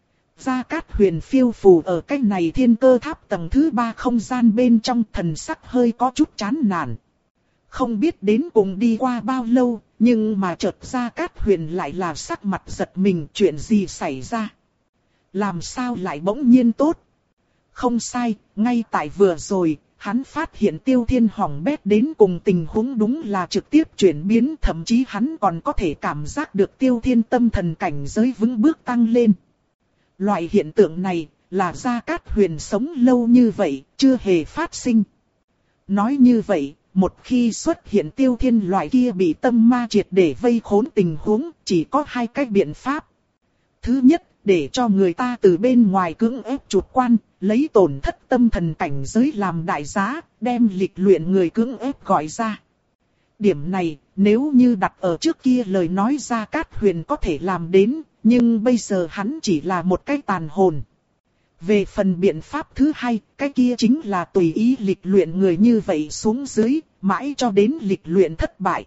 Gia Cát Huyền phiêu phù ở cái này thiên cơ tháp tầng thứ ba không gian bên trong, thần sắc hơi có chút chán nản. Không biết đến cùng đi qua bao lâu, nhưng mà chợt Gia Cát Huyền lại là sắc mặt giật mình, chuyện gì xảy ra? Làm sao lại bỗng nhiên tốt? Không sai, ngay tại vừa rồi, hắn phát hiện Tiêu Thiên hỏng bét đến cùng tình huống đúng là trực tiếp chuyển biến, thậm chí hắn còn có thể cảm giác được Tiêu Thiên tâm thần cảnh giới vững bước tăng lên. Loại hiện tượng này là Gia Cát Huyền sống lâu như vậy, chưa hề phát sinh. Nói như vậy, một khi xuất hiện Tiêu Thiên loại kia bị tâm ma triệt để vây khốn tình huống, chỉ có hai cách biện pháp. Thứ nhất, để cho người ta từ bên ngoài cưỡng ép chuột quan, lấy tổn thất tâm thần cảnh giới làm đại giá, đem lịch luyện người cưỡng ép gọi ra. Điểm này, nếu như đặt ở trước kia lời nói Gia Cát Huyền có thể làm đến, nhưng bây giờ hắn chỉ là một cái tàn hồn. Về phần biện pháp thứ hai, cái kia chính là tùy ý lịch luyện người như vậy xuống dưới, mãi cho đến lịch luyện thất bại.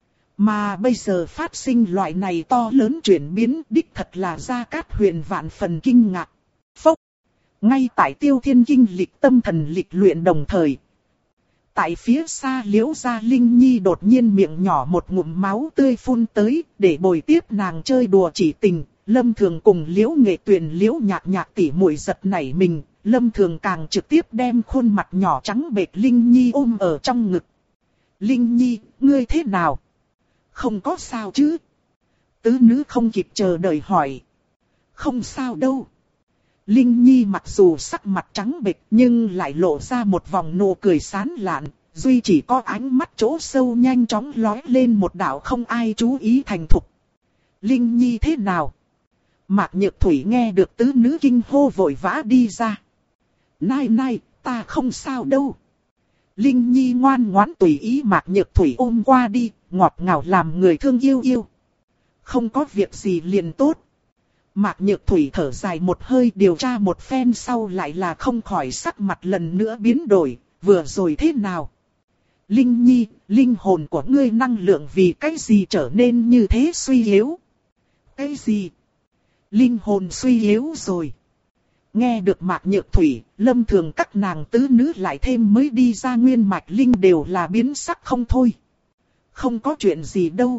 Mà bây giờ phát sinh loại này to lớn chuyển biến, đích thật là Gia Cát Huyền vạn phần kinh ngạc. Phốc! Ngay tại Tiêu Thiên kinh lịch tâm thần lịch luyện đồng thời. Tại phía xa Liễu Gia Linh Nhi đột nhiên miệng nhỏ một ngụm máu tươi phun tới, để bồi tiếp nàng chơi đùa chỉ tình. Lâm Thường cùng Liễu Nghệ Tuyền Liễu Nhạc Nhạc tỉ muội giật nảy mình, Lâm Thường càng trực tiếp đem khuôn mặt nhỏ trắng bệch Linh Nhi ôm ở trong ngực. Linh Nhi, ngươi thế nào? Không có sao chứ? Tứ nữ không kịp chờ đợi hỏi. Không sao đâu. Linh Nhi mặc dù sắc mặt trắng bệch nhưng lại lộ ra một vòng nụ cười sán lạn, duy chỉ có ánh mắt chỗ sâu nhanh chóng lóe lên một đạo không ai chú ý thành thục. Linh Nhi thế nào? Mạc Nhược Thủy nghe được tứ nữ kinh hô vội vã đi ra. Nai nai, ta không sao đâu. Linh Nhi ngoan ngoãn tùy ý Mạc Nhược Thủy ôm qua đi, ngọt ngào làm người thương yêu yêu. Không có việc gì liền tốt. Mạc Nhược Thủy thở dài một hơi điều tra một phen sau lại là không khỏi sắc mặt lần nữa biến đổi, vừa rồi thế nào? Linh Nhi, linh hồn của ngươi năng lượng vì cái gì trở nên như thế suy yếu? Cái gì? Linh hồn suy yếu rồi. Nghe được Mạc Nhược Thủy, Lâm Thường các nàng tứ nữ lại thêm mới đi ra nguyên mạch linh đều là biến sắc không thôi. Không có chuyện gì đâu.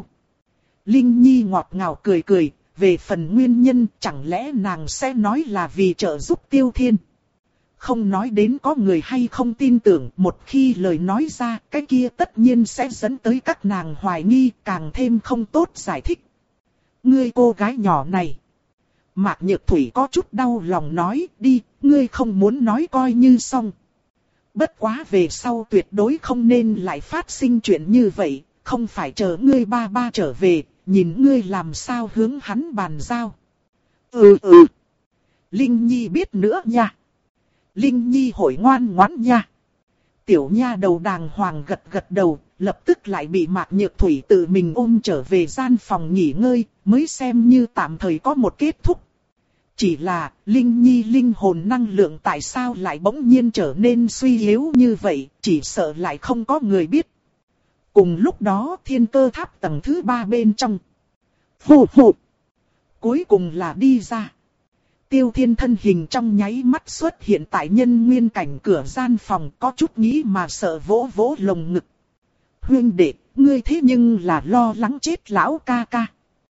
Linh Nhi ngọt ngào cười cười, về phần nguyên nhân chẳng lẽ nàng sẽ nói là vì trợ giúp Tiêu Thiên. Không nói đến có người hay không tin tưởng, một khi lời nói ra cái kia tất nhiên sẽ dẫn tới các nàng hoài nghi, càng thêm không tốt giải thích. Ngươi cô gái nhỏ này. Mạc Nhược Thủy có chút đau lòng nói, đi, ngươi không muốn nói coi như xong. Bất quá về sau tuyệt đối không nên lại phát sinh chuyện như vậy, không phải chờ ngươi ba ba trở về, nhìn ngươi làm sao hướng hắn bàn giao. Ừ ừ. Linh Nhi biết nữa nha. Linh Nhi hội ngoan ngoãn nha. Tiểu nha đầu đàng hoàng gật gật đầu, lập tức lại bị Mạc Nhược Thủy tự mình ôm trở về gian phòng nghỉ ngơi, mới xem như tạm thời có một kết thúc. Chỉ là, Linh Nhi linh hồn năng lượng tại sao lại bỗng nhiên trở nên suy yếu như vậy, chỉ sợ lại không có người biết. Cùng lúc đó thiên cơ tháp tầng thứ ba bên trong. Phù phù. Cuối cùng là đi ra. Tiêu Thiên thân hình trong nháy mắt xuất hiện tại nhân nguyên cảnh cửa gian phòng, có chút nghĩ mà sợ vỗ vỗ lồng ngực. Huynh đệ, ngươi thế nhưng là lo lắng chết lão ca ca.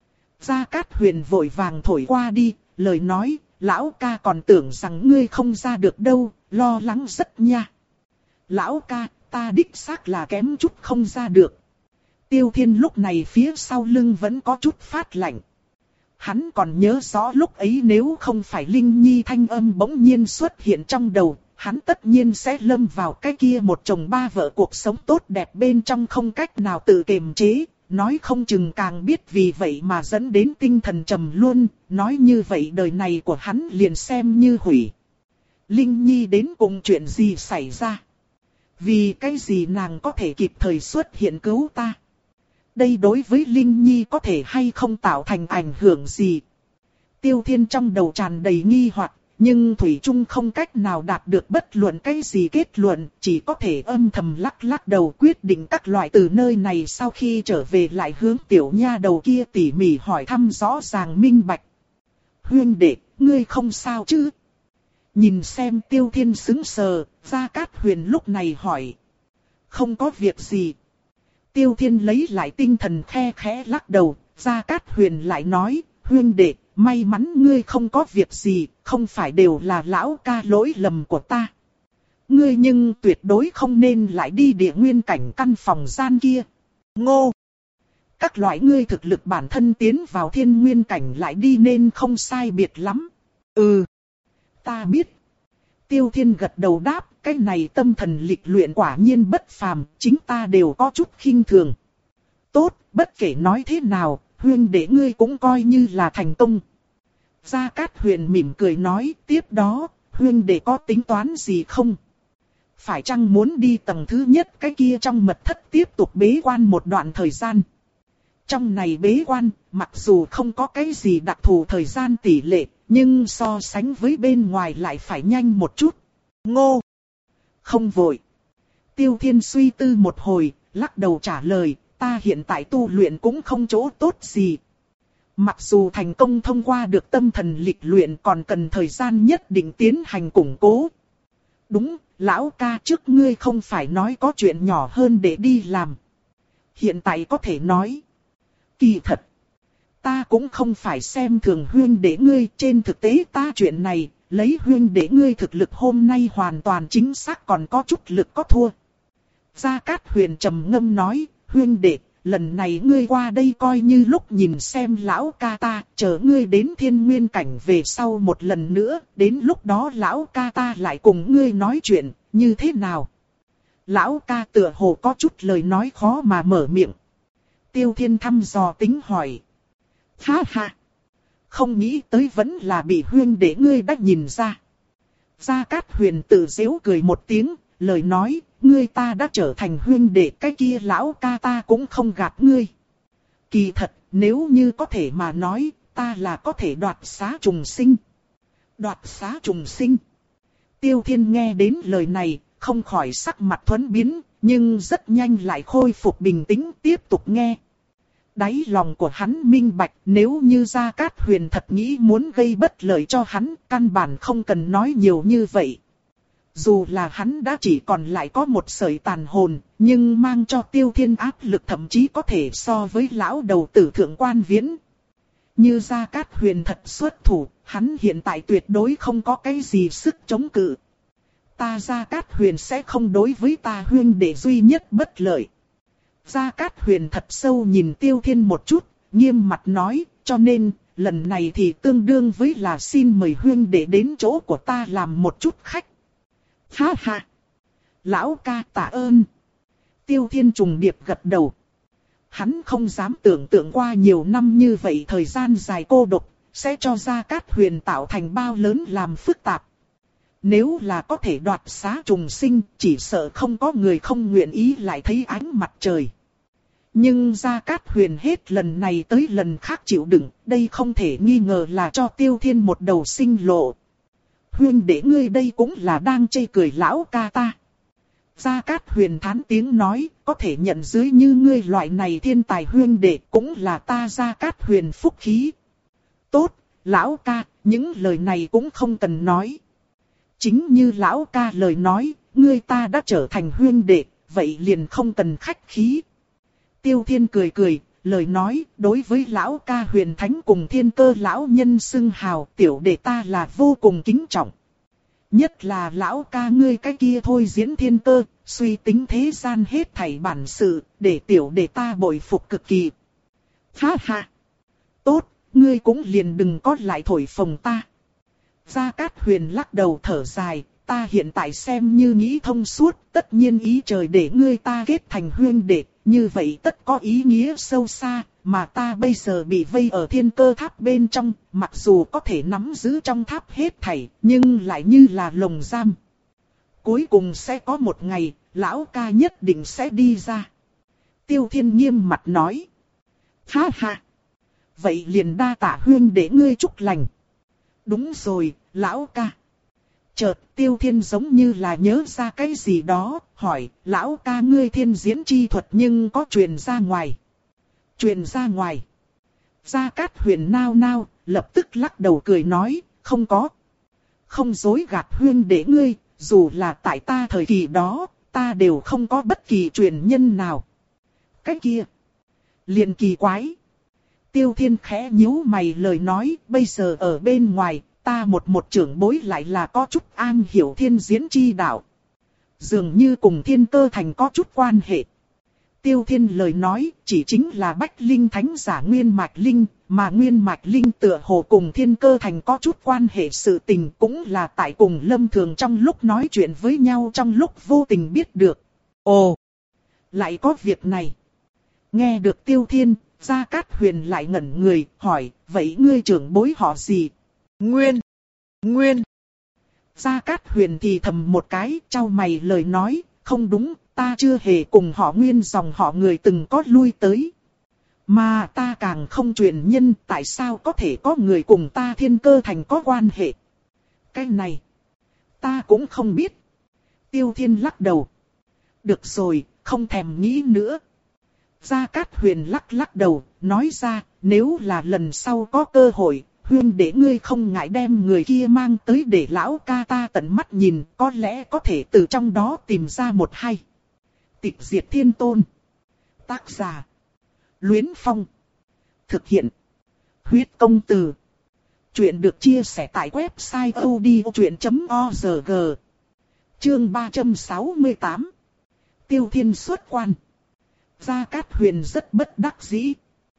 Gia Cát Huyền vội vàng thổi qua đi, lời nói, lão ca còn tưởng rằng ngươi không ra được đâu, lo lắng rất nha. Lão ca, ta đích xác là kém chút không ra được. Tiêu Thiên lúc này phía sau lưng vẫn có chút phát lạnh. Hắn còn nhớ rõ lúc ấy nếu không phải Linh Nhi thanh âm bỗng nhiên xuất hiện trong đầu, hắn tất nhiên sẽ lâm vào cái kia một chồng ba vợ cuộc sống tốt đẹp bên trong không cách nào tự kiềm chế, nói không chừng càng biết vì vậy mà dẫn đến tinh thần trầm luôn, nói như vậy đời này của hắn liền xem như hủy. Linh Nhi đến cùng chuyện gì xảy ra? Vì cái gì nàng có thể kịp thời xuất hiện cứu ta? Đây đối với Linh Nhi có thể hay không tạo thành ảnh hưởng gì? Tiêu Thiên trong đầu tràn đầy nghi hoặc, nhưng Thủy Trung không cách nào đạt được bất luận cái gì kết luận, chỉ có thể âm thầm lắc lắc đầu quyết định các loại từ nơi này sau khi trở về lại hướng tiểu nha đầu kia tỉ mỉ hỏi thăm rõ ràng minh bạch. Huynh đệ, ngươi không sao chứ? Nhìn xem Tiêu Thiên sững sờ, Gia Cát Huyền lúc này hỏi. Không có việc gì. Tiêu Thiên lấy lại tinh thần khe khẽ lắc đầu, Gia Cát Huyền lại nói, huynh đệ, may mắn ngươi không có việc gì, không phải đều là lão ca lỗi lầm của ta. Ngươi nhưng tuyệt đối không nên lại đi địa nguyên cảnh căn phòng gian kia. Ngô! Các loại ngươi thực lực bản thân tiến vào thiên nguyên cảnh lại đi nên không sai biệt lắm. Ừ! Ta biết. Tiêu Thiên gật đầu đáp, cái này tâm thần lịch luyện quả nhiên bất phàm, chính ta đều có chút khinh thường. Tốt, bất kể nói thế nào, huynh đệ ngươi cũng coi như là thành công. Gia Cát Huyền mỉm cười nói, tiếp đó, huynh đệ có tính toán gì không? Phải chăng muốn đi tầng thứ nhất cái kia trong mật thất tiếp tục bế quan một đoạn thời gian? Trong này bế quan, mặc dù không có cái gì đặc thù thời gian tỷ lệ, nhưng so sánh với bên ngoài lại phải nhanh một chút. Ngô! Không vội. Tiêu Thiên suy tư một hồi, lắc đầu trả lời, ta hiện tại tu luyện cũng không chỗ tốt gì. Mặc dù thành công thông qua được tâm thần lịch luyện còn cần thời gian nhất định tiến hành củng cố. Đúng, lão ca trước ngươi không phải nói có chuyện nhỏ hơn để đi làm. Hiện tại có thể nói. Kỳ thật. Ta cũng không phải xem thường huynh đệ ngươi, trên thực tế ta chuyện này, lấy huynh đệ ngươi thực lực hôm nay hoàn toàn chính xác còn có chút lực có thua. Gia Cát Huyền trầm ngâm nói, huynh đệ, lần này ngươi qua đây coi như lúc nhìn xem lão ca ta, chờ ngươi đến thiên nguyên cảnh về sau một lần nữa, đến lúc đó lão ca ta lại cùng ngươi nói chuyện, như thế nào? Lão ca tựa hồ có chút lời nói khó mà mở miệng. Tiêu Thiên thăm dò tính hỏi. Ha ha! Không nghĩ tới vẫn là bị huynh đệ ngươi đã nhìn ra. Gia Cát Huyền tự giễu cười một tiếng, lời nói, ngươi ta đã trở thành huynh đệ, cái kia lão ca ta cũng không gạt ngươi. Kỳ thật, nếu như có thể mà nói, ta là có thể đoạt xá trùng sinh. Đoạt xá trùng sinh. Tiêu Thiên nghe đến lời này, không khỏi sắc mặt thuẫn biến, nhưng rất nhanh lại khôi phục bình tĩnh tiếp tục nghe. Đáy lòng của hắn minh bạch, nếu như Gia Cát Huyền thật nghĩ muốn gây bất lợi cho hắn, căn bản không cần nói nhiều như vậy. Dù là hắn đã chỉ còn lại có một sợi tàn hồn, nhưng mang cho Tiêu Thiên áp lực thậm chí có thể so với lão đầu tử thượng quan viễn. Như Gia Cát Huyền thật xuất thủ, hắn hiện tại tuyệt đối không có cái gì sức chống cự. Ta Gia Cát Huyền sẽ không đối với ta huynh đệ duy nhất bất lợi. Gia Cát Huyền thật sâu nhìn Tiêu Thiên một chút, nghiêm mặt nói, cho nên, lần này thì tương đương với là xin mời huynh đệ đến chỗ của ta làm một chút khách. Ha ha! Lão ca tạ ơn! Tiêu Thiên trùng điệp gật đầu. Hắn không dám tưởng tượng qua nhiều năm như vậy thời gian dài cô độc, sẽ cho Gia Cát Huyền tạo thành bao lớn làm phức tạp. Nếu là có thể đoạt xá trùng sinh, chỉ sợ không có người không nguyện ý lại thấy ánh mặt trời. Nhưng Gia Cát Huyền hết lần này tới lần khác chịu đựng, đây không thể nghi ngờ là cho Tiêu Thiên một đầu sinh lộ. Huynh đệ ngươi đây cũng là đang chê cười lão ca ta. Gia Cát Huyền thán tiếng nói, có thể nhận dưới như ngươi loại này thiên tài huynh đệ cũng là ta Gia Cát Huyền phúc khí. Tốt, lão ca, những lời này cũng không cần nói. Chính như lão ca lời nói, ngươi ta đã trở thành huynh đệ, vậy liền không cần khách khí. Tiêu Thiên cười cười, lời nói, đối với lão ca Huyền Thánh cùng Thiên Cơ lão nhân xưng hào, tiểu đệ ta là vô cùng kính trọng. Nhất là lão ca ngươi cái kia thôi diễn thiên cơ, suy tính thế gian hết thảy bản sự, để tiểu đệ ta bội phục cực kỳ. Ha ha! Tốt, ngươi cũng liền đừng có lại thổi phồng ta. Gia Cát Huyền lắc đầu thở dài, ta hiện tại xem như nghĩ thông suốt, tất nhiên ý trời để ngươi ta kết thành huynh đệ, như vậy tất có ý nghĩa sâu xa, mà ta bây giờ bị vây ở thiên cơ tháp bên trong, mặc dù có thể nắm giữ trong tháp hết thảy, nhưng lại như là lồng giam. Cuối cùng sẽ có một ngày, lão ca nhất định sẽ đi ra. Tiêu Thiên nghiêm mặt nói. Ha ha! Vậy liền đa tạ huynh để ngươi chúc lành. Đúng rồi, lão ca. Chợt Tiêu Thiên giống như là nhớ ra cái gì đó, hỏi, lão ca ngươi thiên diễn chi thuật nhưng có truyền ra ngoài. Truyền ra ngoài. Gia Cát Huyền nao nao, lập tức lắc đầu cười nói, không có. Không dối gạt huynh để ngươi, dù là tại ta thời kỳ đó, ta đều không có bất kỳ truyền nhân nào. Cái kia, liền kỳ quái. Tiêu Thiên khẽ nhíu mày lời nói, bây giờ ở bên ngoài, ta một một trưởng bối lại là có chút an hiểu thiên diễn chi đạo. Dường như cùng Thiên Cơ Thành có chút quan hệ. Tiêu Thiên lời nói chỉ chính là Bách Linh Thánh giả Nguyên Mạch Linh, mà Nguyên Mạch Linh tựa hồ cùng Thiên Cơ Thành có chút quan hệ sự tình, cũng là tại cùng Lâm Thường trong lúc nói chuyện với nhau trong lúc vô tình biết được. Ồ, lại có việc này. Nghe được Tiêu Thiên, Gia Cát Huyền lại ngẩn người, hỏi, vậy ngươi trưởng bối họ gì? Nguyên, Nguyên. Gia Cát Huyền thì thầm một cái, chau mày lời nói, không đúng, ta chưa hề cùng họ Nguyên dòng họ người từng có lui tới. Mà ta càng không truyền nhân, tại sao có thể có người cùng ta Thiên Cơ Thành có quan hệ? Cái này, ta cũng không biết. Tiêu Thiên lắc đầu. Được rồi, không thèm nghĩ nữa. Gia Cát Huyền lắc lắc đầu, nói ra, nếu là lần sau có cơ hội, huynh để ngươi không ngại đem người kia mang tới để lão ca ta tận mắt nhìn, có lẽ có thể từ trong đó tìm ra một hay. Tịch Diệt Thiên Tôn. Tác giả. Luyến Phong. Thực hiện. Huyết Công Từ. Chuyện được chia sẻ tại website odchuyện chấm org. Chương ba trăm sáu mươi tám. Tiêu Thiên xuất quan. Gia Cát Huyền rất bất đắc dĩ.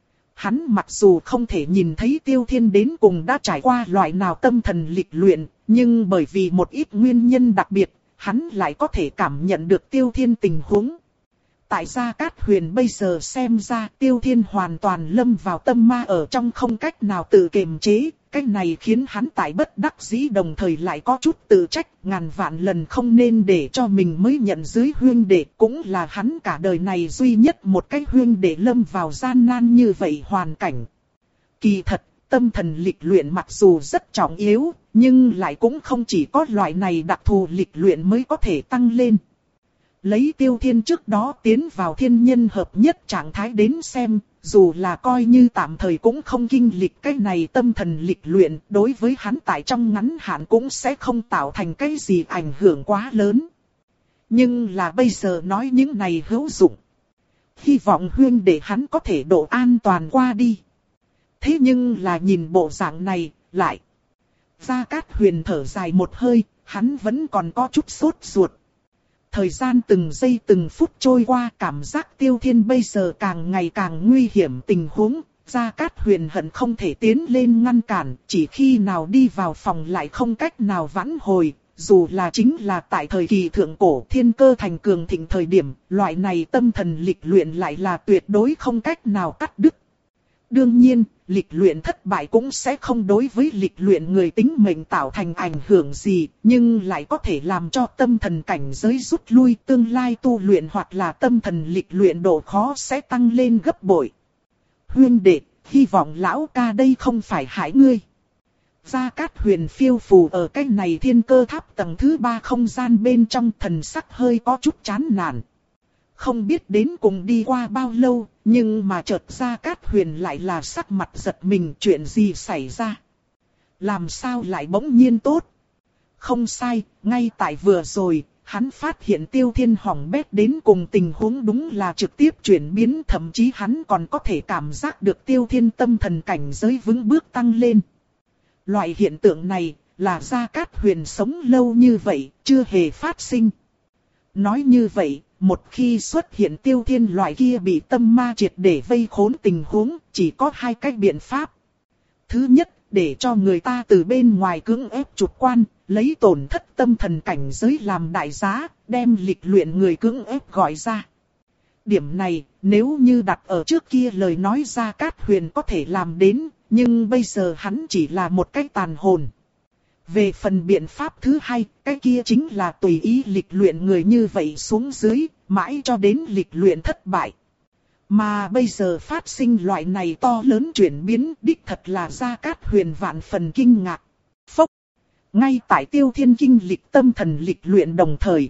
Hắn mặc dù không thể nhìn thấy Tiêu Thiên đến cùng đã trải qua loại nào tâm thần lịch luyện, nhưng bởi vì một ít nguyên nhân đặc biệt, hắn lại có thể cảm nhận được Tiêu Thiên tình huống. Tại Gia Cát Huyền bây giờ xem ra Tiêu Thiên hoàn toàn lâm vào tâm ma ở trong không cách nào tự kiềm chế, cái này khiến hắn tại bất đắc dĩ đồng thời lại có chút tự trách, ngàn vạn lần không nên để cho mình mới nhận dưới huynh đệ, cũng là hắn cả đời này duy nhất một cái huynh đệ lâm vào gian nan như vậy hoàn cảnh. Kỳ thật, tâm thần lịch luyện mặc dù rất trọng yếu, nhưng lại cũng không chỉ có loại này đặc thù lịch luyện mới có thể tăng lên. Lấy Tiêu Thiên trước đó tiến vào thiên nhân hợp nhất trạng thái đến xem, dù là coi như tạm thời cũng không kinh lịch cái này tâm thần lịch luyện, đối với hắn tại trong ngắn hạn cũng sẽ không tạo thành cái gì ảnh hưởng quá lớn. Nhưng là bây giờ nói những này hữu dụng. Hy vọng huynh để hắn có thể độ an toàn qua đi. Thế nhưng là nhìn bộ dạng này, lại. Gia Cát Huyền thở dài một hơi, hắn vẫn còn có chút sốt ruột. Thời gian từng giây từng phút trôi qua, cảm giác Tiêu Thiên bây giờ càng ngày càng nguy hiểm tình huống. Gia Cát Huyền hận không thể tiến lên ngăn cản, chỉ khi nào đi vào phòng lại không cách nào vãn hồi. Dù là chính là tại thời kỳ thượng cổ Thiên Cơ Thành cường thịnh thời điểm, loại này tâm thần lịch luyện lại là tuyệt đối không cách nào cắt đứt. Đương nhiên, lịch luyện thất bại cũng sẽ không đối với lịch luyện người tính mệnh tạo thành ảnh hưởng gì, nhưng lại có thể làm cho tâm thần cảnh giới rút lui, tương lai tu luyện hoặc là tâm thần lịch luyện độ khó sẽ tăng lên gấp bội. Huyên đệ, hy vọng lão ca đây không phải hại ngươi. Gia Cát Huyền phiêu phù ở cái này thiên cơ tháp tầng thứ ba không gian bên trong, thần sắc hơi có chút chán nản. Không biết đến cùng đi qua bao lâu, nhưng mà chợt Gia Cát Huyền lại là sắc mặt giật mình, chuyện gì xảy ra? Làm sao lại bỗng nhiên tốt? Không sai, ngay tại vừa rồi, hắn phát hiện Tiêu Thiên hỏng bét đến cùng tình huống đúng là trực tiếp chuyển biến, thậm chí hắn còn có thể cảm giác được Tiêu Thiên tâm thần cảnh giới vững bước tăng lên. Loại hiện tượng này là Gia Cát Huyền sống lâu như vậy, chưa hề phát sinh. Nói như vậy, một khi xuất hiện Tiêu Thiên loại kia bị tâm ma triệt để vây khốn tình huống, chỉ có hai cách biện pháp. Thứ nhất, để cho người ta từ bên ngoài cưỡng ép trục quan, lấy tổn thất tâm thần cảnh giới làm đại giá, đem lịch luyện người cưỡng ép gọi ra. Điểm này, nếu như đặt ở trước kia lời nói Gia Cát Huyền có thể làm đến, nhưng bây giờ hắn chỉ là một cái tàn hồn. Về phần biện pháp thứ hai, cái kia chính là tùy ý lịch luyện người như vậy xuống dưới, mãi cho đến lịch luyện thất bại. Mà bây giờ phát sinh loại này to lớn chuyển biến, đích thật là Gia Cát Huyền vạn phần kinh ngạc. Phốc! Ngay tại Tiêu Thiên kinh lịch tâm thần lịch luyện đồng thời.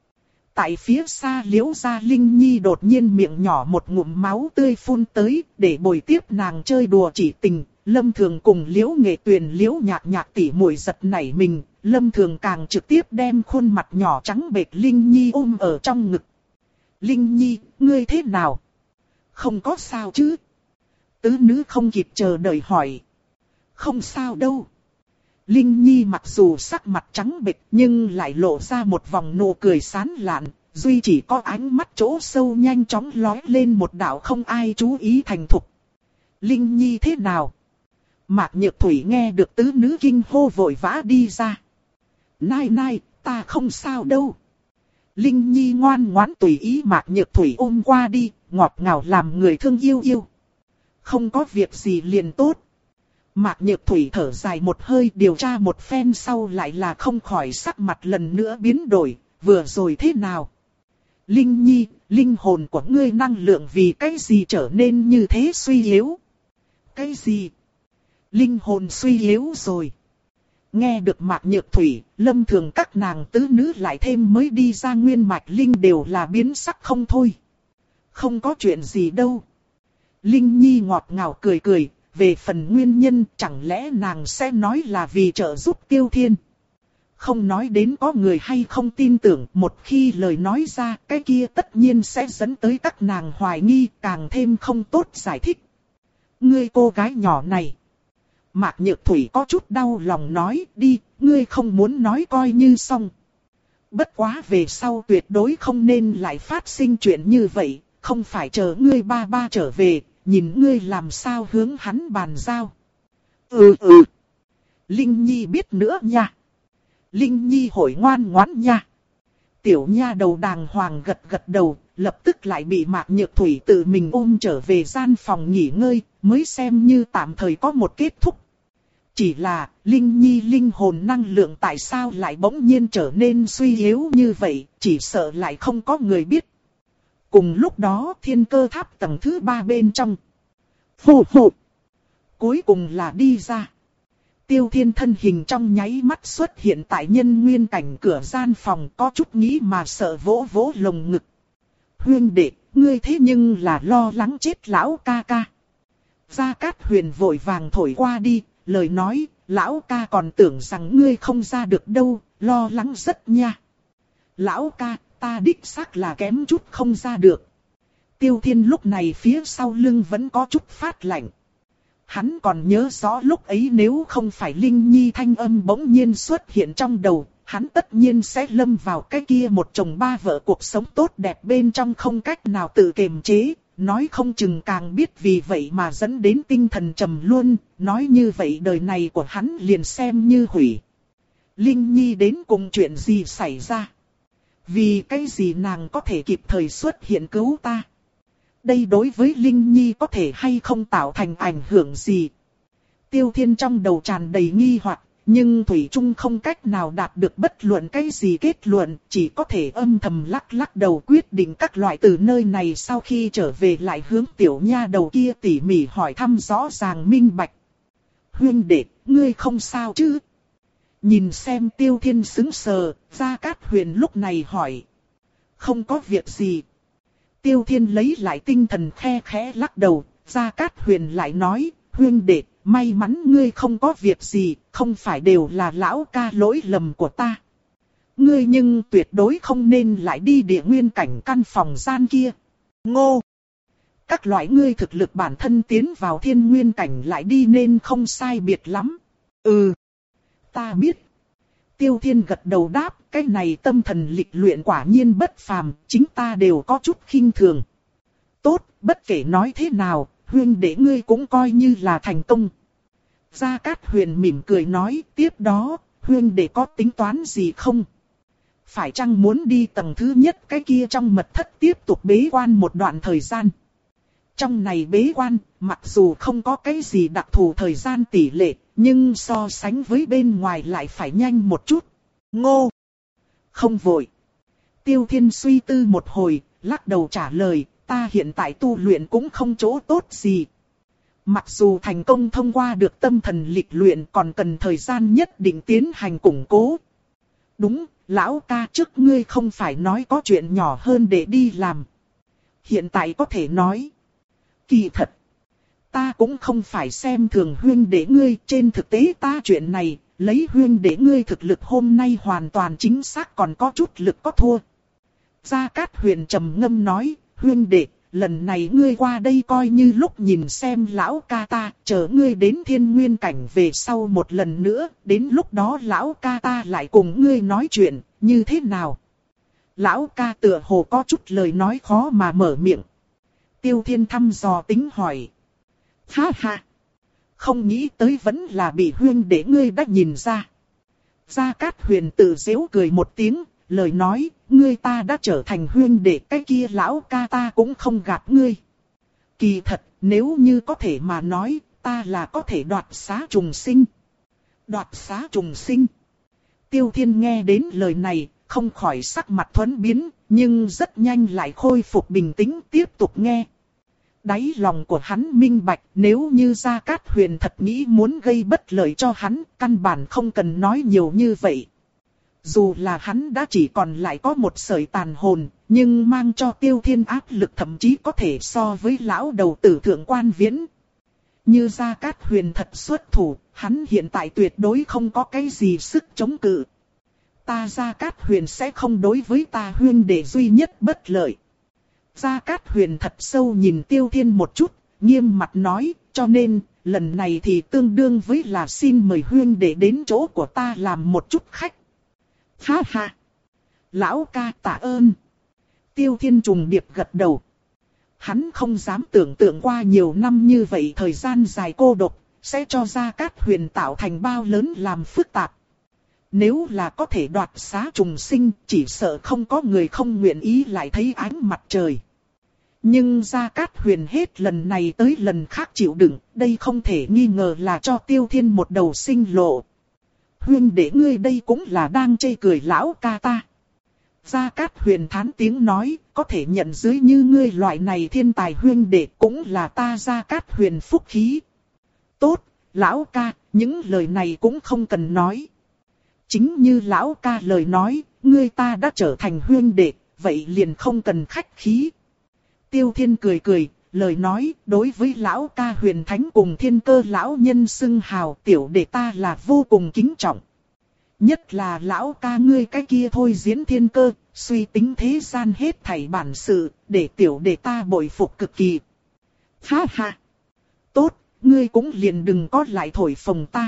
Tại phía xa Liễu Gia Linh Nhi đột nhiên miệng nhỏ một ngụm máu tươi phun tới, để bồi tiếp nàng chơi đùa chỉ tình. Lâm Thường cùng Liễu Nghệ Tuyền Liễu Nhạc Nhạc tỉ muội giật nảy mình, Lâm Thường càng trực tiếp đem khuôn mặt nhỏ trắng bệch Linh Nhi ôm ở trong ngực. Linh Nhi, ngươi thế nào? Không có sao chứ? Tứ nữ không kịp chờ đợi hỏi. Không sao đâu. Linh Nhi mặc dù sắc mặt trắng bệch nhưng lại lộ ra một vòng nụ cười sán lạn, duy chỉ có ánh mắt chỗ sâu nhanh chóng lóe lên một đạo không ai chú ý thành thục. Linh Nhi thế nào? Mạc Nhược Thủy nghe được tứ nữ kinh hô vội vã đi ra. Nai nai, ta không sao đâu. Linh Nhi ngoan ngoãn tùy ý Mạc Nhược Thủy ôm qua đi, ngọt ngào làm người thương yêu yêu. Không có việc gì liền tốt. Mạc Nhược Thủy thở dài một hơi, điều tra một phen sau lại là không khỏi sắc mặt lần nữa biến đổi, vừa rồi thế nào? Linh Nhi, linh hồn của ngươi năng lượng vì cái gì trở nên như thế suy yếu? Cái gì? Linh hồn suy yếu rồi. Nghe được Mạc Nhược Thủy, Lâm Thường các nàng tứ nữ lại thêm mới đi ra nguyên mạch linh đều là biến sắc không thôi. Không có chuyện gì đâu. Linh Nhi ngọt ngào cười cười, về phần nguyên nhân chẳng lẽ nàng sẽ nói là vì trợ giúp Tiêu Thiên. Không nói đến có người hay không tin tưởng, một khi lời nói ra cái kia tất nhiên sẽ dẫn tới các nàng hoài nghi, càng thêm không tốt giải thích. Ngươi cô gái nhỏ này. Mạc Nhược Thủy có chút đau lòng nói, đi, ngươi không muốn nói coi như xong. Bất quá về sau tuyệt đối không nên lại phát sinh chuyện như vậy, không phải chờ ngươi ba ba trở về, nhìn ngươi làm sao hướng hắn bàn giao. Ừ ừ. Linh Nhi biết nữa nha. Linh Nhi hội ngoan ngoãn nha. Tiểu nha đầu đàng hoàng gật gật đầu, lập tức lại bị Mạc Nhược Thủy tự mình ôm trở về gian phòng nghỉ ngơi, mới xem như tạm thời có một kết thúc. Chỉ là, Linh Nhi linh hồn năng lượng tại sao lại bỗng nhiên trở nên suy yếu như vậy, chỉ sợ lại không có người biết. Cùng lúc đó thiên cơ tháp tầng thứ ba bên trong. Phù phù. Cuối cùng là đi ra. Tiêu Thiên thân hình trong nháy mắt xuất hiện tại nhân nguyên cảnh cửa gian phòng, có chút nghĩ mà sợ vỗ vỗ lồng ngực. Huyên đệ, ngươi thế nhưng là lo lắng chết lão ca ca. Gia Cát Huyền vội vàng thổi qua đi, lời nói, lão ca còn tưởng rằng ngươi không ra được đâu, lo lắng rất nha. Lão ca, ta đích xác là kém chút không ra được. Tiêu Thiên lúc này phía sau lưng vẫn có chút phát lạnh. Hắn còn nhớ rõ lúc ấy nếu không phải Linh Nhi thanh âm bỗng nhiên xuất hiện trong đầu, hắn tất nhiên sẽ lâm vào cái kia một chồng ba vợ cuộc sống tốt đẹp bên trong không cách nào tự kiềm chế, nói không chừng càng biết vì vậy mà dẫn đến tinh thần trầm luôn, nói như vậy đời này của hắn liền xem như hủy. Linh Nhi đến cùng chuyện gì xảy ra? Vì cái gì nàng có thể kịp thời xuất hiện cứu ta? Đây đối với Linh Nhi có thể hay không tạo thành ảnh hưởng gì? Tiêu Thiên trong đầu tràn đầy nghi hoặc, nhưng Thủy Trung không cách nào đạt được bất luận cái gì kết luận, chỉ có thể âm thầm lắc lắc đầu quyết định các loại từ nơi này sau khi trở về lại hướng tiểu nha đầu kia tỉ mỉ hỏi thăm rõ ràng minh bạch. Huynh đệ, ngươi không sao chứ? Nhìn xem Tiêu Thiên sững sờ, Gia Cát Huyền lúc này hỏi. Không có việc gì. Tiêu Thiên lấy lại tinh thần khe khẽ lắc đầu, Gia Cát Huyền lại nói, huynh đệ, may mắn ngươi không có việc gì, không phải đều là lão ca lỗi lầm của ta. Ngươi nhưng tuyệt đối không nên lại đi địa nguyên cảnh căn phòng gian kia. Ngô! Các loại ngươi thực lực bản thân tiến vào thiên nguyên cảnh lại đi nên không sai biệt lắm. Ừ, ta biết. Tiêu Thiên gật đầu đáp, cái này tâm thần lịch luyện quả nhiên bất phàm, chính ta đều có chút khinh thường. Tốt, bất kể nói thế nào, huynh đệ ngươi cũng coi như là thành công. Gia Cát Huyền mỉm cười nói, tiếp đó, huynh đệ có tính toán gì không? Phải chăng muốn đi tầng thứ nhất cái kia trong mật thất tiếp tục bế quan một đoạn thời gian? Trong này bế quan, mặc dù không có cái gì đặc thù thời gian tỷ lệ, nhưng so sánh với bên ngoài lại phải nhanh một chút. Ngô! Không vội. Tiêu Thiên suy tư một hồi, lắc đầu trả lời, ta hiện tại tu luyện cũng không chỗ tốt gì. Mặc dù thành công thông qua được tâm thần lịch luyện còn cần thời gian nhất định tiến hành củng cố. Đúng, lão ca trước ngươi không phải nói có chuyện nhỏ hơn để đi làm. Hiện tại có thể nói. Kỳ thật. Ta cũng không phải xem thường huynh đệ ngươi, trên thực tế ta chuyện này, lấy huynh đệ ngươi thực lực hôm nay hoàn toàn chính xác còn có chút lực có thua. Gia Cát Huyền trầm ngâm nói, huynh đệ, lần này ngươi qua đây coi như lúc nhìn xem lão ca ta, chờ ngươi đến thiên nguyên cảnh về sau một lần nữa, đến lúc đó lão ca ta lại cùng ngươi nói chuyện, như thế nào? Lão ca tựa hồ có chút lời nói khó mà mở miệng. Tiêu Thiên thăm dò tính hỏi. Ha ha! Không nghĩ tới vẫn là bị huynh đệ ngươi đã nhìn ra. Gia Cát Huyền tự giễu cười một tiếng, lời nói, ngươi ta đã trở thành huynh đệ, cái kia lão ca ta cũng không gạt ngươi. Kỳ thật, nếu như có thể mà nói, ta là có thể đoạt xá trùng sinh. Đoạt xá trùng sinh. Tiêu Thiên nghe đến lời này, không khỏi sắc mặt thuẫn biến, nhưng rất nhanh lại khôi phục bình tĩnh tiếp tục nghe. Đáy lòng của hắn minh bạch, nếu như Gia Cát Huyền thật nghĩ muốn gây bất lợi cho hắn, căn bản không cần nói nhiều như vậy. Dù là hắn đã chỉ còn lại có một sợi tàn hồn, nhưng mang cho Tiêu Thiên áp lực thậm chí có thể so với lão đầu tử thượng quan viễn. Như Gia Cát Huyền thật xuất thủ, hắn hiện tại tuyệt đối không có cái gì sức chống cự. Ta Gia Cát Huyền sẽ không đối với ta huynh đệ duy nhất bất lợi. Gia Cát Huyền thật sâu nhìn Tiêu Thiên một chút, nghiêm mặt nói, cho nên, lần này thì tương đương với là xin mời huynh đệ đến chỗ của ta làm một chút khách. Ha ha! Lão ca tạ ơn! Tiêu Thiên trùng điệp gật đầu. Hắn không dám tưởng tượng qua nhiều năm như vậy thời gian dài cô độc, sẽ cho Gia Cát Huyền tạo thành bao lớn làm phức tạp. Nếu là có thể đoạt xá trùng sinh, chỉ sợ không có người không nguyện ý lại thấy ánh mặt trời. Nhưng Gia Cát Huyền hết lần này tới lần khác chịu đựng, đây không thể nghi ngờ là cho Tiêu Thiên một đầu sinh lộ. Huynh đệ ngươi đây cũng là đang chê cười lão ca ta. Gia Cát Huyền thán tiếng nói, có thể nhận dưới như ngươi loại này thiên tài huynh đệ cũng là ta Gia Cát Huyền phúc khí. Tốt, lão ca, những lời này cũng không cần nói. Chính như lão ca lời nói, ngươi ta đã trở thành huynh đệ, vậy liền không cần khách khí. Tiêu Thiên cười cười, lời nói, đối với lão ca Huyền Thánh cùng Thiên Cơ lão nhân xưng hào, tiểu đệ ta là vô cùng kính trọng. Nhất là lão ca ngươi cái kia thôi diễn thiên cơ, suy tính thế gian hết thảy bản sự, để tiểu đệ ta bội phục cực kỳ. Ha ha! Tốt, ngươi cũng liền đừng có lại thổi phồng ta.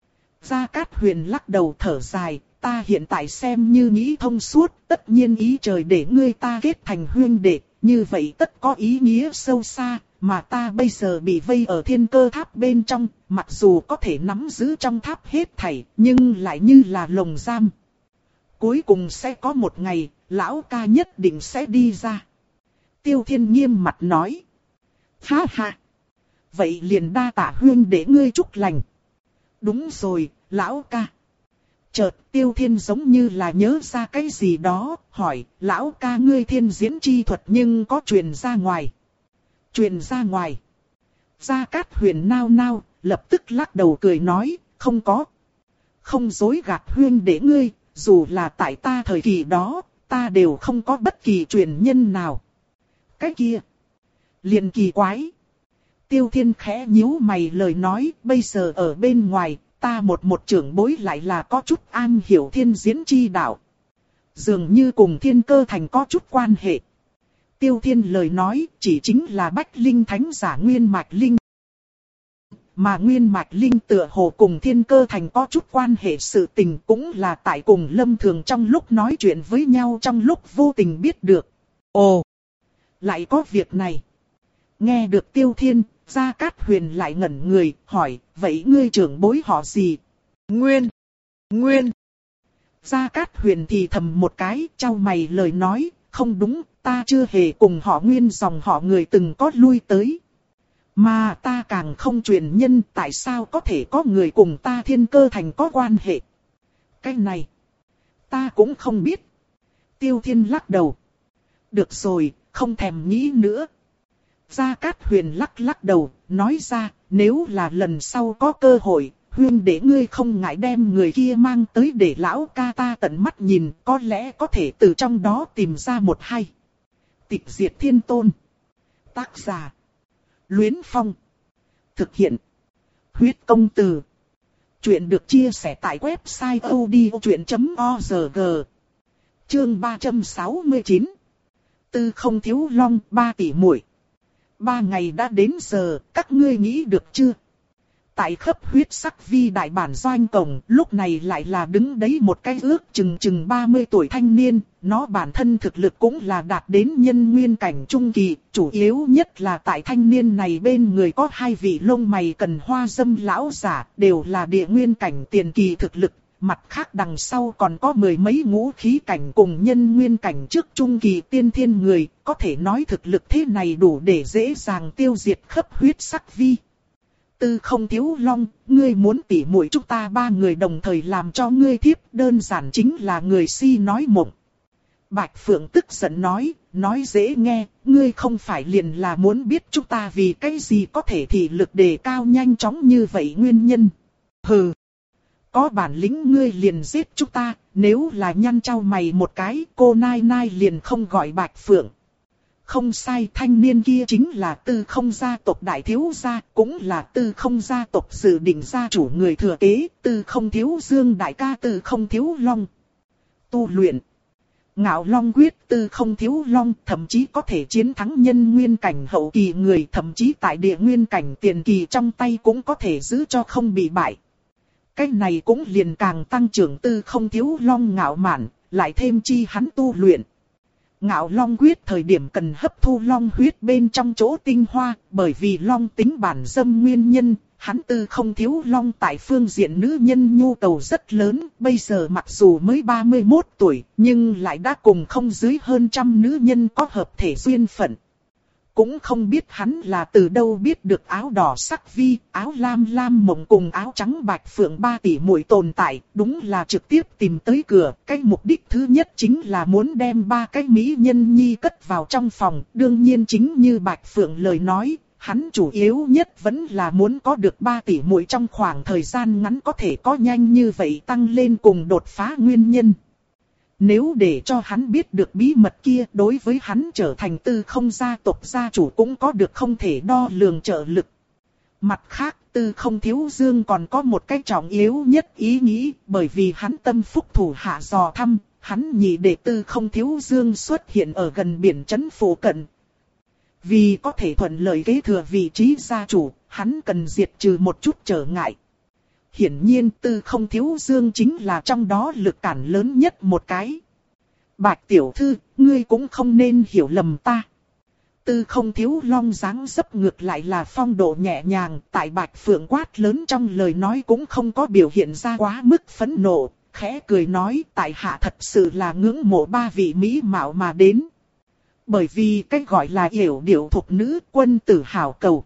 Gia Cát Huyền lắc đầu thở dài, ta hiện tại xem như nghĩ thông suốt, tất nhiên ý trời để ngươi ta kết thành huynh đệ, như vậy tất có ý nghĩa sâu xa, mà ta bây giờ bị vây ở thiên cơ tháp bên trong, mặc dù có thể nắm giữ trong tháp hết thảy, nhưng lại như là lồng giam. Cuối cùng sẽ có một ngày, lão ca nhất định sẽ đi ra. Tiêu Thiên nghiêm mặt nói. Ha ha. Vậy liền đa tạ huyên để ngươi chúc lành. Đúng rồi, lão ca. Chợt Tiêu Thiên giống như là nhớ ra cái gì đó, hỏi, lão ca ngươi thiên diễn chi thuật nhưng có truyền ra ngoài. Truyền ra ngoài. Gia Cát Huyền nao nao, lập tức lắc đầu cười nói, không có. Không dối gạt huyên để ngươi, dù là tại ta thời kỳ đó, ta đều không có bất kỳ truyền nhân nào. Cái kia. Liền kỳ quái. Tiêu Thiên khẽ nhíu mày lời nói, bây giờ ở bên ngoài, ta một một trưởng bối lại là có chút an hiểu thiên diễn chi đạo. Dường như cùng Thiên Cơ Thành có chút quan hệ. Tiêu Thiên lời nói chỉ chính là Bách Linh Thánh giả Nguyên Mạch Linh. Mà Nguyên Mạch Linh tựa hồ cùng Thiên Cơ Thành có chút quan hệ sự tình cũng là tại cùng Lâm Thường trong lúc nói chuyện với nhau trong lúc vô tình biết được. Ồ! Lại có việc này. Nghe được Tiêu Thiên, Gia Cát Huyền lại ngẩn người, hỏi, vậy ngươi trưởng bối họ gì? Nguyên! Nguyên! Gia Cát Huyền thì thầm một cái, chau mày lời nói, không đúng, ta chưa hề cùng họ Nguyên dòng họ người từng có lui tới. Mà ta càng không truyền nhân, tại sao có thể có người cùng ta Thiên Cơ Thành có quan hệ? Cái này, ta cũng không biết. Tiêu Thiên lắc đầu. Được rồi, không thèm nghĩ nữa. Gia Cát Huyền lắc lắc đầu, nói ra, nếu là lần sau có cơ hội, huyên để ngươi không ngại đem người kia mang tới để lão ca ta tận mắt nhìn, có lẽ có thể từ trong đó tìm ra một hay. Tịch Diệt Thiên Tôn. Tác giả. Luyến Phong. Thực hiện. Huyết Công Từ. Chuyện được chia sẻ tại website odchuyện chấm org. Chương ba trăm sáu mươi chín. Tư Không Thiếu Long, ba tỷ muội. Ba ngày đã đến giờ, các ngươi nghĩ được chưa? Tại khắp huyết sắc vi đại bản doanh cổng, lúc này lại là đứng đấy một cái ước chừng chừng ba mươi tuổi thanh niên, nó bản thân thực lực cũng là đạt đến nhân nguyên cảnh trung kỳ, chủ yếu nhất là tại thanh niên này bên người có hai vị lông mày cần hoa dâm lão giả, đều là địa nguyên cảnh tiền kỳ thực lực, mặt khác đằng sau còn có mười mấy ngũ khí cảnh cùng nhân nguyên cảnh trước trung kỳ tiên thiên người, có thể nói thực lực thế này đủ để dễ dàng tiêu diệt khắp huyết sắc vi. Tư Không Thiếu Long, ngươi muốn tỉ muội chúng ta ba người đồng thời làm cho ngươi thiếp, đơn giản chính là người si nói mộng. Bạch Phượng tức giận nói, nói dễ nghe, ngươi không phải liền là muốn biết chúng ta vì cái gì có thể thị lực đề cao nhanh chóng như vậy nguyên nhân. Hừ, có bản lĩnh ngươi liền giết chúng ta, nếu là nhăn chau mày một cái, cô Nai Nai liền không gọi Bạch Phượng. Không sai, thanh niên kia chính là Tư Không gia tộc đại thiếu gia, cũng là Tư Không gia tộc dự định gia chủ người thừa kế, Tư Không Thiếu Dương đại ca Tư Không Thiếu Long. Tu luyện Ngạo Long quyết Tư Không Thiếu Long thậm chí có thể chiến thắng nhân nguyên cảnh hậu kỳ người, thậm chí tại địa nguyên cảnh tiền kỳ trong tay cũng có thể giữ cho không bị bại. Cái này cũng liền càng tăng trưởng Tư Không Thiếu Long ngạo mạn, lại thêm chi hắn tu luyện. Ngạo Long quyết thời điểm cần hấp thu long huyết bên trong chỗ tinh hoa, bởi vì long tính bản dâm nguyên nhân, hắn Tư Không Thiếu Long tại phương diện nữ nhân nhu cầu rất lớn, bây giờ mặc dù mới ba mươi mốt tuổi, nhưng lại đã cùng không dưới hơn trăm nữ nhân có hợp thể duyên phận. Cũng không biết hắn là từ đâu biết được áo đỏ sắc vi, áo lam lam mộng cùng áo trắng bạch phượng ba tỷ muội tồn tại, đúng là trực tiếp tìm tới cửa. Cái mục đích thứ nhất chính là muốn đem ba cái mỹ nhân nhi cất vào trong phòng. Đương nhiên chính như bạch phượng lời nói, hắn chủ yếu nhất vẫn là muốn có được ba tỷ muội trong khoảng thời gian ngắn có thể có nhanh như vậy tăng lên cùng đột phá nguyên nhân. Nếu để cho hắn biết được bí mật kia, đối với hắn trở thành Tư Không gia tộc gia chủ cũng có được không thể đo lường trợ lực. Mặt khác, Tư Không Thiếu Dương còn có một cái trọng yếu nhất ý nghĩ, bởi vì hắn tâm phúc thủ hạ dò thăm, hắn nhị đệ Tư Không Thiếu Dương xuất hiện ở gần biển trấn phủ cận. Vì có thể thuận lợi kế thừa vị trí gia chủ, hắn cần diệt trừ một chút trở ngại. Hiển nhiên Tư Không Thiếu Dương chính là trong đó lực cản lớn nhất một cái. Bạch tiểu thư, ngươi cũng không nên hiểu lầm ta. Tư Không Thiếu Long dáng dấp ngược lại là phong độ nhẹ nhàng, tại Bạch Phượng quát lớn trong lời nói cũng không có biểu hiện ra quá mức phẫn nộ, khẽ cười nói tại hạ thật sự là ngưỡng mộ ba vị mỹ mạo mà đến. Bởi vì cái gọi là yểu điệu thục nữ quân tử hảo cầu.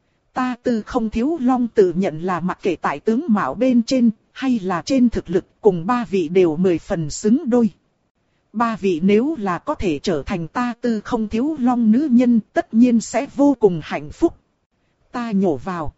Ta Tư Không Thiếu Long tự nhận là mặc kệ tại tướng mạo bên trên, hay là trên thực lực cùng ba vị đều mười phần xứng đôi. Ba vị nếu là có thể trở thành ta Tư Không Thiếu Long nữ nhân tất nhiên sẽ vô cùng hạnh phúc. Ta nhổ vào.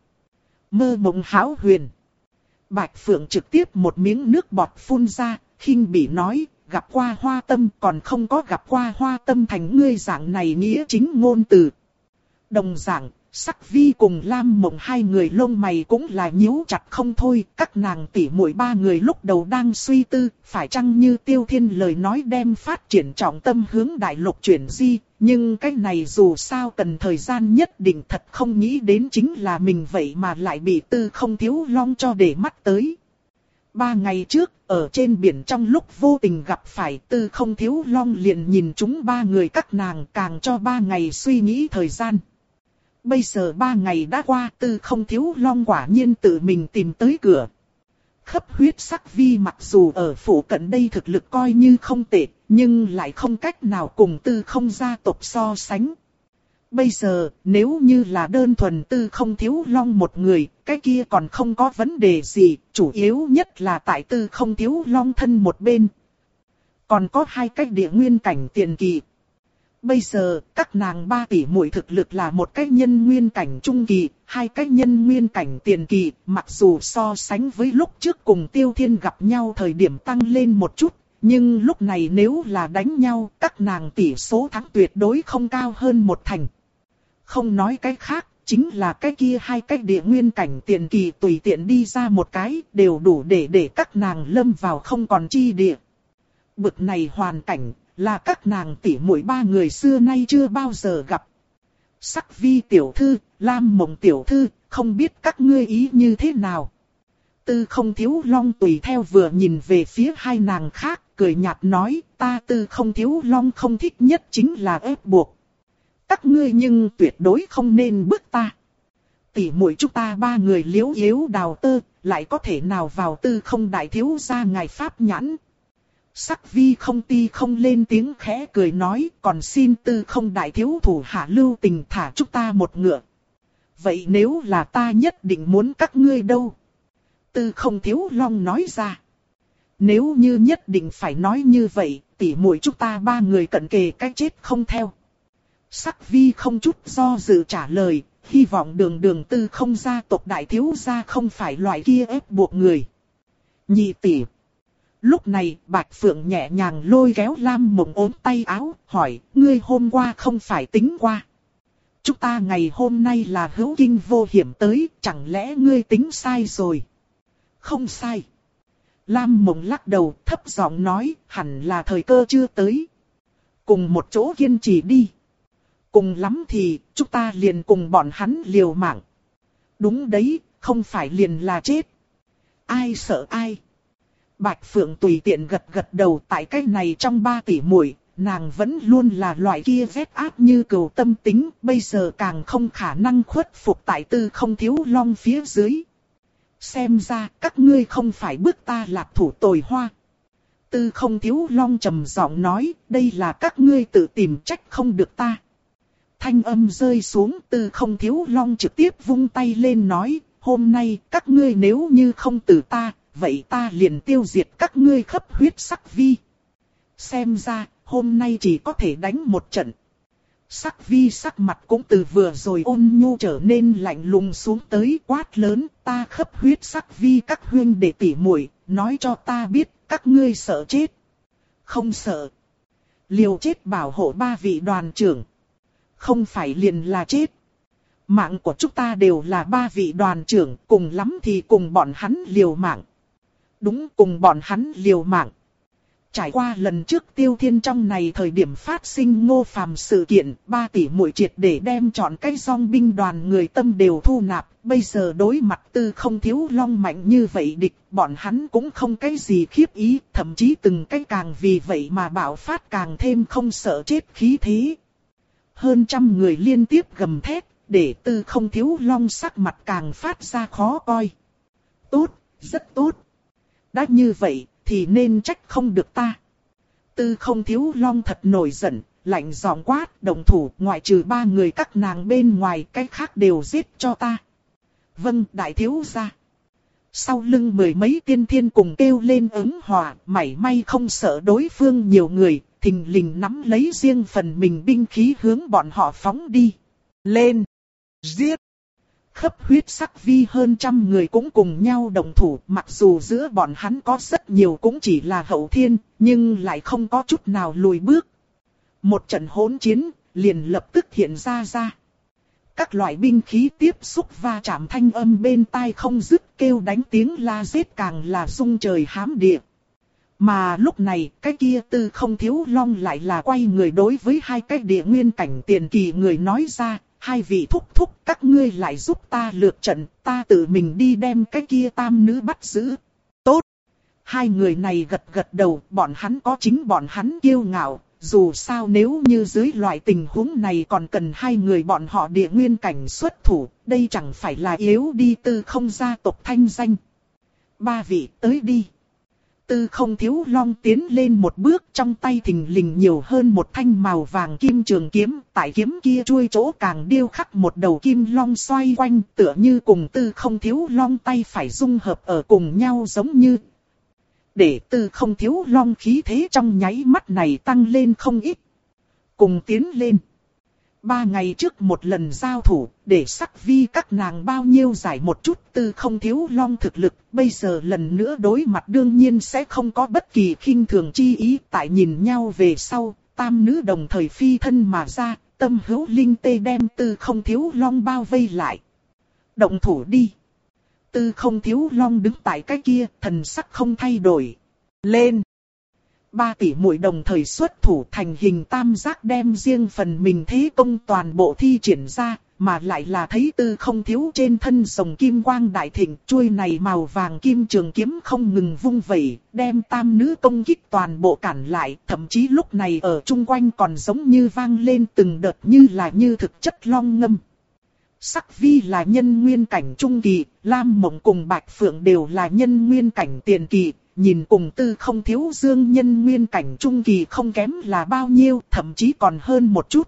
Mơ mộng hão huyền. Bạch Phượng trực tiếp một miếng nước bọt phun ra, khinh bỉ nói, gặp qua Hoa Tâm còn không có gặp qua Hoa Tâm thành ngươi dạng này nghĩa chính ngôn từ. Đồng dạng, Sắc Vi cùng Lam Mộng hai người lông mày cũng là nhíu chặt không thôi, các nàng tỉ muội ba người lúc đầu đang suy tư, phải chăng như Tiêu Thiên lời nói đem phát triển trọng tâm hướng đại lục chuyển di, nhưng cái này dù sao cần thời gian nhất định, thật không nghĩ đến chính là mình vậy mà lại bị Tư Không Thiếu Long cho để mắt tới. Ba ngày trước, ở trên biển trong lúc vô tình gặp phải Tư Không Thiếu Long liền nhìn chúng ba người các nàng, càng cho ba ngày suy nghĩ thời gian. Bây giờ ba ngày đã qua, Tư Không Thiếu Long quả nhiên tự mình tìm tới cửa. Khắp huyết Sắc Vi mặc dù ở phủ cận đây thực lực coi như không tệ, nhưng lại không cách nào cùng Tư Không gia tộc so sánh. Bây giờ, nếu như là đơn thuần Tư Không Thiếu Long một người, cái kia còn không có vấn đề gì, chủ yếu nhất là tại Tư Không Thiếu Long thân một bên. Còn có hai cách địa nguyên cảnh tiền kỳ. Bây giờ, các nàng ba tỷ muội thực lực là một cái nhân nguyên cảnh trung kỳ, hai cái nhân nguyên cảnh tiền kỳ, mặc dù so sánh với lúc trước cùng Tiêu Thiên gặp nhau thời điểm tăng lên một chút, nhưng lúc này nếu là đánh nhau, các nàng tỷ số thắng tuyệt đối không cao hơn một thành. Không nói cái khác, chính là cái kia hai cái địa nguyên cảnh tiền kỳ tùy tiện đi ra một cái, đều đủ để để các nàng lâm vào không còn chi địa. Bực này hoàn cảnh, là các nàng tỷ muội ba người xưa nay chưa bao giờ gặp. Sắc Vi tiểu thư, Lam Mộng tiểu thư, không biết các ngươi ý như thế nào. Tư Không Thiếu Long tùy theo vừa nhìn về phía hai nàng khác, cười nhạt nói, ta Tư Không Thiếu Long không thích nhất chính là ép buộc. Các ngươi nhưng tuyệt đối không nên bức ta. Tỷ muội chúng ta ba người liếu yếu đào tơ, lại có thể nào vào Tư Không đại thiếu gia ngài pháp nhãn. Sắc Vi không ti không lên tiếng khẽ cười nói, còn xin Tư Không đại thiếu thủ hạ lưu tình thả chúng ta một ngựa. Vậy nếu là ta nhất định muốn các ngươi đâu? Tư Không Thiếu Long nói ra. Nếu như nhất định phải nói như vậy, tỷ muội chúng ta ba người cận kề cái chết không theo. Sắc Vi không chút do dự trả lời, hy vọng đường đường Tư Không gia tộc đại thiếu gia không phải loại kia ép buộc người. Nhị tỷ. Lúc này, Bạch Phượng nhẹ nhàng lôi kéo Lam Mộng ốm tay áo, hỏi, ngươi hôm qua không phải tính qua. Chúng ta ngày hôm nay là hữu kinh vô hiểm tới, chẳng lẽ ngươi tính sai rồi? Không sai. Lam Mộng lắc đầu, thấp giọng nói, hẳn là thời cơ chưa tới. Cùng một chỗ kiên trì đi. Cùng lắm thì, chúng ta liền cùng bọn hắn liều mạng. Đúng đấy, không phải liền là chết. Ai sợ ai? Bạch Phượng tùy tiện gật gật đầu, tại cái này trong ba tỷ muội, nàng vẫn luôn là loại kia vết áp như cừu tâm tính, bây giờ càng không khả năng khuất phục tại Tư Không Thiếu Long phía dưới. Xem ra các ngươi không phải bức ta lạc thủ tồi hoa. Tư Không Thiếu Long trầm giọng nói, đây là các ngươi tự tìm trách không được ta. Thanh âm rơi xuống, Tư Không Thiếu Long trực tiếp vung tay lên nói, hôm nay các ngươi nếu như không từ ta, vậy ta liền tiêu diệt các ngươi khắp huyết Sắc Vi. Xem ra, hôm nay chỉ có thể đánh một trận. Sắc Vi sắc mặt cũng từ vừa rồi ôn nhu trở nên lạnh lùng xuống tới, quát lớn, ta khắp huyết Sắc Vi các huynh đệ tỷ muội, nói cho ta biết, các ngươi sợ chết. Không sợ. Liều chết bảo hộ ba vị đoàn trưởng. Không phải liền là chết. Mạng của chúng ta đều là ba vị đoàn trưởng, cùng lắm thì cùng bọn hắn liều mạng. Đúng, cùng bọn hắn liều mạng. Trải qua lần trước Tiêu Thiên trong này thời điểm phát sinh Ngô Phàm sự kiện, ba tỷ muội triệt để đem chọn cái dòng binh đoàn người tâm đều thu nạp, bây giờ đối mặt Tư Không Thiếu Long mạnh như vậy địch, bọn hắn cũng không cái gì khiếp ý, thậm chí từng cái càng vì vậy mà bạo phát càng thêm không sợ chết khí thế. Hơn trăm người liên tiếp gầm thét, để Tư Không Thiếu Long sắc mặt càng phát ra khó coi. Tốt, rất tốt. Đã như vậy, thì nên trách không được ta. Tư Không Thiếu Long thật nổi giận, lạnh giọng quát, động thủ, ngoại trừ ba người các nàng bên ngoài, cái khác đều giết cho ta. Vâng, đại thiếu gia. Sau lưng mười mấy tiên thiên cùng kêu lên ứng hòa, mảy may không sợ đối phương nhiều người, thình lình nắm lấy riêng phần mình binh khí hướng bọn họ phóng đi. Lên! Giết! Khắp huyết sắc vi hơn trăm người cũng cùng nhau đồng thủ, mặc dù giữa bọn hắn có rất nhiều cũng chỉ là hậu thiên, nhưng lại không có chút nào lùi bước. Một trận hỗn chiến, liền lập tức hiện ra ra. Các loại binh khí tiếp xúc va chạm thanh âm bên tai không dứt, kêu đánh tiếng la giết càng là rung trời hám địa. Mà lúc này, cái kia Tư Không Thiếu Long lại là quay người đối với hai cái địa nguyên cảnh tiền kỳ người nói ra, hai vị thúc thúc, các ngươi lại giúp ta lược trận, ta tự mình đi đem cái kia tam nữ bắt giữ. Tốt! Hai người này gật gật đầu, bọn hắn có chính bọn hắn kiêu ngạo. Dù sao nếu như dưới loại tình huống này còn cần hai người bọn họ địa nguyên cảnh xuất thủ, đây chẳng phải là yếu đi Tư Không gia tộc thanh danh. Ba vị tới đi. Tư Không Thiếu Long tiến lên một bước, trong tay thình lình nhiều hơn một thanh màu vàng kim trường kiếm, tại kiếm kia chuôi chỗ càng điêu khắc một đầu kim long xoay quanh, tựa như cùng Tư Không Thiếu Long tay phải dung hợp ở cùng nhau giống như. Để Tư Không Thiếu Long khí thế trong nháy mắt này tăng lên không ít. Cùng tiến lên. Ba ngày trước một lần giao thủ, để sắc vi các nàng bao nhiêu giải một chút Tư Không Thiếu Long thực lực. Bây giờ lần nữa đối mặt đương nhiên sẽ không có bất kỳ khinh thường chi ý. Tại nhìn nhau về sau, tam nữ đồng thời phi thân mà ra, tâm hữu linh tê đem Tư Không Thiếu Long bao vây lại. Động thủ đi. Tư Không Thiếu Long đứng tại cái kia, thần sắc không thay đổi. Lên! Ba tỷ muội đồng thời xuất thủ thành hình tam giác đem riêng phần mình thế công toàn bộ thi triển ra, mà lại là thấy Tư Không Thiếu trên thân rồng kim quang đại thịnh, chuôi này màu vàng kim trường kiếm không ngừng vung vẩy, đem tam nữ công kích toàn bộ cản lại, thậm chí lúc này ở chung quanh còn giống như vang lên từng đợt như là như thực chất long ngâm. Sắc vi là nhân nguyên cảnh trung kỳ, Lam Mộng cùng Bạch Phượng đều là nhân nguyên cảnh tiền kỳ, nhìn cùng Tư Không Thiếu Dương nhân nguyên cảnh trung kỳ không kém là bao nhiêu, thậm chí còn hơn một chút.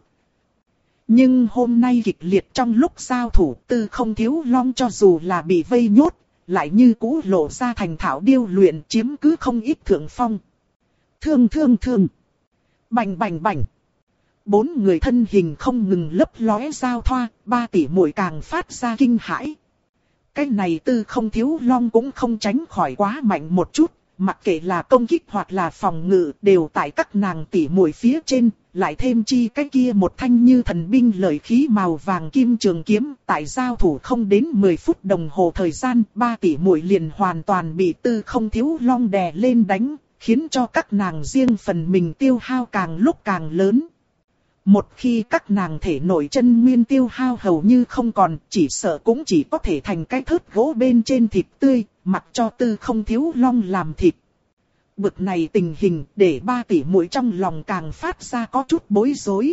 Nhưng hôm nay kịch liệt trong lúc giao thủ, Tư Không Thiếu Long cho dù là bị vây nhốt, lại như cũ lộ ra thành thạo điêu luyện chiếm cứ không ít thượng phong. Thương thương thương. Bành bành bành. Bốn người thân hình không ngừng lấp lóe giao thoa, ba tỷ muội càng phát ra kinh hãi. Cái này Tư Không Thiếu Long cũng không tránh khỏi quá mạnh một chút, mặc kệ là công kích hoặc là phòng ngự đều tại các nàng tỷ muội phía trên, lại thêm chi cái kia một thanh như thần binh lợi khí màu vàng kim trường kiếm, tại giao thủ không đến mười phút đồng hồ thời gian, ba tỷ muội liền hoàn toàn bị Tư Không Thiếu Long đè lên đánh, khiến cho các nàng riêng phần mình tiêu hao càng lúc càng lớn. Một khi các nàng thể nội chân nguyên tiêu hao hầu như không còn, chỉ sợ cũng chỉ có thể thành cái thớt gỗ bên trên thịt tươi, mặc cho Tư Không Thiếu Long làm thịt. Bực này tình hình để ba tỷ muội trong lòng càng phát ra có chút bối rối.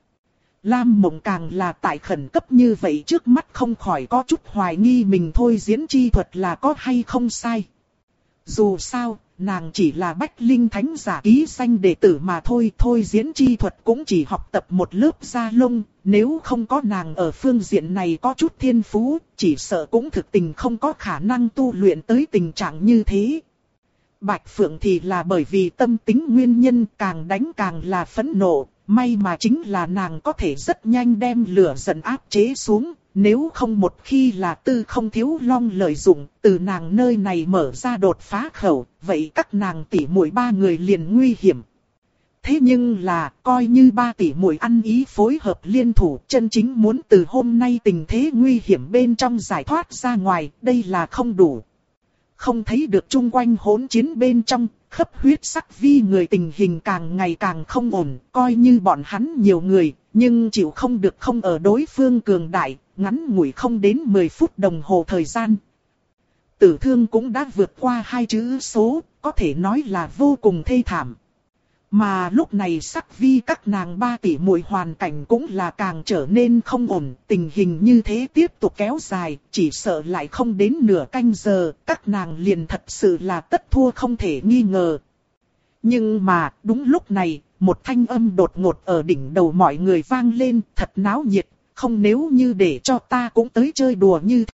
Lam Mộng càng là tại khẩn cấp như vậy trước mắt không khỏi có chút hoài nghi mình thôi diễn chi thuật là có hay không sai. Dù sao, nàng chỉ là Bách Linh Thánh giả ký danh đệ tử mà thôi, thôi diễn chi thuật cũng chỉ học tập một lớp da lông, nếu không có nàng ở phương diện này có chút thiên phú, chỉ sợ cũng thực tình không có khả năng tu luyện tới tình trạng như thế. Bạch Phượng thì là bởi vì tâm tính nguyên nhân càng đánh càng là phẫn nộ, may mà chính là nàng có thể rất nhanh đem lửa giận áp chế xuống. Nếu không một khi là Tư Không Thiếu Long lợi dụng, từ nàng nơi này mở ra đột phá khẩu, vậy các nàng tỷ muội ba người liền nguy hiểm. Thế nhưng là, coi như ba tỷ muội ăn ý phối hợp liên thủ, chân chính muốn từ hôm nay tình thế nguy hiểm bên trong giải thoát ra ngoài, đây là không đủ. Không thấy được chung quanh hỗn chiến bên trong, khắp huyết sắc vi người tình hình càng ngày càng không ổn, coi như bọn hắn nhiều người, nhưng chịu không được không ở đối phương cường đại. Ngắn ngủi không đến mười phút đồng hồ thời gian. Tử thương cũng đã vượt qua hai chữ số, có thể nói là vô cùng thê thảm. Mà lúc này sắc vi các nàng ba tỷ muội hoàn cảnh cũng là càng trở nên không ổn. Tình hình như thế tiếp tục kéo dài, chỉ sợ lại không đến nửa canh giờ, các nàng liền thật sự là tất thua không thể nghi ngờ. Nhưng mà, đúng lúc này, một thanh âm đột ngột ở đỉnh đầu mọi người vang lên, thật náo nhiệt, không nếu như để cho ta cũng tới chơi đùa như